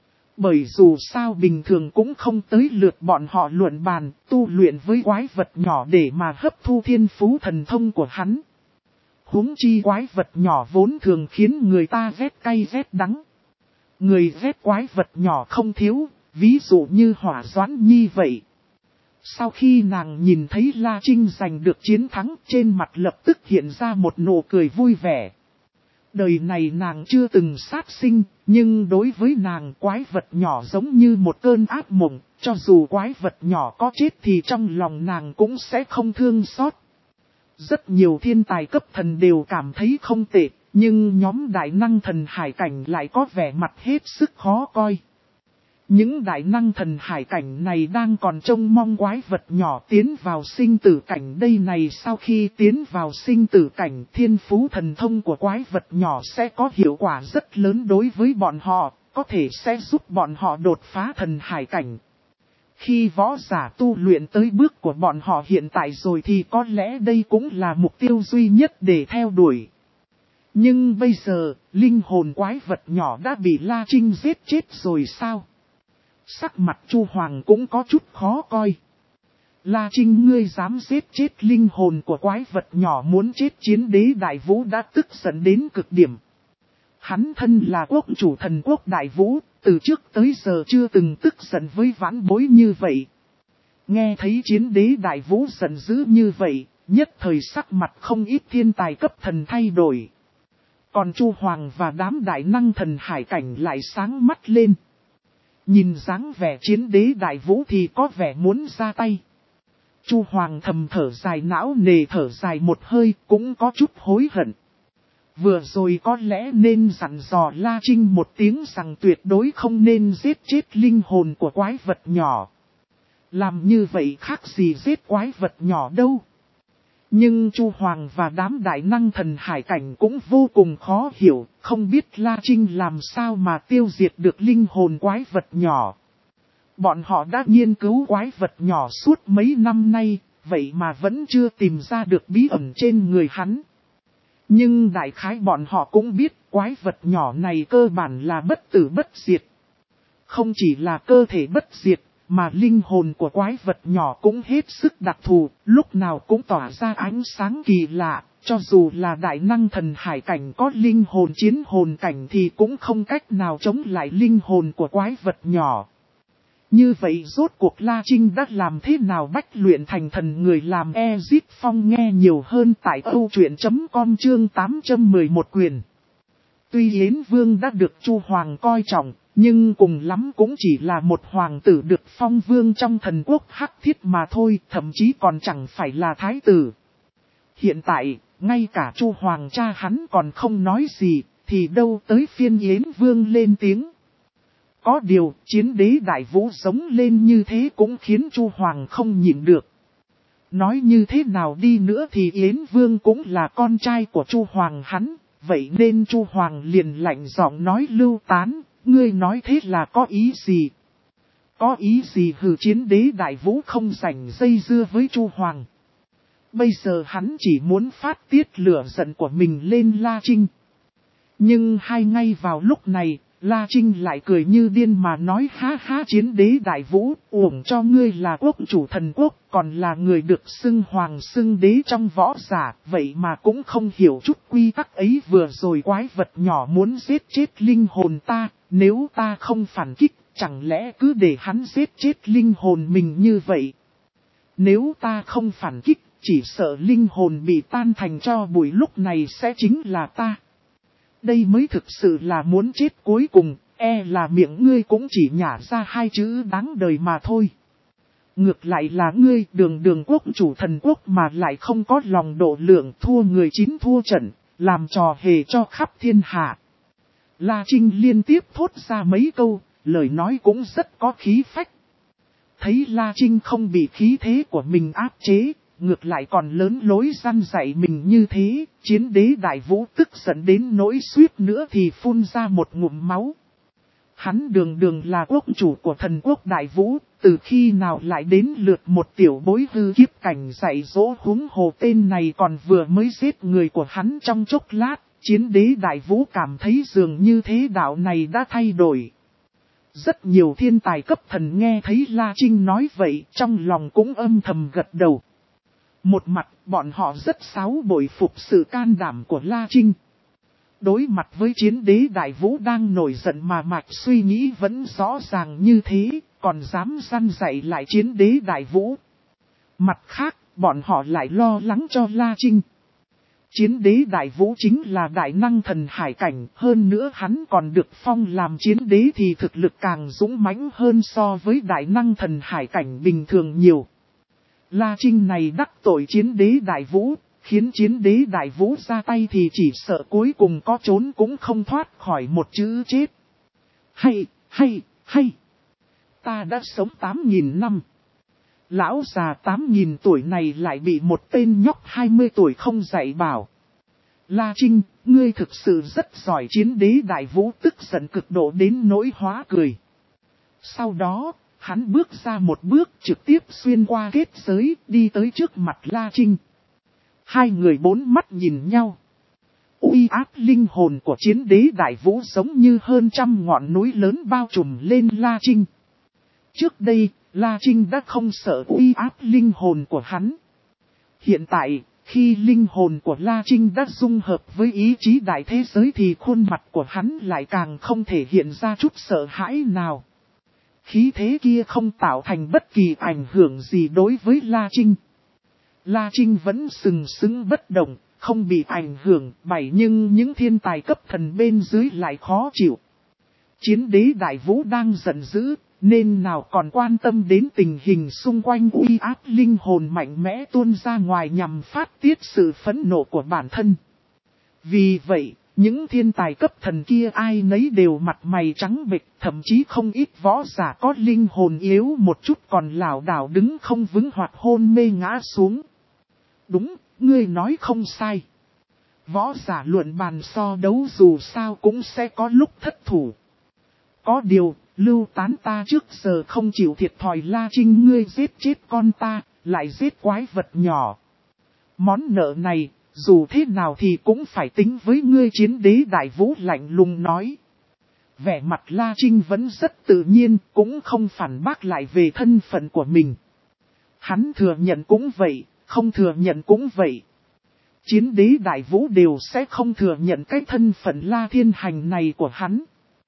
Bởi dù sao bình thường cũng không tới lượt bọn họ luận bàn, tu luyện với quái vật nhỏ để mà hấp thu thiên phú thần thông của hắn. Huống chi quái vật nhỏ vốn thường khiến người ta ghét cay ghét đắng. Người ghét quái vật nhỏ không thiếu, Ví dụ như Hỏa Doãn Nhi vậy. Sau khi nàng nhìn thấy La Trinh giành được chiến thắng, trên mặt lập tức hiện ra một nụ cười vui vẻ. Đời này nàng chưa từng sát sinh, nhưng đối với nàng quái vật nhỏ giống như một cơn ác mộng, cho dù quái vật nhỏ có chết thì trong lòng nàng cũng sẽ không thương xót. Rất nhiều thiên tài cấp thần đều cảm thấy không tệ, nhưng nhóm đại năng thần hải cảnh lại có vẻ mặt hết sức khó coi. Những đại năng thần hải cảnh này đang còn trông mong quái vật nhỏ tiến vào sinh tử cảnh đây này, sau khi tiến vào sinh tử cảnh, thiên phú thần thông của quái vật nhỏ sẽ có hiệu quả rất lớn đối với bọn họ, có thể sẽ giúp bọn họ đột phá thần hải cảnh. Khi võ giả tu luyện tới bước của bọn họ hiện tại rồi thì có lẽ đây cũng là mục tiêu duy nhất để theo đuổi. Nhưng bây giờ, linh hồn quái vật nhỏ đã bị La Trinh giết chết rồi sao? Sắc mặt Chu Hoàng cũng có chút khó coi. La Trinh, ngươi dám giết chết linh hồn của quái vật nhỏ, muốn chết Chiến Đế Đại Vũ đã tức giận đến cực điểm. Hắn thân là quốc chủ thần quốc Đại Vũ, từ trước tới giờ chưa từng tức giận với vãn bối như vậy. Nghe thấy Chiến Đế Đại Vũ giận dữ như vậy, nhất thời sắc mặt không ít thiên tài cấp thần thay đổi. Còn Chu Hoàng và đám đại năng thần hải cảnh lại sáng mắt lên. Nhìn dáng vẻ Chiến Đế Đại Vũ thì có vẻ muốn ra tay. Chu Hoàng thầm thở dài, não nề thở dài một hơi, cũng có chút hối hận. Vừa rồi có lẽ nên dặn dò La Trinh một tiếng rằng tuyệt đối không nên giết chết linh hồn của quái vật nhỏ. Làm như vậy khác gì giết quái vật nhỏ đâu. Nhưng Chu Hoàng và đám đại năng thần hải cảnh cũng vô cùng khó hiểu, không biết La Trinh làm sao mà tiêu diệt được linh hồn quái vật nhỏ. Bọn họ đã nghiên cứu quái vật nhỏ suốt mấy năm nay, vậy mà vẫn chưa tìm ra được bí ẩn trên người hắn. Nhưng đại khái bọn họ cũng biết quái vật nhỏ này cơ bản là bất tử bất diệt. Không chỉ là cơ thể bất diệt, mà linh hồn của quái vật nhỏ cũng hết sức đặc thù, lúc nào cũng tỏa ra ánh sáng kỳ lạ, cho dù là đại năng thần hải cảnh có linh hồn chiến hồn cảnh thì cũng không cách nào chống lại linh hồn của quái vật nhỏ. Như vậy rốt cuộc La Trinh đã làm thế nào bách luyện thành thần người làm Ezip Phong nghe nhiều hơn tại âu truyện chấm com chương tám trăm mười một quyền. Tuy Yến Vương đã được Chu Hoàng coi trọng, nhưng cùng lắm cũng chỉ là một hoàng tử được phong vương trong thần quốc Hắc Thiết mà thôi, thậm chí còn chẳng phải là thái tử. Hiện tại, ngay cả Chu Hoàng cha hắn còn không nói gì, thì đâu tới phiên Yến Vương lên tiếng. Có điều, Chiến Đế Đại Vũ sống lên như thế cũng khiến Chu Hoàng không nhịn được. Nói như thế nào đi nữa thì Yến Vương cũng là con trai của Chu Hoàng hắn, vậy nên Chu Hoàng liền lạnh giọng nói Lưu Tán, ngươi nói thế là có ý gì? Có ý gì hừ? Chiến Đế Đại Vũ không rảnh dây dưa với Chu Hoàng. Bây giờ hắn chỉ muốn phát tiết lửa giận của mình lên La Trinh. Nhưng hai ngay vào lúc này, La Trinh lại cười như điên mà nói ha ha Chiến Đế Đại Vũ, uổng cho ngươi là quốc chủ thần quốc, còn là người được xưng hoàng xưng đế trong võ giả, vậy mà cũng không hiểu chút quy tắc ấy. Vừa rồi quái vật nhỏ muốn giết chết linh hồn ta, nếu ta không phản kích, chẳng lẽ cứ để hắn giết chết linh hồn mình như vậy? Nếu ta không phản kích, chỉ sợ linh hồn bị tan thành tro bụi, lúc này sẽ chính là ta. Đây mới thực sự là muốn chết cuối cùng, e là miệng ngươi cũng chỉ nhả ra hai chữ đáng đời mà thôi. Ngược lại là ngươi đường đường quốc chủ thần quốc mà lại không có lòng độ lượng, thua người chín thua trận, làm trò hề cho khắp thiên hạ. La Trinh liên tiếp thốt ra mấy câu, lời nói cũng rất có khí phách. Thấy La Trinh không bị khí thế của mình áp chế, ngược lại còn lớn lối răn dạy mình như thế, Chiến Đế Đại Vũ tức giận đến nỗi suýt nữa thì phun ra một ngụm máu. Hắn đường đường là quốc chủ của thần quốc Đại Vũ, từ khi nào lại đến lượt một tiểu bối hư kiếp cảnh dạy dỗ, huống hồ tên này còn vừa mới giết người của hắn trong chốc lát. Chiến Đế Đại Vũ cảm thấy dường như thế đạo này đã thay đổi. Rất nhiều thiên tài cấp thần nghe thấy La Trinh nói vậy, trong lòng cũng âm thầm gật đầu. Một mặt, bọn họ rất xáo bội phục sự can đảm của La Trinh. Đối mặt với chiến đế đại vũ đang nổi giận mà mạch suy nghĩ vẫn rõ ràng như thế, còn dám răn dạy lại chiến đế đại vũ. Mặt khác, bọn họ lại lo lắng cho La Trinh. Chiến đế đại vũ chính là đại năng thần hải cảnh, hơn nữa hắn còn được phong làm chiến đế thì thực lực càng dũng mãnh hơn so với đại năng thần hải cảnh bình thường nhiều. La Trinh này đắc tội chiến đế đại vũ, khiến chiến đế đại vũ ra tay thì chỉ sợ cuối cùng có trốn cũng không thoát khỏi một chữ chết. Hay, hay, hay! Ta đã sống tám nghìn năm. Lão già tám nghìn tuổi này lại bị một tên nhóc hai mươi tuổi không dạy bảo. La Trinh, ngươi thực sự rất giỏi. Chiến đế đại vũ tức giận cực độ đến nỗi hóa cười. Sau đó, hắn bước ra một bước trực tiếp xuyên qua kết giới đi tới trước mặt La Trinh. Hai người bốn mắt nhìn nhau. Uy áp linh hồn của chiến đế đại vũ giống như hơn trăm ngọn núi lớn bao trùm lên La Trinh. Trước đây, La Trinh đã không sợ uy áp linh hồn của hắn. Hiện tại, khi linh hồn của La Trinh đã dung hợp với ý chí đại thế giới thì khuôn mặt của hắn lại càng không thể hiện ra chút sợ hãi nào. Khí thế kia không tạo thành bất kỳ ảnh hưởng gì đối với La Trinh. La Trinh vẫn sừng sững bất động, không bị ảnh hưởng bảy nhưng những thiên tài cấp thần bên dưới lại khó chịu. Chiến đế đại vũ đang giận dữ, nên nào còn quan tâm đến tình hình xung quanh. Uy áp linh hồn mạnh mẽ tuôn ra ngoài nhằm phát tiết sự phẫn nộ của bản thân. Vì vậy, những thiên tài cấp thần kia ai nấy đều mặt mày trắng bệch, thậm chí không ít võ giả có linh hồn yếu một chút còn lảo đảo đứng không vững hoặc hôn mê ngã xuống. Đúng, ngươi nói không sai. Võ giả luận bàn so đấu dù sao cũng sẽ có lúc thất thủ. Có điều, Lưu Tán ta trước giờ không chịu thiệt thòi. La Trinh, ngươi giết chết con ta, lại giết quái vật nhỏ. Món nợ này, dù thế nào thì cũng phải tính với ngươi. Chiến đế đại vũ lạnh lùng nói. Vẻ mặt La Trinh vẫn rất tự nhiên, cũng không phản bác lại về thân phận của mình. Hắn thừa nhận cũng vậy, không thừa nhận cũng vậy. Chiến đế đại vũ đều sẽ không thừa nhận cái thân phận La Thiên Hành này của hắn.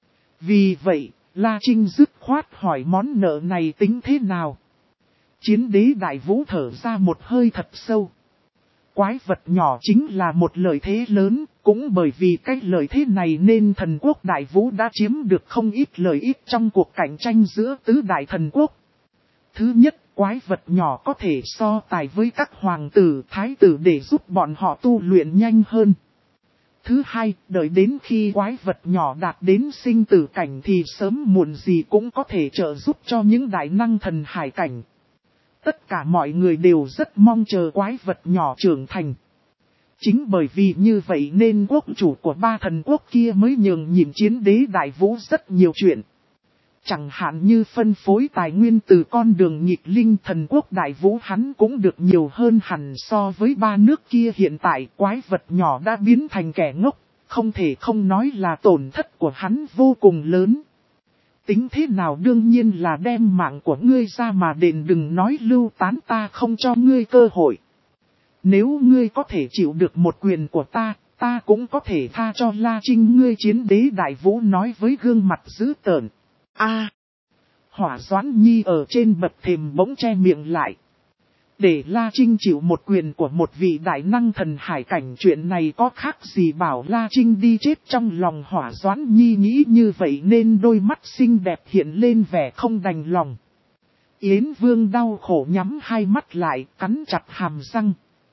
Vì vậy, La Trinh dứt khoát hỏi món nợ này tính thế nào. Chiến đế đại vũ thở ra một hơi thật sâu. Quái vật nhỏ chính là một lợi thế lớn, cũng bởi vì cái lợi thế này nên thần quốc đại vũ đã chiếm được không ít lợi ích trong cuộc cạnh tranh giữa tứ đại thần quốc. Thứ nhất, quái vật nhỏ có thể so tài với các hoàng tử, thái tử để giúp bọn họ tu luyện nhanh hơn. Thứ hai, đợi đến khi quái vật nhỏ đạt đến sinh tử cảnh thì sớm muộn gì cũng có thể trợ giúp cho những đại năng thần hải cảnh. Tất cả mọi người đều rất mong chờ quái vật nhỏ trưởng thành. Chính bởi vì như vậy nên quốc chủ của ba thần quốc kia mới nhường nhịn chiến đế đại vũ rất nhiều chuyện. Chẳng hạn như phân phối tài nguyên từ con đường nghịch linh, thần quốc đại vũ hắn cũng được nhiều hơn hẳn so với ba nước kia. Hiện tại quái vật nhỏ đã biến thành kẻ ngốc, không thể không nói là tổn thất của hắn vô cùng lớn. Tính thế nào đương nhiên là đem mạng của ngươi ra mà đền, đừng nói Lưu Tán ta không cho ngươi cơ hội. Nếu ngươi có thể chịu được một quyền của ta, ta cũng có thể tha cho La Trinh ngươi. Chiến đế đại vũ nói với gương mặt dữ tợn. A, Hỏa Doãn Nhi ở trên bậc thềm bỗng che miệng lại. Để La Trinh chịu một quyền của một vị đại năng thần hải cảnh, chuyện này có khác gì bảo La Trinh đi chết. Trong lòng Hỏa Doãn Nhi nghĩ như vậy nên đôi mắt xinh đẹp hiện lên vẻ không đành lòng. Yến Vương đau khổ nhắm hai mắt lại, cắn chặt hàm răng.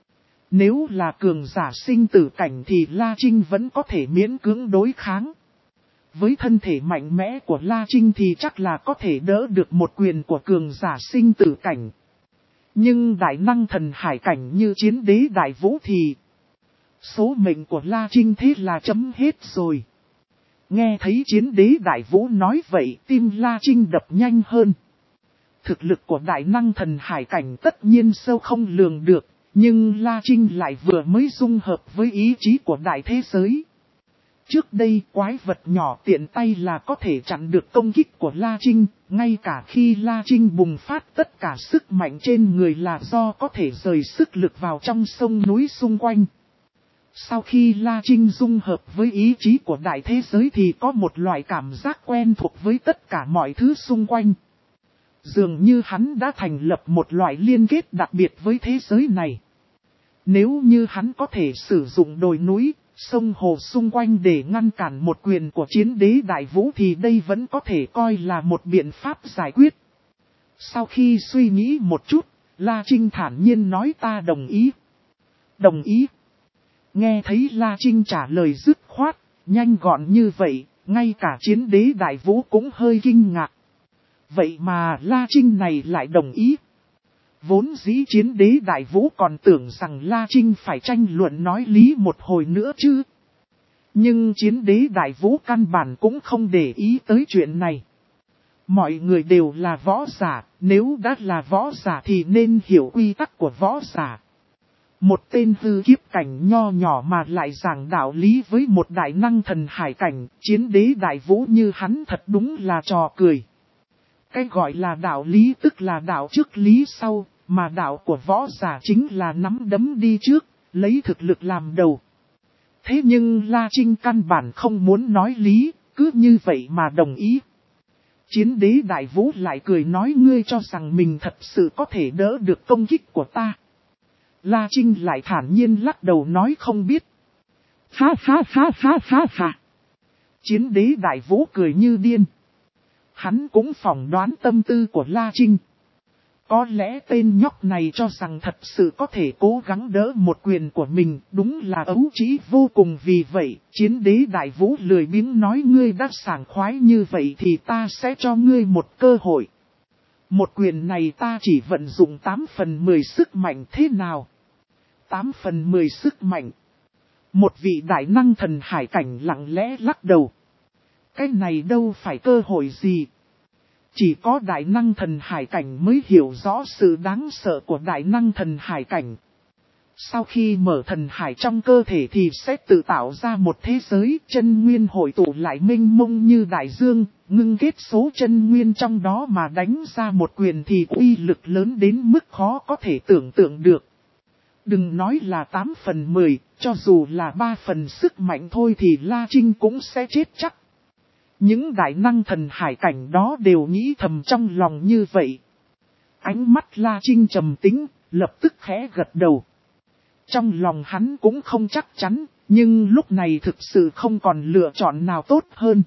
Nếu là cường giả sinh tử cảnh thì La Trinh vẫn có thể miễn cưỡng đối kháng. Với thân thể mạnh mẽ của La Trinh thì chắc là có thể đỡ được một quyền của cường giả sinh tử cảnh. Nhưng đại năng thần hải cảnh như chiến đế đại vũ thì số mệnh của La Trinh thế là chấm hết rồi. Nghe thấy chiến đế đại vũ nói vậy, tim La Trinh đập nhanh hơn. Thực lực của đại năng thần hải cảnh tất nhiên sâu không lường được, nhưng La Trinh lại vừa mới dung hợp với ý chí của đại thế giới. Trước đây quái vật nhỏ tiện tay là có thể chặn được công kích của La Trinh, ngay cả khi La Trinh bùng phát tất cả sức mạnh trên người là do có thể rời sức lực vào trong sông núi xung quanh. Sau khi La Trinh dung hợp với ý chí của đại thế giới thì có một loại cảm giác quen thuộc với tất cả mọi thứ xung quanh. Dường như hắn đã thành lập một loại liên kết đặc biệt với thế giới này. Nếu như hắn có thể sử dụng đồi núi, sông hồ xung quanh để ngăn cản một quyền của chiến đế đại vũ thì đây vẫn có thể coi là một biện pháp giải quyết. Sau khi suy nghĩ một chút, La Trinh thản nhiên nói ta đồng ý. Đồng ý. Nghe thấy La Trinh trả lời dứt khoát, nhanh gọn như vậy, ngay cả chiến đế đại vũ cũng hơi kinh ngạc. Vậy mà La Trinh này lại đồng ý. Vốn dĩ chiến đế đại vũ còn tưởng rằng La Trinh phải tranh luận nói lý một hồi nữa chứ. Nhưng chiến đế đại vũ căn bản cũng không để ý tới chuyện này. Mọi người đều là võ giả, nếu đã là võ giả thì nên hiểu quy tắc của võ giả. Một tên hư kiếp cảnh nho nhỏ mà lại giảng đạo lý với một đại năng thần hải cảnh, chiến đế đại vũ như hắn thật đúng là trò cười. Cái gọi là đạo lý tức là đạo trước lý sau, mà đạo của võ giả chính là nắm đấm đi trước, lấy thực lực làm đầu. Thế nhưng La Trinh căn bản không muốn nói lý, cứ như vậy mà đồng ý. Chiến đế đại vũ lại cười nói ngươi cho rằng mình thật sự có thể đỡ được công kích của ta. La Trinh lại thản nhiên lắc đầu nói không biết. Phá phá phá phá phá phá. Chiến đế đại vũ cười như điên. Hắn cũng phỏng đoán tâm tư của La Trinh. Có lẽ tên nhóc này cho rằng thật sự có thể cố gắng đỡ một quyền của mình, đúng là ấu trĩ vô cùng. Vì vậy, chiến đế đại vũ lười biếng nói ngươi đã sảng khoái như vậy thì ta sẽ cho ngươi một cơ hội. Một quyền này ta chỉ vận dụng tám phần mười sức mạnh thế nào? tám phần mười sức mạnh. Một vị đại năng thần hải cảnh lặng lẽ lắc đầu. Cái này đâu phải cơ hội gì. Chỉ có đại năng thần hải cảnh mới hiểu rõ sự đáng sợ của đại năng thần hải cảnh. Sau khi mở thần hải trong cơ thể thì sẽ tự tạo ra một thế giới chân nguyên hội tụ lại mênh mông như đại dương, ngưng kết số chân nguyên trong đó mà đánh ra một quyền thì uy lực lớn đến mức khó có thể tưởng tượng được. Đừng nói là tám phần mười, cho dù là ba phần sức mạnh thôi thì La Trinh cũng sẽ chết chắc. Những đại năng thần hải cảnh đó đều nghĩ thầm trong lòng như vậy. Ánh mắt La Trinh trầm tĩnh, lập tức khẽ gật đầu. Trong lòng hắn cũng không chắc chắn, nhưng lúc này thực sự không còn lựa chọn nào tốt hơn.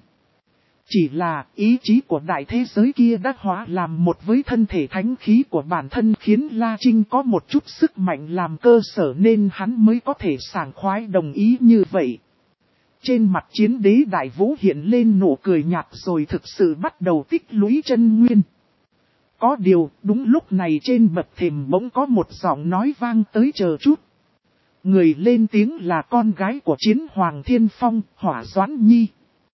Chỉ là ý chí của đại thế giới kia đã hóa làm một với thân thể thánh khí của bản thân khiến La Trinh có một chút sức mạnh làm cơ sở nên hắn mới có thể sảng khoái đồng ý như vậy. Trên mặt chiến đế đại vũ hiện lên nụ cười nhạt rồi thực sự bắt đầu tích lũy chân nguyên. Có điều, đúng lúc này trên bậc thềm bỗng có một giọng nói vang tới chờ chút. Người lên tiếng là con gái của chiến hoàng Thiên Phong, Hỏa Doãn Nhi.